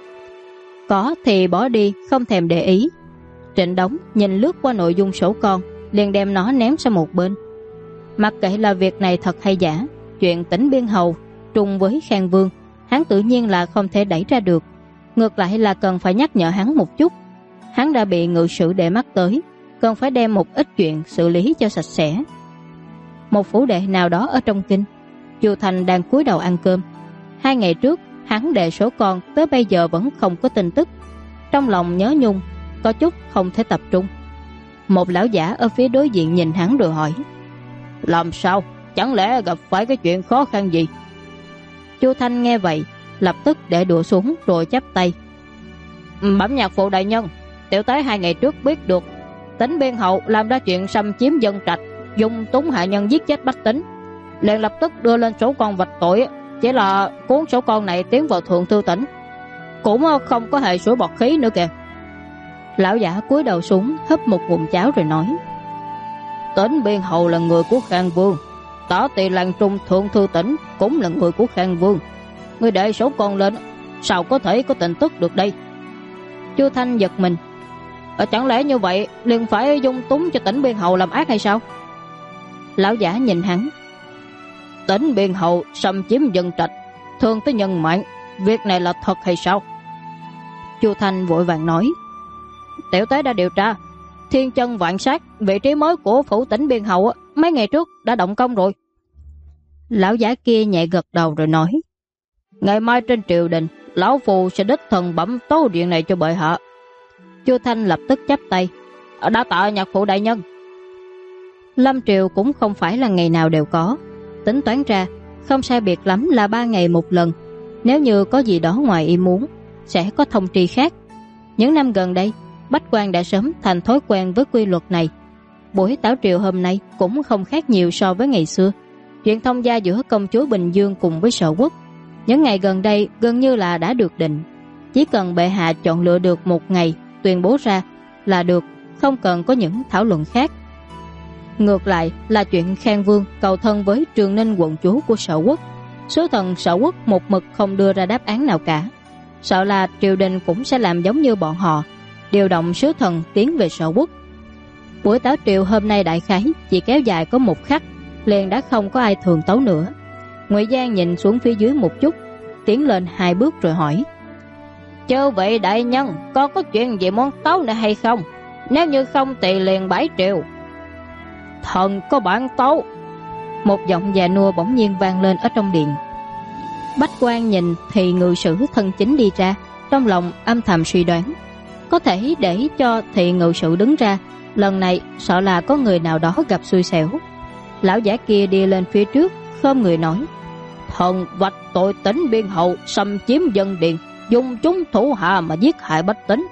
Có thì bỏ đi, không thèm để ý. Trịnh Đống nhìn lướt qua nội dung sổ con, liền đem nó ném sang một bên. Mặc kệ là việc này thật hay giả, chuyện Tỉnh Biên Hầu trùng với Khang Vương, hắn tự nhiên là không thể đẩy ra được. Ngược lại là cần phải nhắc nhở hắn một chút. Hắn đã bị ngự sử để mắt tới, cần phải đem một ít chuyện xử lý cho sạch sẽ. Một phủ đệ nào đó ở trong kinh, Chu Thành đang cúi đầu ăn cơm. 2 ngày trước hắn đệ số con, tới bây giờ vẫn không có tin tức. Trong lòng nhớ nhung, có chút không thể tập trung. Một lão giả ở phía đối diện nhìn hắn rồi hỏi: Làm sao? Chẳng lẽ gặp phải cái chuyện khó khăn gì? Chu Thanh nghe vậy lập tức để đũa xuống rồi chắp tay: Bẩm nhạc phụ đại nhân, tiểu tế 2 ngày trước biết được Tỉnh Biên Hầu làm ra chuyện xâm chiếm dân trạch, dung túng hạ nhân giết chết bách tính, liền lập tức đưa lên sổ con vạch tội. Chỉ là cuốn sổ con này tiến vào Thượng Thư Tỉnh cũng không có hề sủi bọt khí nữa kìa. Lão giả cúi đầu xuống hấp một ngụm cháo rồi nói: Tỉnh Biên Hầu là người của Khang Vương, tả tỳ Lan Trung Thượng Thư Tỉnh cũng là người của Khang Vương. Người đệ sổ con lên, sao có thể có tin tức được đây? Chu Thanh giật mình. Chẳng lẽ như vậy liền phải dung túng cho Tỉnh Biên Hầu làm ác hay sao? Lão giả nhìn hắn. Tỉnh Biên Hầu xâm chiếm dân trạch, thương tới nhân mạng, việc này là thật hay sao? Chu Thanh vội vàng nói. Tiểu tế đã điều tra, thiên chân vạn sát, vị trí mới của phủ Tỉnh Biên Hầu mấy ngày trước đã động công rồi. Lão giả kia nhẹ gật đầu rồi nói. Ngày mai trên triều đình, lão phù sẽ đích thân bẩm tấu chuyện này cho bệ hạ. Chu Thanh lập tức chắp tay. Đã tạ nhạc phụ đại nhân. Lâm triều cũng không phải là ngày nào đều có. Tính toán ra, không sai biệt lắm là 3 ngày một lần. Nếu như có gì đó ngoài ý muốn, sẽ có thông tri khác. Những năm gần đây, bách quan đã sớm thành thói quen với quy luật này. Buổi tảo triều hôm nay cũng không khác nhiều so với ngày xưa. Chuyện thông gia giữa công chúa Bình Dương cùng với Sở Quốc những ngày gần đây gần như là đã được định. Chỉ cần bệ hạ chọn lựa được một ngày tuyên bố ra là được, không cần có những thảo luận khác. Ngược lại là chuyện Khang Vương cầu thân với Trường Ninh quận chúa của Sở Quốc. Sứ thần Sở Quốc một mực không đưa ra đáp án nào cả, sợ là triều đình cũng sẽ làm giống như bọn họ, điều động sứ thần tiến về Sở Quốc. Buổi tấu triều hôm nay đại khái chỉ kéo dài có một khắc, liền đã không có ai thường tấu nữa. Ngụy Giang nhìn xuống phía dưới một chút, tiến lên 2 bước rồi hỏi. Chư vị đại nhân, có chuyện gì muốn tấu nữa hay không? Nếu như không thì liền bãi triều. Thần có bản tấu. Một giọng già nua bỗng nhiên vang lên ở trong điện. Bách quan nhìn thì ngự sử thân chính đi ra, trong lòng âm thầm suy đoán, có thể để cho thị ngự sử đứng ra, lần này sợ là có người nào đó gặp xui xẻo. Lão giả kia đi lên phía trước, khom người nói. Thần vạch tội Tỉnh Biên Hầu xâm chiếm dân điện, dùng chúng thủ hạ mà giết hại bách tính.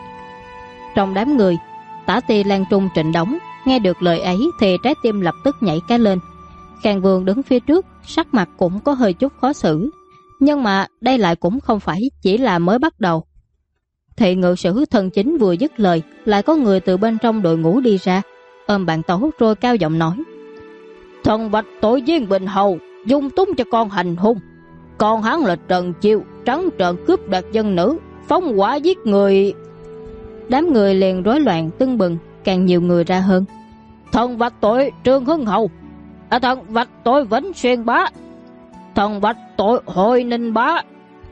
Trong đám người, Tả Ti Lan Trung Trịnh Đống nghe được lời ấy thì trái tim lập tức nhảy cá lên. Khang Vương đứng phía trước, sắc mặt cũng có hơi chút khó xử, nhưng mà đây lại cũng không phải chỉ là mới bắt đầu. Thị ngự sử thân chính vừa dứt lời, lại có người từ bên trong đội ngũ đi ra, ôm bàn tấu rồi cao giọng nói. Thần vạch tội Viên Bình Hầu dung túng cho con hành hung, còn hắn là Trần Chiêu trắng trợn cướp đoạt dân nữ, phóng hỏa giết người. Đám người liền rối loạn tưng bừng, càng nhiều người ra hơn. Thần vạch tội Trương Hưng Hầu, thần vạch tội Vĩnh Xuyên Bá, thần vạch tội Hội Ninh Bá,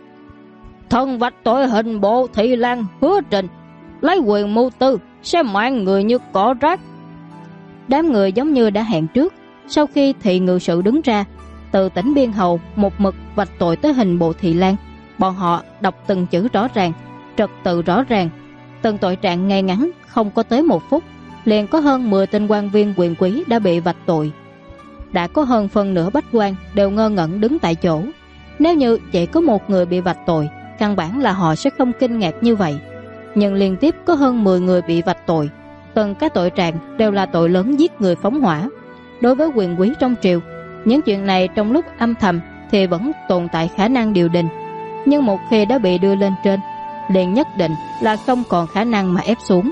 thần vạch tội Hình Bộ Thị Lan Hứa Trình, lấy quyền mưu tư, xem mạng người như cỏ rác. Đám người giống như đã hẹn trước, sau khi thị ngự sự đứng ra, từ Tỉnh Biên Hầu một mực vạch tội tới Hình Bộ Thị Lan, bọn họ đọc từng chữ rõ ràng, trật tự rõ ràng, từng tội trạng ngay ngắn, không có tới 1 phút, liền có hơn 10 tên quan viên quyền quý đã bị vạch tội. Đã có hơn phân nửa bách quan đều ngơ ngẩn đứng tại chỗ. Nếu như chỉ có một người bị vạch tội, căn bản là họ sẽ không kinh ngạc như vậy. Nhưng liên tiếp có hơn 10 người bị vạch tội, từng cái tội trạng đều là tội lớn giết người phóng hỏa. Đối với quyền quý trong triều, những chuyện này trong lúc âm thầm thì vẫn tồn tại khả năng điều đình, nhưng một khi đã bị đưa lên trên, liền nhất định là không còn khả năng mà ép xuống.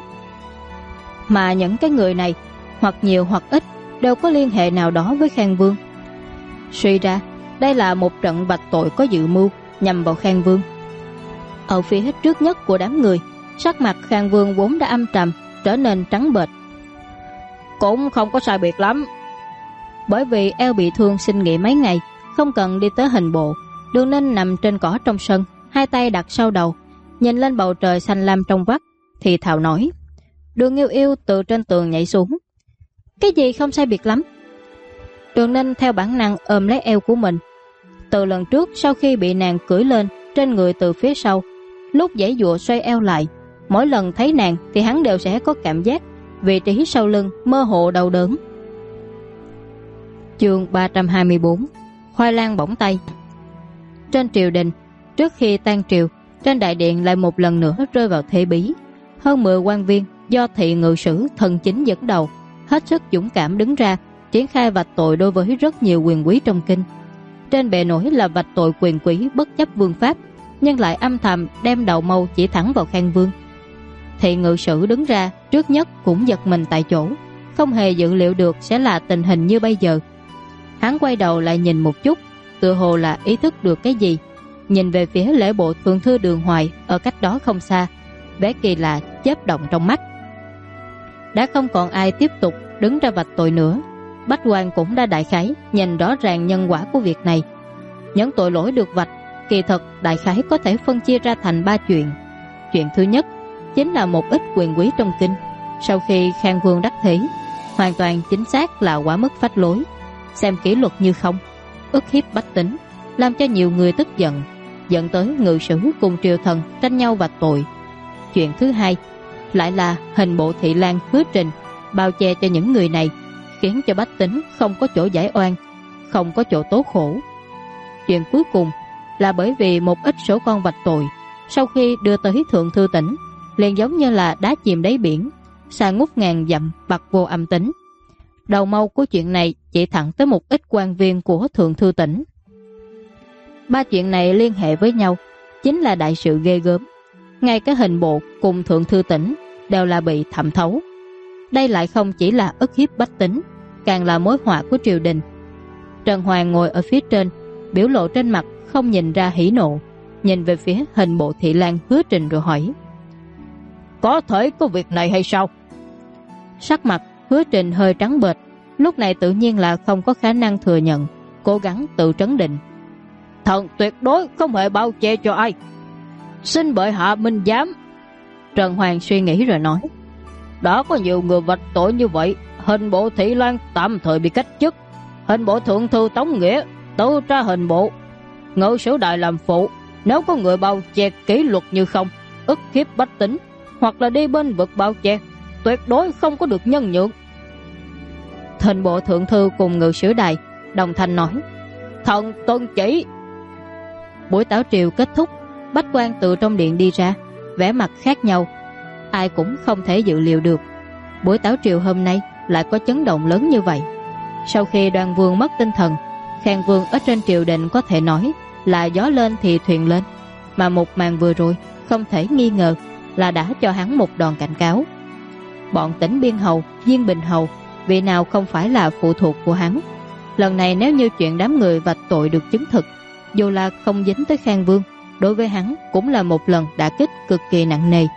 Mà những cái người này, hoặc nhiều hoặc ít, đều có liên hệ nào đó với Khang Vương. Suy ra, đây là một trận vạch tội có dự mưu nhằm vào Khang Vương. Ở phía trước nhất của đám người, sắc mặt Khang Vương vốn đã âm trầm trở nên trắng bệch. Cũng không có sai biệt lắm. Bởi vì eo bị thương xin nghỉ mấy ngày, không cần đi tới Hình Bộ, Đường Ninh nằm trên cỏ trong sân, hai tay đặt sau đầu, nhìn lên bầu trời xanh lam trong vắt, thì thào nói. Đường Nghiêu Yêu từ trên tường nhảy xuống. Cái gì không sai biệt lắm? Đường Ninh theo bản năng ôm lấy eo của mình. Từ lần trước sau khi bị nàng cưỡi lên trên người từ phía sau, lúc giãy giụa xoay eo lại, mỗi lần thấy nàng thì hắn đều sẽ có cảm giác vị trí sau lưng mơ hồ đau đớn. Chương 324 Khoai lang bỏng tay. Trên triều đình, trước khi tan triều, trên đại điện lại một lần nữa rơi vào thế bí. Hơn 10 quan viên do thị ngự sử thần chính dẫn đầu, hết sức dũng cảm đứng ra triển khai vạch tội đối với rất nhiều quyền quý trong kinh. Trên bề nổi là vạch tội quyền quý bất chấp vương pháp, nhưng lại âm thầm đem đầu mâu chỉ thẳng vào Khang Vương. Thị ngự sử đứng ra trước nhất cũng giật mình tại chỗ, không hề dự liệu được sẽ là tình hình như bây giờ. Hắn quay đầu lại nhìn một chút, tựa hồ là ý thức được cái gì, nhìn về phía lễ bộ thượng thư Đường Hoài ở cách đó không xa, vẻ kỳ lạ chớp động trong mắt. Đã không còn ai tiếp tục đứng ra vạch tội nữa. Bách Quan cũng đã đại khái nhìn rõ ràng nhân quả của việc này. Những tội lỗi được vạch kỳ thật đại khái có thể phân chia ra thành 3 chuyện. Chuyện thứ nhất chính là một ít quyền quý trong kinh sau khi Khang Vương đắc thế, hoàn toàn chính xác là quá mức phách lối, xem kỷ luật như không, ức hiếp bách tính, làm cho nhiều người tức giận, dẫn tới ngự sử cùng triều thần tranh nhau vạch tội. Chuyện thứ hai lại là hình bộ thị lang Hứa Trình bao che cho những người này, khiến cho bách tính không có chỗ giải oan, không có chỗ tố khổ. Chuyện cuối cùng là bởi vì một ít số con vạch tội sau khi đưa tới thượng thư tỉnh liền giống như là đá chìm đáy biển, xa ngút ngàn dặm bạc vô âm tính. Đầu mâu của chuyện này chỉ thẳng tới một ít quan viên của thượng thư tỉnh. 3 chuyện này liên hệ với nhau chính là đại sự ghê gớm. Ngay cái hình bộ cùng thượng thư tỉnh đều là bị thẩm thấu. Đây lại không chỉ là ức hiếp bách tính, càng là mối họa của triều đình. Trần Hoàng ngồi ở phía trên, biểu lộ trên mặt không nhìn ra hỉ nộ, nhìn về phía hình bộ thị lang Hứa Trình rồi hỏi: có thể có việc này hay sao? Sắc mặt Hứa Trình hơi trắng bệch, lúc này tự nhiên là không có khả năng thừa nhận, cố gắng tự trấn định: thần tuyệt đối không hề bao che cho ai, xin bệ hạ minh giám. Trần Hoàng suy nghĩ rồi nói: đã có nhiều người vạch tội như vậy, hình bộ thị lang tạm thời bị cách chức, hình bộ thượng thư Tống Nghĩa tự ra hình bộ, ngự sử đại làm phụ. Nếu có người bao che kỷ luật như không, ức hiếp bách tính, hoặc là đi bên vực bao che, tuyệt đối không có được nhân nhượng. Hình bộ thượng thư cùng ngự sử đài đồng thanh nói: thần tuân chỉ. Buổi tảo triều kết thúc, bách quan từ trong điện đi ra, vẻ mặt khác nhau. Ai cũng không thể dự liệu được buổi tảo triều hôm nay lại có chấn động lớn như vậy. Sau khi Đoan Vương mất tinh thần, Khang Vương ở trên triều đình có thể nói là gió lên thì thuyền lên, mà một màn vừa rồi không thể nghi ngờ là đã cho hắn một đòn cảnh cáo. Bọn Tỉnh Biên Hầu, Diên Bình Hầu, vị nào không phải là phụ thuộc của hắn. Lần này nếu như chuyện đám người vạch tội được chứng thực, dù là không dính tới Khang Vương, đối với hắn cũng là một lần đả kích cực kỳ nặng nề.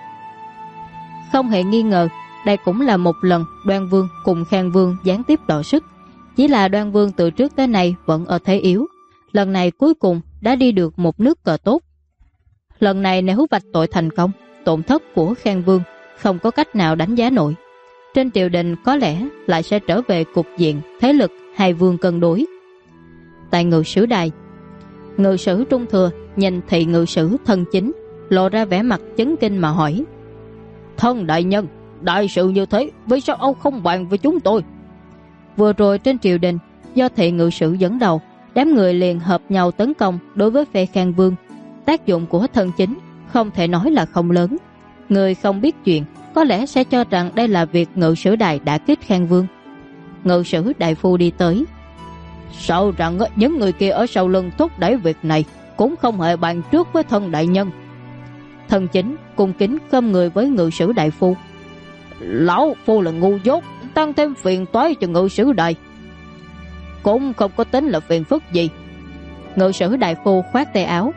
Không hề nghi ngờ, đây cũng là một lần Đoan Vương cùng Khang Vương gián tiếp đọ sức. Chỉ là Đoan Vương từ trước tới nay vẫn ở thế yếu, lần này cuối cùng đã đi được một nước cờ tốt. Lần này nếu vạch tội thành công, tổn thất của Khang Vương không có cách nào đánh giá nổi. Trên triều đình có lẽ lại sẽ trở về cục diện thế lực hai vương cân đối. Tại ngự sử đài, ngự sử Trung Thừa nhìn thị ngự sử thân chính, lộ ra vẻ mặt chấn kinh mà hỏi: thân đại nhân, đại sự như thế, vì sao ông không bàn với chúng tôi? Vừa rồi trên triều đình, do thị ngự sử dẫn đầu, đám người liền hợp nhau tấn công đối với phe Khang Vương. Tác dụng của thân chính không thể nói là không lớn. Người không biết chuyện có lẽ sẽ cho rằng đây là việc ngự sử đài đã kích Khang Vương. Ngự sử đại phu đi tới: sợ rằng những người kia ở sau lưng thúc đẩy việc này cũng không hề bàn trước với thân đại nhân. Thân chính cung kính khom người với ngự sử đại phu: lão phu là ngu dốt, tăng thêm phiền toái cho ngự sử đài. Cũng không có tính là phiền phức gì. Ngự sử đại phu khoát tay áo: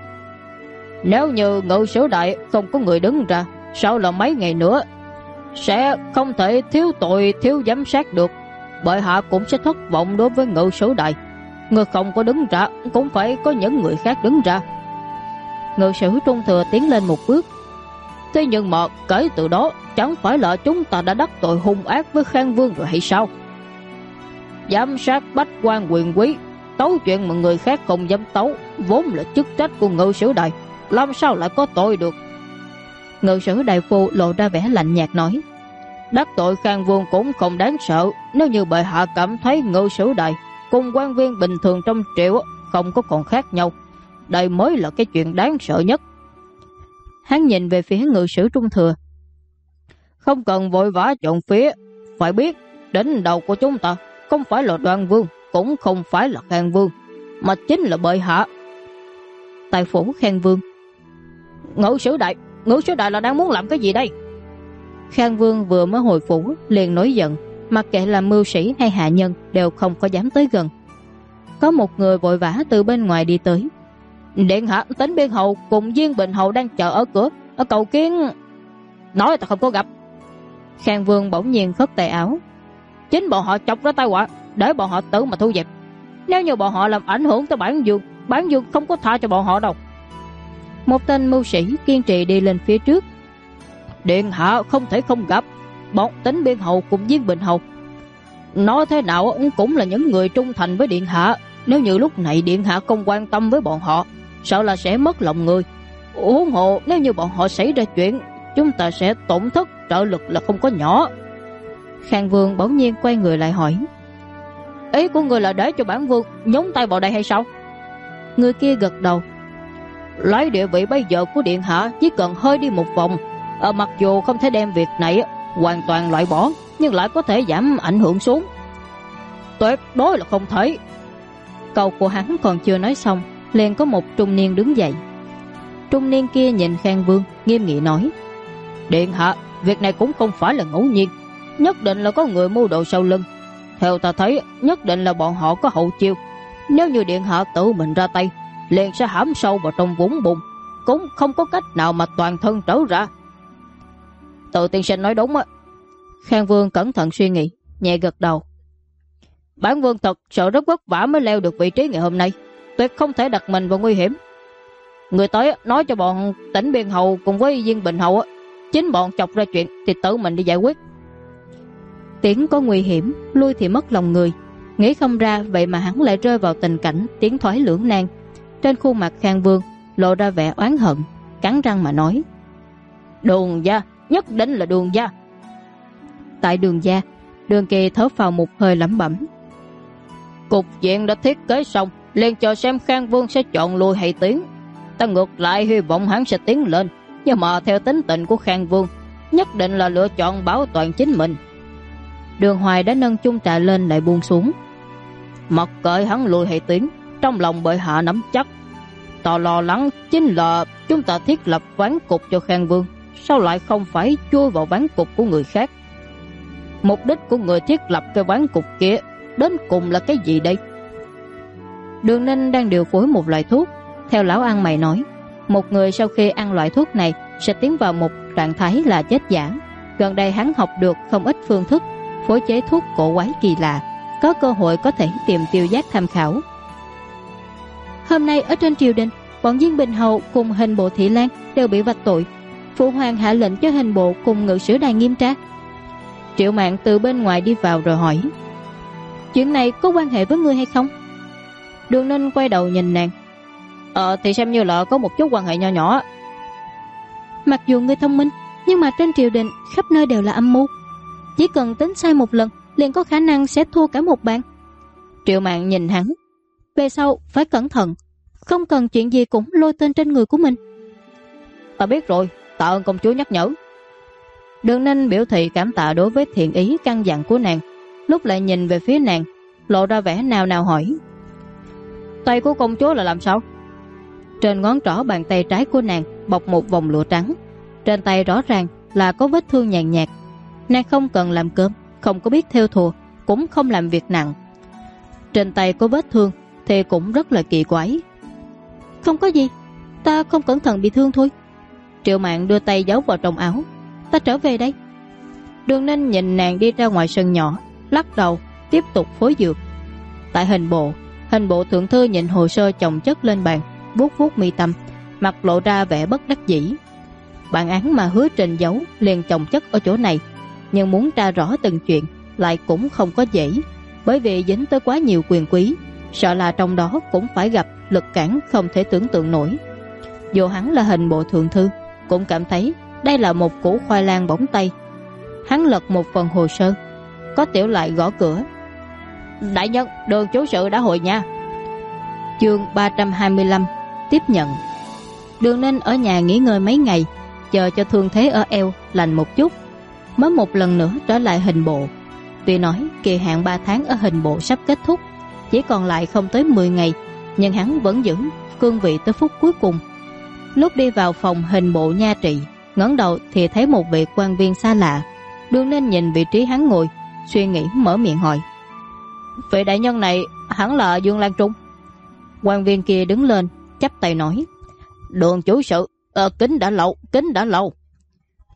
nếu như ngự sử đại không có người đứng ra, sau là mấy ngày nữa sẽ không thể thiếu tội thiếu giám sát được, bệ hạ cũng sẽ thất vọng đối với ngự sử đại. Người không có đứng ra cũng phải có những người khác đứng ra. Ngự sử Trung Thừa tiến lên một bước: thế nhưng mà kể từ đó chẳng phải là chúng ta đã đắc tội hung ác với Khang Vương rồi hay sao? Giám sát bách quan quyền quý, tấu chuyện mà người khác không dám tấu, vốn là chức trách của ngự sử đài, làm sao lại có tội được? Ngự sử đại phu lộ ra vẻ lạnh nhạt nói: đắc tội Khang Vương cũng không đáng sợ. Nếu như bệ hạ cảm thấy ngự sử đài cùng quan viên bình thường trong triều không có còn khác nhau, đây mới là cái chuyện đáng sợ nhất. Hắn nhìn về phía ngự sử Trung Thừa: không cần vội vã chọn phía, phải biết đỉnh đầu của chúng ta không phải là Đoan Vương, cũng không phải là Khang Vương, mà chính là bệ hạ. Tại phủ Khang Vương: ngự sử đại là đang muốn làm cái gì đây? Khang Vương vừa mới hồi phủ liền nổi giận, mặc kệ là mưu sĩ hay hạ nhân đều không có dám tới gần. Có một người vội vã từ bên ngoài đi tới: điện hạ, Tỉnh Biên Hầu cùng Diên Bình Hầu đang chờ ở cửa, ở cầu kiến. nói ta không có gặp. Khang Vương bỗng nhiên khất tay áo. Chính bọn họ chọc ra tai họa, để bọn họ tự mà thu dẹp. Nếu như bọn họ làm ảnh hưởng tới Bản Dương không có tha cho bọn họ đâu. Một tên mưu sĩ kiên trì đi lên phía trước. Điện hạ không thể không gặp bọn Tính Biên Hầu cùng Viên Bình Hầu. Nói thế nào cũng là những người trung thành với điện hạ. Nếu như lúc này điện hạ không quan tâm với bọn họ, sợ là sẽ mất lòng người. Huống hồ nếu như bọn họ xảy ra chuyện, chúng ta sẽ tổn thất trợ lực là không có nhỏ. Khang Vương bỗng nhiên quay người lại hỏi. Ý của người là để cho bản vương nhúng tay vào đây hay sao? Người kia gật đầu. Lấy địa vị bây giờ của điện hạ, chỉ cần hơi đi một vòng, mặc dù không thể đem việc này hoàn toàn loại bỏ, nhưng lại có thể giảm ảnh hưởng xuống. Tuyệt đối là không thể. Câu của hắn còn chưa nói xong, liền có một trung niên đứng dậy. Trung niên kia nhìn Khang Vương, nghiêm nghị nói. Điện hạ, việc này cũng không phải là ngẫu nhiên, nhất định là có người mưu đồ sau lưng. Theo ta thấy, nhất định là bọn họ có hậu chiêu. Nếu như điện hạ tự mình ra tay, liền sẽ hãm sâu vào trong vũng bùn, cũng không có cách nào mà toàn thân trở ra. Tự tiên sinh nói đúng á. Khang Vương cẩn thận suy nghĩ, nhẹ gật đầu. Bản vương thật sợ rất vất vả mới leo được vị trí ngày hôm nay, tuyệt không thể đặt mình vào nguy hiểm. Người tới nói cho bọn Tỉnh Biên Hầu cùng với Viên Bình Hầu, chính bọn chọc ra chuyện thì tự mình đi giải quyết. Tiến có nguy hiểm, lui thì mất lòng người. Nghĩ không ra vậy mà hắn lại rơi vào tình cảnh tiến thoái lưỡng nan. Trên khuôn mặt Khang Vương lộ ra vẻ oán hận, cắn răng mà nói. Đường gia, nhất định là Đường gia. Tại Đường gia, Đường Kỳ thở phào một hơi lẩm bẩm. Cục diện đã thiết kế xong, liền chờ xem Khang Vương sẽ chọn lui hay tiến. Ta ngược lại hy vọng hắn sẽ tiến lên, nhưng mà theo tính tình của Khang Vương, nhất định là lựa chọn bảo toàn chính mình. Đường Hoài đã nâng chung trà lên lại buông xuống. Mặc kệ hắn lui hay tiến, trong lòng bệ hạ nắm chắc. Ta lo lắng chính là chúng ta thiết lập ván cục cho Khang Vương, sao lại không phải chui vào ván cục của người khác? Mục đích của người thiết lập cái ván cục kia đến cùng là cái gì đây? Đường Ninh đang điều phối một loại thuốc. Theo lão ăn mày nói, một người sau khi ăn loại thuốc này sẽ tiến vào một trạng thái là chết giả. Gần đây hắn học được không ít phương thức phối chế thuốc cổ quái kỳ lạ, có cơ hội có thể tìm Tiêu Giác tham khảo. Hôm nay ở trên triều đình, bọn Viên Bình Hầu cùng Hình Bộ Thị Lan đều bị vạch tội. Phụ hoàng hạ lệnh cho Hình Bộ cùng Ngự Sử Đài nghiêm tra. Triệu Mạn từ bên ngoài đi vào rồi hỏi. Chuyện này có quan hệ với ngươi hay không? Đường Ninh quay đầu nhìn nàng. Thì xem như là có một chút quan hệ nho nhỏ. Mặc dù ngươi thông minh, nhưng mà trên triều đình khắp nơi đều là âm mưu. Chỉ cần tính sai một lần liền có khả năng sẽ thua cả một bàn. Triệu Mạn nhìn hắn. Về sau phải cẩn thận, không cần chuyện gì cũng lôi tên trên người của mình. Ta biết rồi, tạ ơn công chúa nhắc nhở. Đường Ninh biểu thị cảm tạ đối với thiện ý căn dặn của nàng, lúc lại nhìn về phía nàng, lộ ra vẻ nào nào hỏi. Tay của công chúa là làm sao? Trên ngón trỏ bàn tay trái của nàng bọc một vòng lụa trắng. Trên tay rõ ràng là có vết thương nhàn nhạt. Nàng không cần làm cơm, không có biết thêu thùa, cũng không làm việc nặng. Trên tay có vết thương thì cũng rất là kỳ quái. Không có gì, ta không cẩn thận bị thương thôi. Triệu Mạn đưa tay giấu vào trong áo. Ta trở về đây. Đường Ninh nhìn nàng đi ra ngoài sân nhỏ, lắc đầu tiếp tục phối dược. Tại Hình bộ thượng thư nhìn hồ sơ chồng chất lên bàn, vuốt vuốt mi tâm, mặt lộ ra vẻ bất đắc dĩ. Bản án mà Hứa Trình giấu liền chồng chất ở chỗ này, nhưng muốn tra rõ từng chuyện lại cũng không có dễ, bởi vì dính tới quá nhiều quyền quý, sợ là trong đó cũng phải gặp lực cản không thể tưởng tượng nổi. Dù hắn là Hình bộ thượng thư, cũng cảm thấy đây là một củ khoai lang bỏng tay. Hắn lật một phần hồ sơ, có tiểu lại gõ cửa. Đại nhân, Đường chủ sự đã hồi nha. Chương 325 tiếp nhận. Đường Ninh ở nhà nghỉ ngơi mấy ngày, chờ cho thương thế ở eo lành một chút, mới một lần nữa trở lại Hình bộ. Tuy nói kỳ hạn 3 tháng ở Hình bộ sắp kết thúc, chỉ còn lại không tới 10 ngày, nhưng hắn vẫn giữ cương vị tới phút cuối cùng. Lúc đi vào phòng Hình bộ nha trị, ngẩng đầu thì thấy một vị quan viên xa lạ. Đường Ninh nhìn vị trí hắn ngồi, suy nghĩ mở miệng hỏi. Vị đại nhân này hẳn là Dương Lan Trung. Quan viên kia đứng lên, chắp tay nói. Đường chủ sự, kính đã lâu.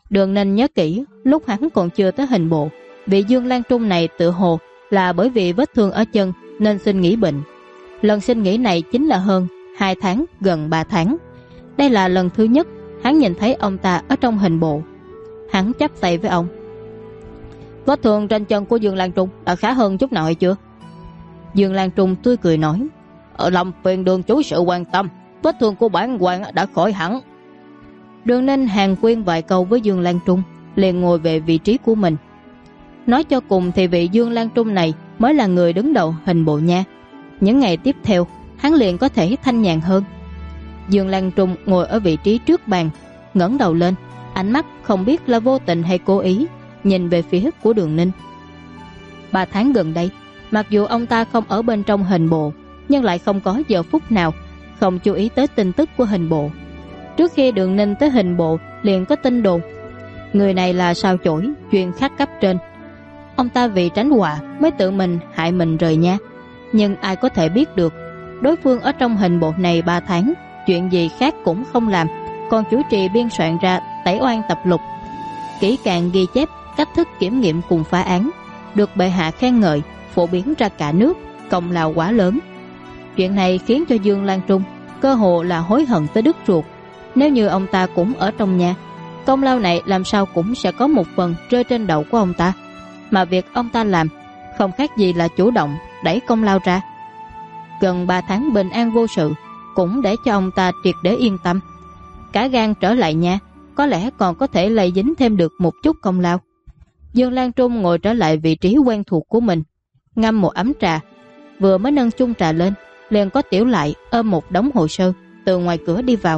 Đường Ninh nhớ kỹ, lúc hắn còn chưa tới hình bộ, vị Dương Lan Trung này tự hồ là bởi vì vết thương ở chân nên xin nghỉ bệnh. Lần xin nghỉ này chính là hơn 2 tháng, gần 3 tháng. Đây là lần thứ nhất hắn nhìn thấy ông ta ở trong hình bộ. Hắn chắp tay với ông. Vết thương trên chân của Dương Lan Trung đã khá hơn chút nào hay chưa? Dương Lan Trung tươi cười nói, ở lòng phiền Đường chủ sự quan tâm, vết thương của bản quan đã khỏi hẳn. Đường Ninh hàn quyên vài câu với Dương Lan Trung, liền ngồi về vị trí của mình. Nói cho cùng thì vị Dương Lan Trung này mới là người đứng đầu hình bộ nha. Những ngày tiếp theo, hắn liền có thể thanh nhàn hơn. Dương Lan Trung ngồi ở vị trí trước bàn, ngẩng đầu lên, ánh mắt không biết là vô tình hay cố ý nhìn về phía của Đường Ninh. 3 tháng gần đây, mặc dù ông ta không ở bên trong hình bộ, nhưng lại không có giờ phút nào không chú ý tới tin tức của hình bộ. Trước khi Đường Ninh tới hình bộ liền có tin đồn người này là sao chổi chuyên khắc cấp trên. Ông ta vì tránh họa mới tự mình hại mình rời nha. Nhưng ai có thể biết được đối phương ở trong hình bộ này 3 tháng chuyện gì khác cũng không làm, còn chủ trì biên soạn ra tẩy oan tập lục, kỹ càng ghi chép cách thức kiểm nghiệm cùng phá án, được bệ hạ khen ngợi, phổ biến ra cả nước, công lao quá lớn. Chuyện này khiến cho Dương Lan Trung cơ hồ là hối hận tới đứt ruột. Nếu như ông ta cũng ở trong nhà, công lao này làm sao cũng sẽ có một phần rơi trên đầu của ông ta. Mà việc ông ta làm không khác gì là chủ động đẩy công lao ra. Gần 3 tháng bình an vô sự cũng để cho ông ta triệt để yên tâm. Cả gan trở lại nhà, có lẽ còn có thể lây dính thêm được một chút công lao. Dương Lan Trung ngồi trở lại vị trí quen thuộc của mình, ngâm một ấm trà. Vừa mới nâng chung trà lên, liền có Tiểu Lại ôm một đống hồ sơ từ ngoài cửa đi vào.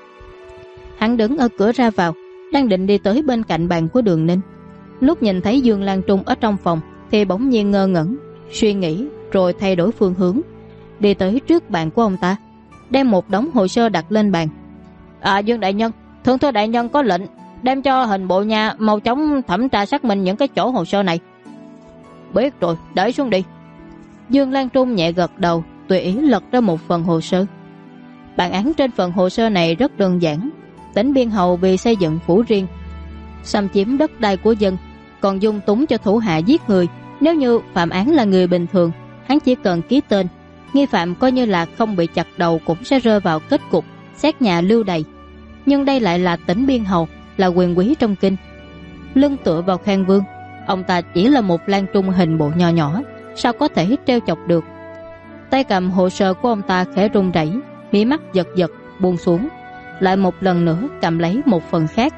Hắn đứng ở cửa ra vào, đang định đi tới bên cạnh bàn của Đường Ninh. Lúc nhìn thấy Dương Lan Trung ở trong phòng thì bỗng nhiên ngơ ngẩn, suy nghĩ rồi thay đổi phương hướng, đi tới trước bàn của ông ta, đem một đống hồ sơ đặt lên bàn. Dương đại nhân, thượng thư đại nhân có lệnh đem cho hình bộ nhà mau chóng thẩm tra xác minh những cái chỗ hồ sơ này. Biết rồi, để xuống đi. Dương Lan Trung nhẹ gật đầu, tùy ý lật ra một phần hồ sơ. Bản án trên phần hồ sơ này rất đơn giản. Tỉnh Biên Hầu vì xây dựng phủ riêng, xâm chiếm đất đai của dân, còn dung túng cho thủ hạ giết người. Nếu như phạm án là người bình thường, hắn chỉ cần ký tên, nghi phạm coi như là không bị chặt đầu cũng sẽ rơi vào kết cục xét nhà lưu đày. Nhưng đây lại là Tỉnh Biên Hầu, là quyền quý trong kinh. Lưng tựa vào Khang Vương, ông ta chỉ là một Lan Trung hình bộ nho nhỏ, sao có thể trêu chọc được. Tay cầm hồ sơ của ông ta khẽ run rẩy, mí mắt giật giật buông xuống, lại một lần nữa cầm lấy một phần khác.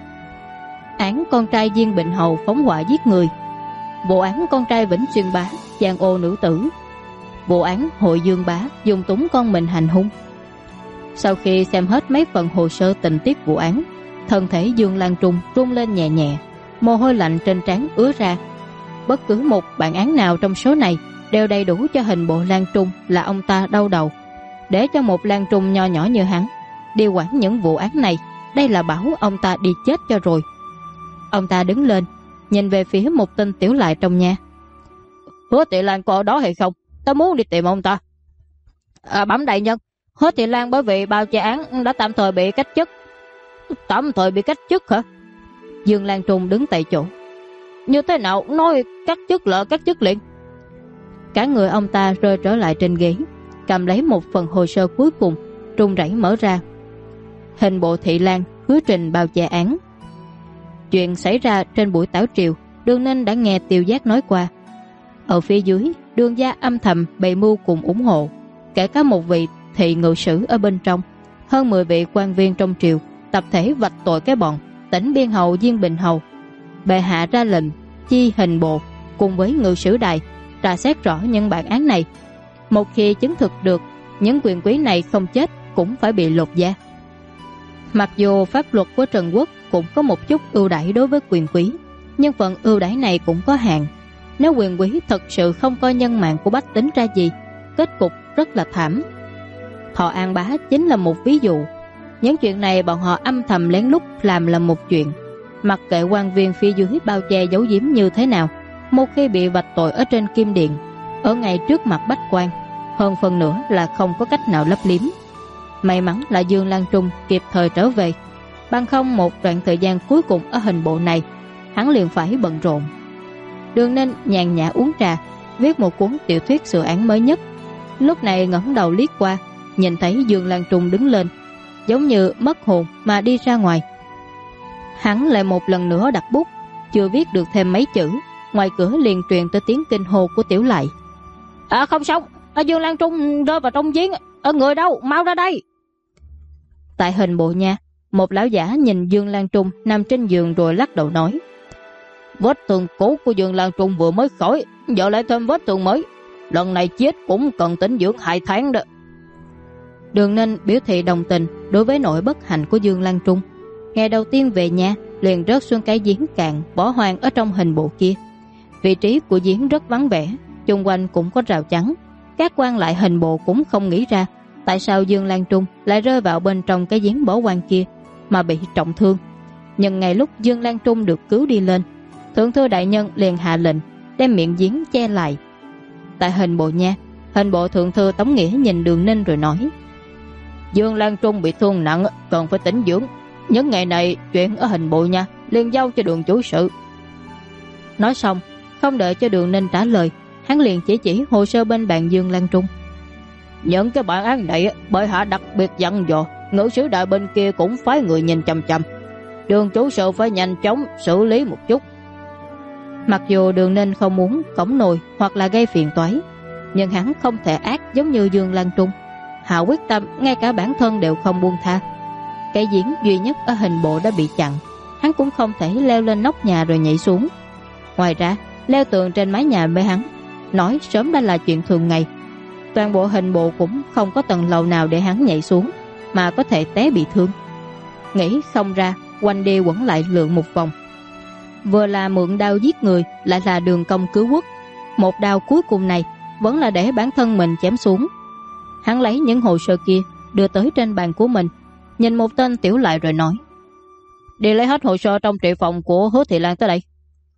Án con trai Diên Bình Hầu phóng hỏa giết người, vụ án con trai Vĩnh Xuyên Bá giang ô nữ tử, vụ án Hội Dương Bá dung túng con mình hành hung. Sau khi xem hết mấy phần hồ sơ tình tiết vụ án, thân thể Dương Lan Trung run lên nhẹ nhẹ, mồ hôi lạnh trên trán ứa ra. Bất cứ một bản án nào trong số này đều đầy đủ cho hình bộ Lan Trung là ông ta đau đầu. Để cho một Lan Trung nho nhỏ như hắn đi quản những vụ án này, đây là bảo ông ta đi chết cho rồi. Ông ta đứng lên, nhìn về phía một tên Tiểu Lại trong nhà. Hứa Thị Lan có ở đó hay không? Ta muốn đi tìm ông ta. Bẩm đại nhân, Hứa Thị Lan bởi vì bao che án đã tạm thời bị cách chức. Tạm thời bị cách chức hả? Dương Lan Trung đứng tại chỗ. Như thế nào nói cách chức là cách chức liền? Cả người ông ta rơi trở lại trên ghế, cầm lấy một phần hồ sơ cuối cùng, run rẩy mở ra. Hình bộ Thị Lan hứa trình bao che án. Chuyện xảy ra trên buổi tảo triều, Đường Ninh đã nghe Tiêu Giác nói qua. Ở phía dưới, Đường gia âm thầm bày mưu cùng ủng hộ, kể cả một vị thị ngự sử ở bên trong, hơn 10 vị quan viên trong triều tập thể vạch tội cái bọn Tỉnh Biên Hầu Diên Bình Hầu. Bệ hạ ra lệnh chi hình bộ cùng với ngự sử đài tra xét rõ những bản án này. Một khi chứng thực được những quyền quý này không chết cũng phải bị lột da. Mặc dù pháp luật của Trần Quốc cũng có một chút ưu đãi đối với quyền quý, nhưng phần ưu đãi này cũng có hạn. Nếu quyền quý thật sự không coi nhân mạng của bách tính ra gì, kết cục rất là thảm. Thọ An Bá chính là một ví dụ. Những chuyện này bọn họ âm thầm lén lút làm là một chuyện, mặc kệ quan viên phía dưới bao che giấu giếm như thế nào, một khi bị vạch tội ở trên kim điện, ở ngay trước mặt bách quan, hơn phần nữa là không có cách nào lấp liếm. May mắn là Dương Lan Trung kịp thời trở về, bằng không một đoạn thời gian cuối cùng ở hình bộ này hắn liền phải bận rộn. Đường Ninh nhàn nhã uống trà, viết một cuốn tiểu thuyết sự án mới nhất. Lúc này ngẩng đầu liếc qua, nhìn thấy Dương Lan Trung đứng lên, giống như mất hồn mà đi ra ngoài. Hắn lại một lần nữa đặt bút, chưa viết được thêm mấy chữ, ngoài cửa liền truyền tới tiếng kinh hô của Tiểu Lại. Không xong, Dương Lan Trung rơi vào trong giếng, người đâu, mau ra đây. Tại hình bộ nha, một lão giả nhìn Dương Lan Trung nằm trên giường rồi lắc đầu nói: Vết thương cũ của Dương Lan Trung vừa mới khỏi, giờ lại thêm vết thương mới, lần này chết cũng cần tĩnh dưỡng 2 tháng đó. Đường Ninh biểu thị đồng tình đối với nỗi bất hạnh của Dương Lan Trung. Ngày đầu tiên về nhà liền rớt xuống cái giếng cạn bỏ hoang ở trong hình bộ kia. Vị trí của giếng rất vắng vẻ, chung quanh cũng có rào chắn. Các quan lại hình bộ cũng không nghĩ ra tại sao Dương Lan Trung lại rơi vào bên trong cái giếng bỏ hoang kia mà bị trọng thương. Nhưng ngay lúc Dương Lan Trung được cứu đi lên, thượng thư đại nhân liền hạ lệnh đem miệng giếng che lại. Tại hình bộ nha, hình bộ thượng thư Tống Nghĩa nhìn Đường Ninh rồi nói: Dương Lan Trung bị thương nặng, cần phải tĩnh dưỡng. Những ngày này chuyện ở hình bộ nha liền giao cho Đường chủ sự. Nói xong, không đợi cho Đường Ninh trả lời, hắn liền chỉ hồ sơ bên bàn Dương Lan Trung. Những cái bản án này bệ hạ đặc biệt dặn dò, ngự sử đại bên kia cũng phái người nhìn chằm chằm. Đường chủ sự phải nhanh chóng xử lý một chút. Mặc dù Đường Ninh không muốn cõng nồi hoặc là gây phiền toái, nhưng hắn không thể ác giống như Dương Lan Trung. Hạ quyết tâm ngay cả bản thân đều không buông tha. Cái giếng duy nhất ở hình bộ đã bị chặn, hắn cũng không thể leo lên nóc nhà rồi nhảy xuống. Ngoài ra, leo tường trên mái nhà với hắn nói sớm đã là chuyện thường ngày. Toàn bộ hình bộ cũng không có tầng lầu nào để hắn nhảy xuống mà có thể té bị thương. Nghĩ không ra, quanh đi quẩn lại lượn một vòng. Vừa là mượn đao giết người, lại là đường công cứu quốc. Một đao cuối cùng này vẫn là để bản thân mình chém xuống. Hắn lấy những hồ sơ kia đưa tới trên bàn của mình, nhìn một tên Tiểu Lại rồi nói: Đi lấy hết hồ sơ trong trị phòng của Hứa Thị Lan tới đây.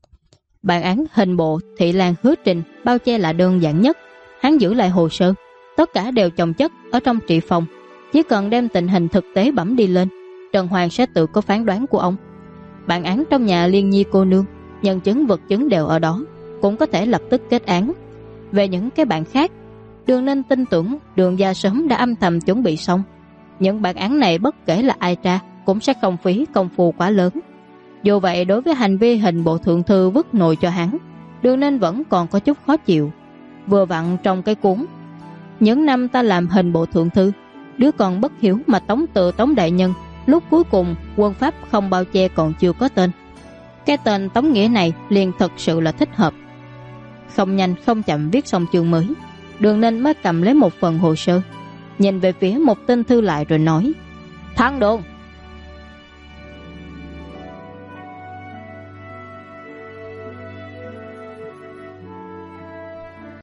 Bản án hình bộ Thị Lan Hứa Trình bao che là đơn giản nhất. Hắn giữ lại hồ sơ, tất cả đều chồng chất ở trong trị phòng. Chỉ cần đem tình hình thực tế bẩm đi lên, Trần Hoàng sẽ tự có phán đoán của ông. Bản án trong nhà Liên Nhi cô nương, nhân chứng vật chứng đều ở đó, cũng có thể lập tức kết án. Về những cái bản khác, Đường Ninh tin tưởng Đường gia sớm đã âm thầm chuẩn bị xong. Những bản án này bất kể là ai tra cũng sẽ không phí công phu quá lớn. Dù vậy, đối với hành vi hình bộ thượng thư vứt nồi cho hắn, Đường Ninh vẫn còn có chút khó chịu. Vừa vặn trong cái cuốn Những năm ta làm hình bộ thượng thư, đứa con bất hiếu mà Tống Tự Tống đại nhân lúc cuối cùng quân pháp không bao che còn chưa có tên. Cái tên Tống Nghĩa này liền thật sự là thích hợp. Không nhanh không chậm viết xong chương mới, Đường Ninh mới cầm lấy một phần hồ sơ, nhìn về phía một tên thư lại rồi nói: Thắng Đường,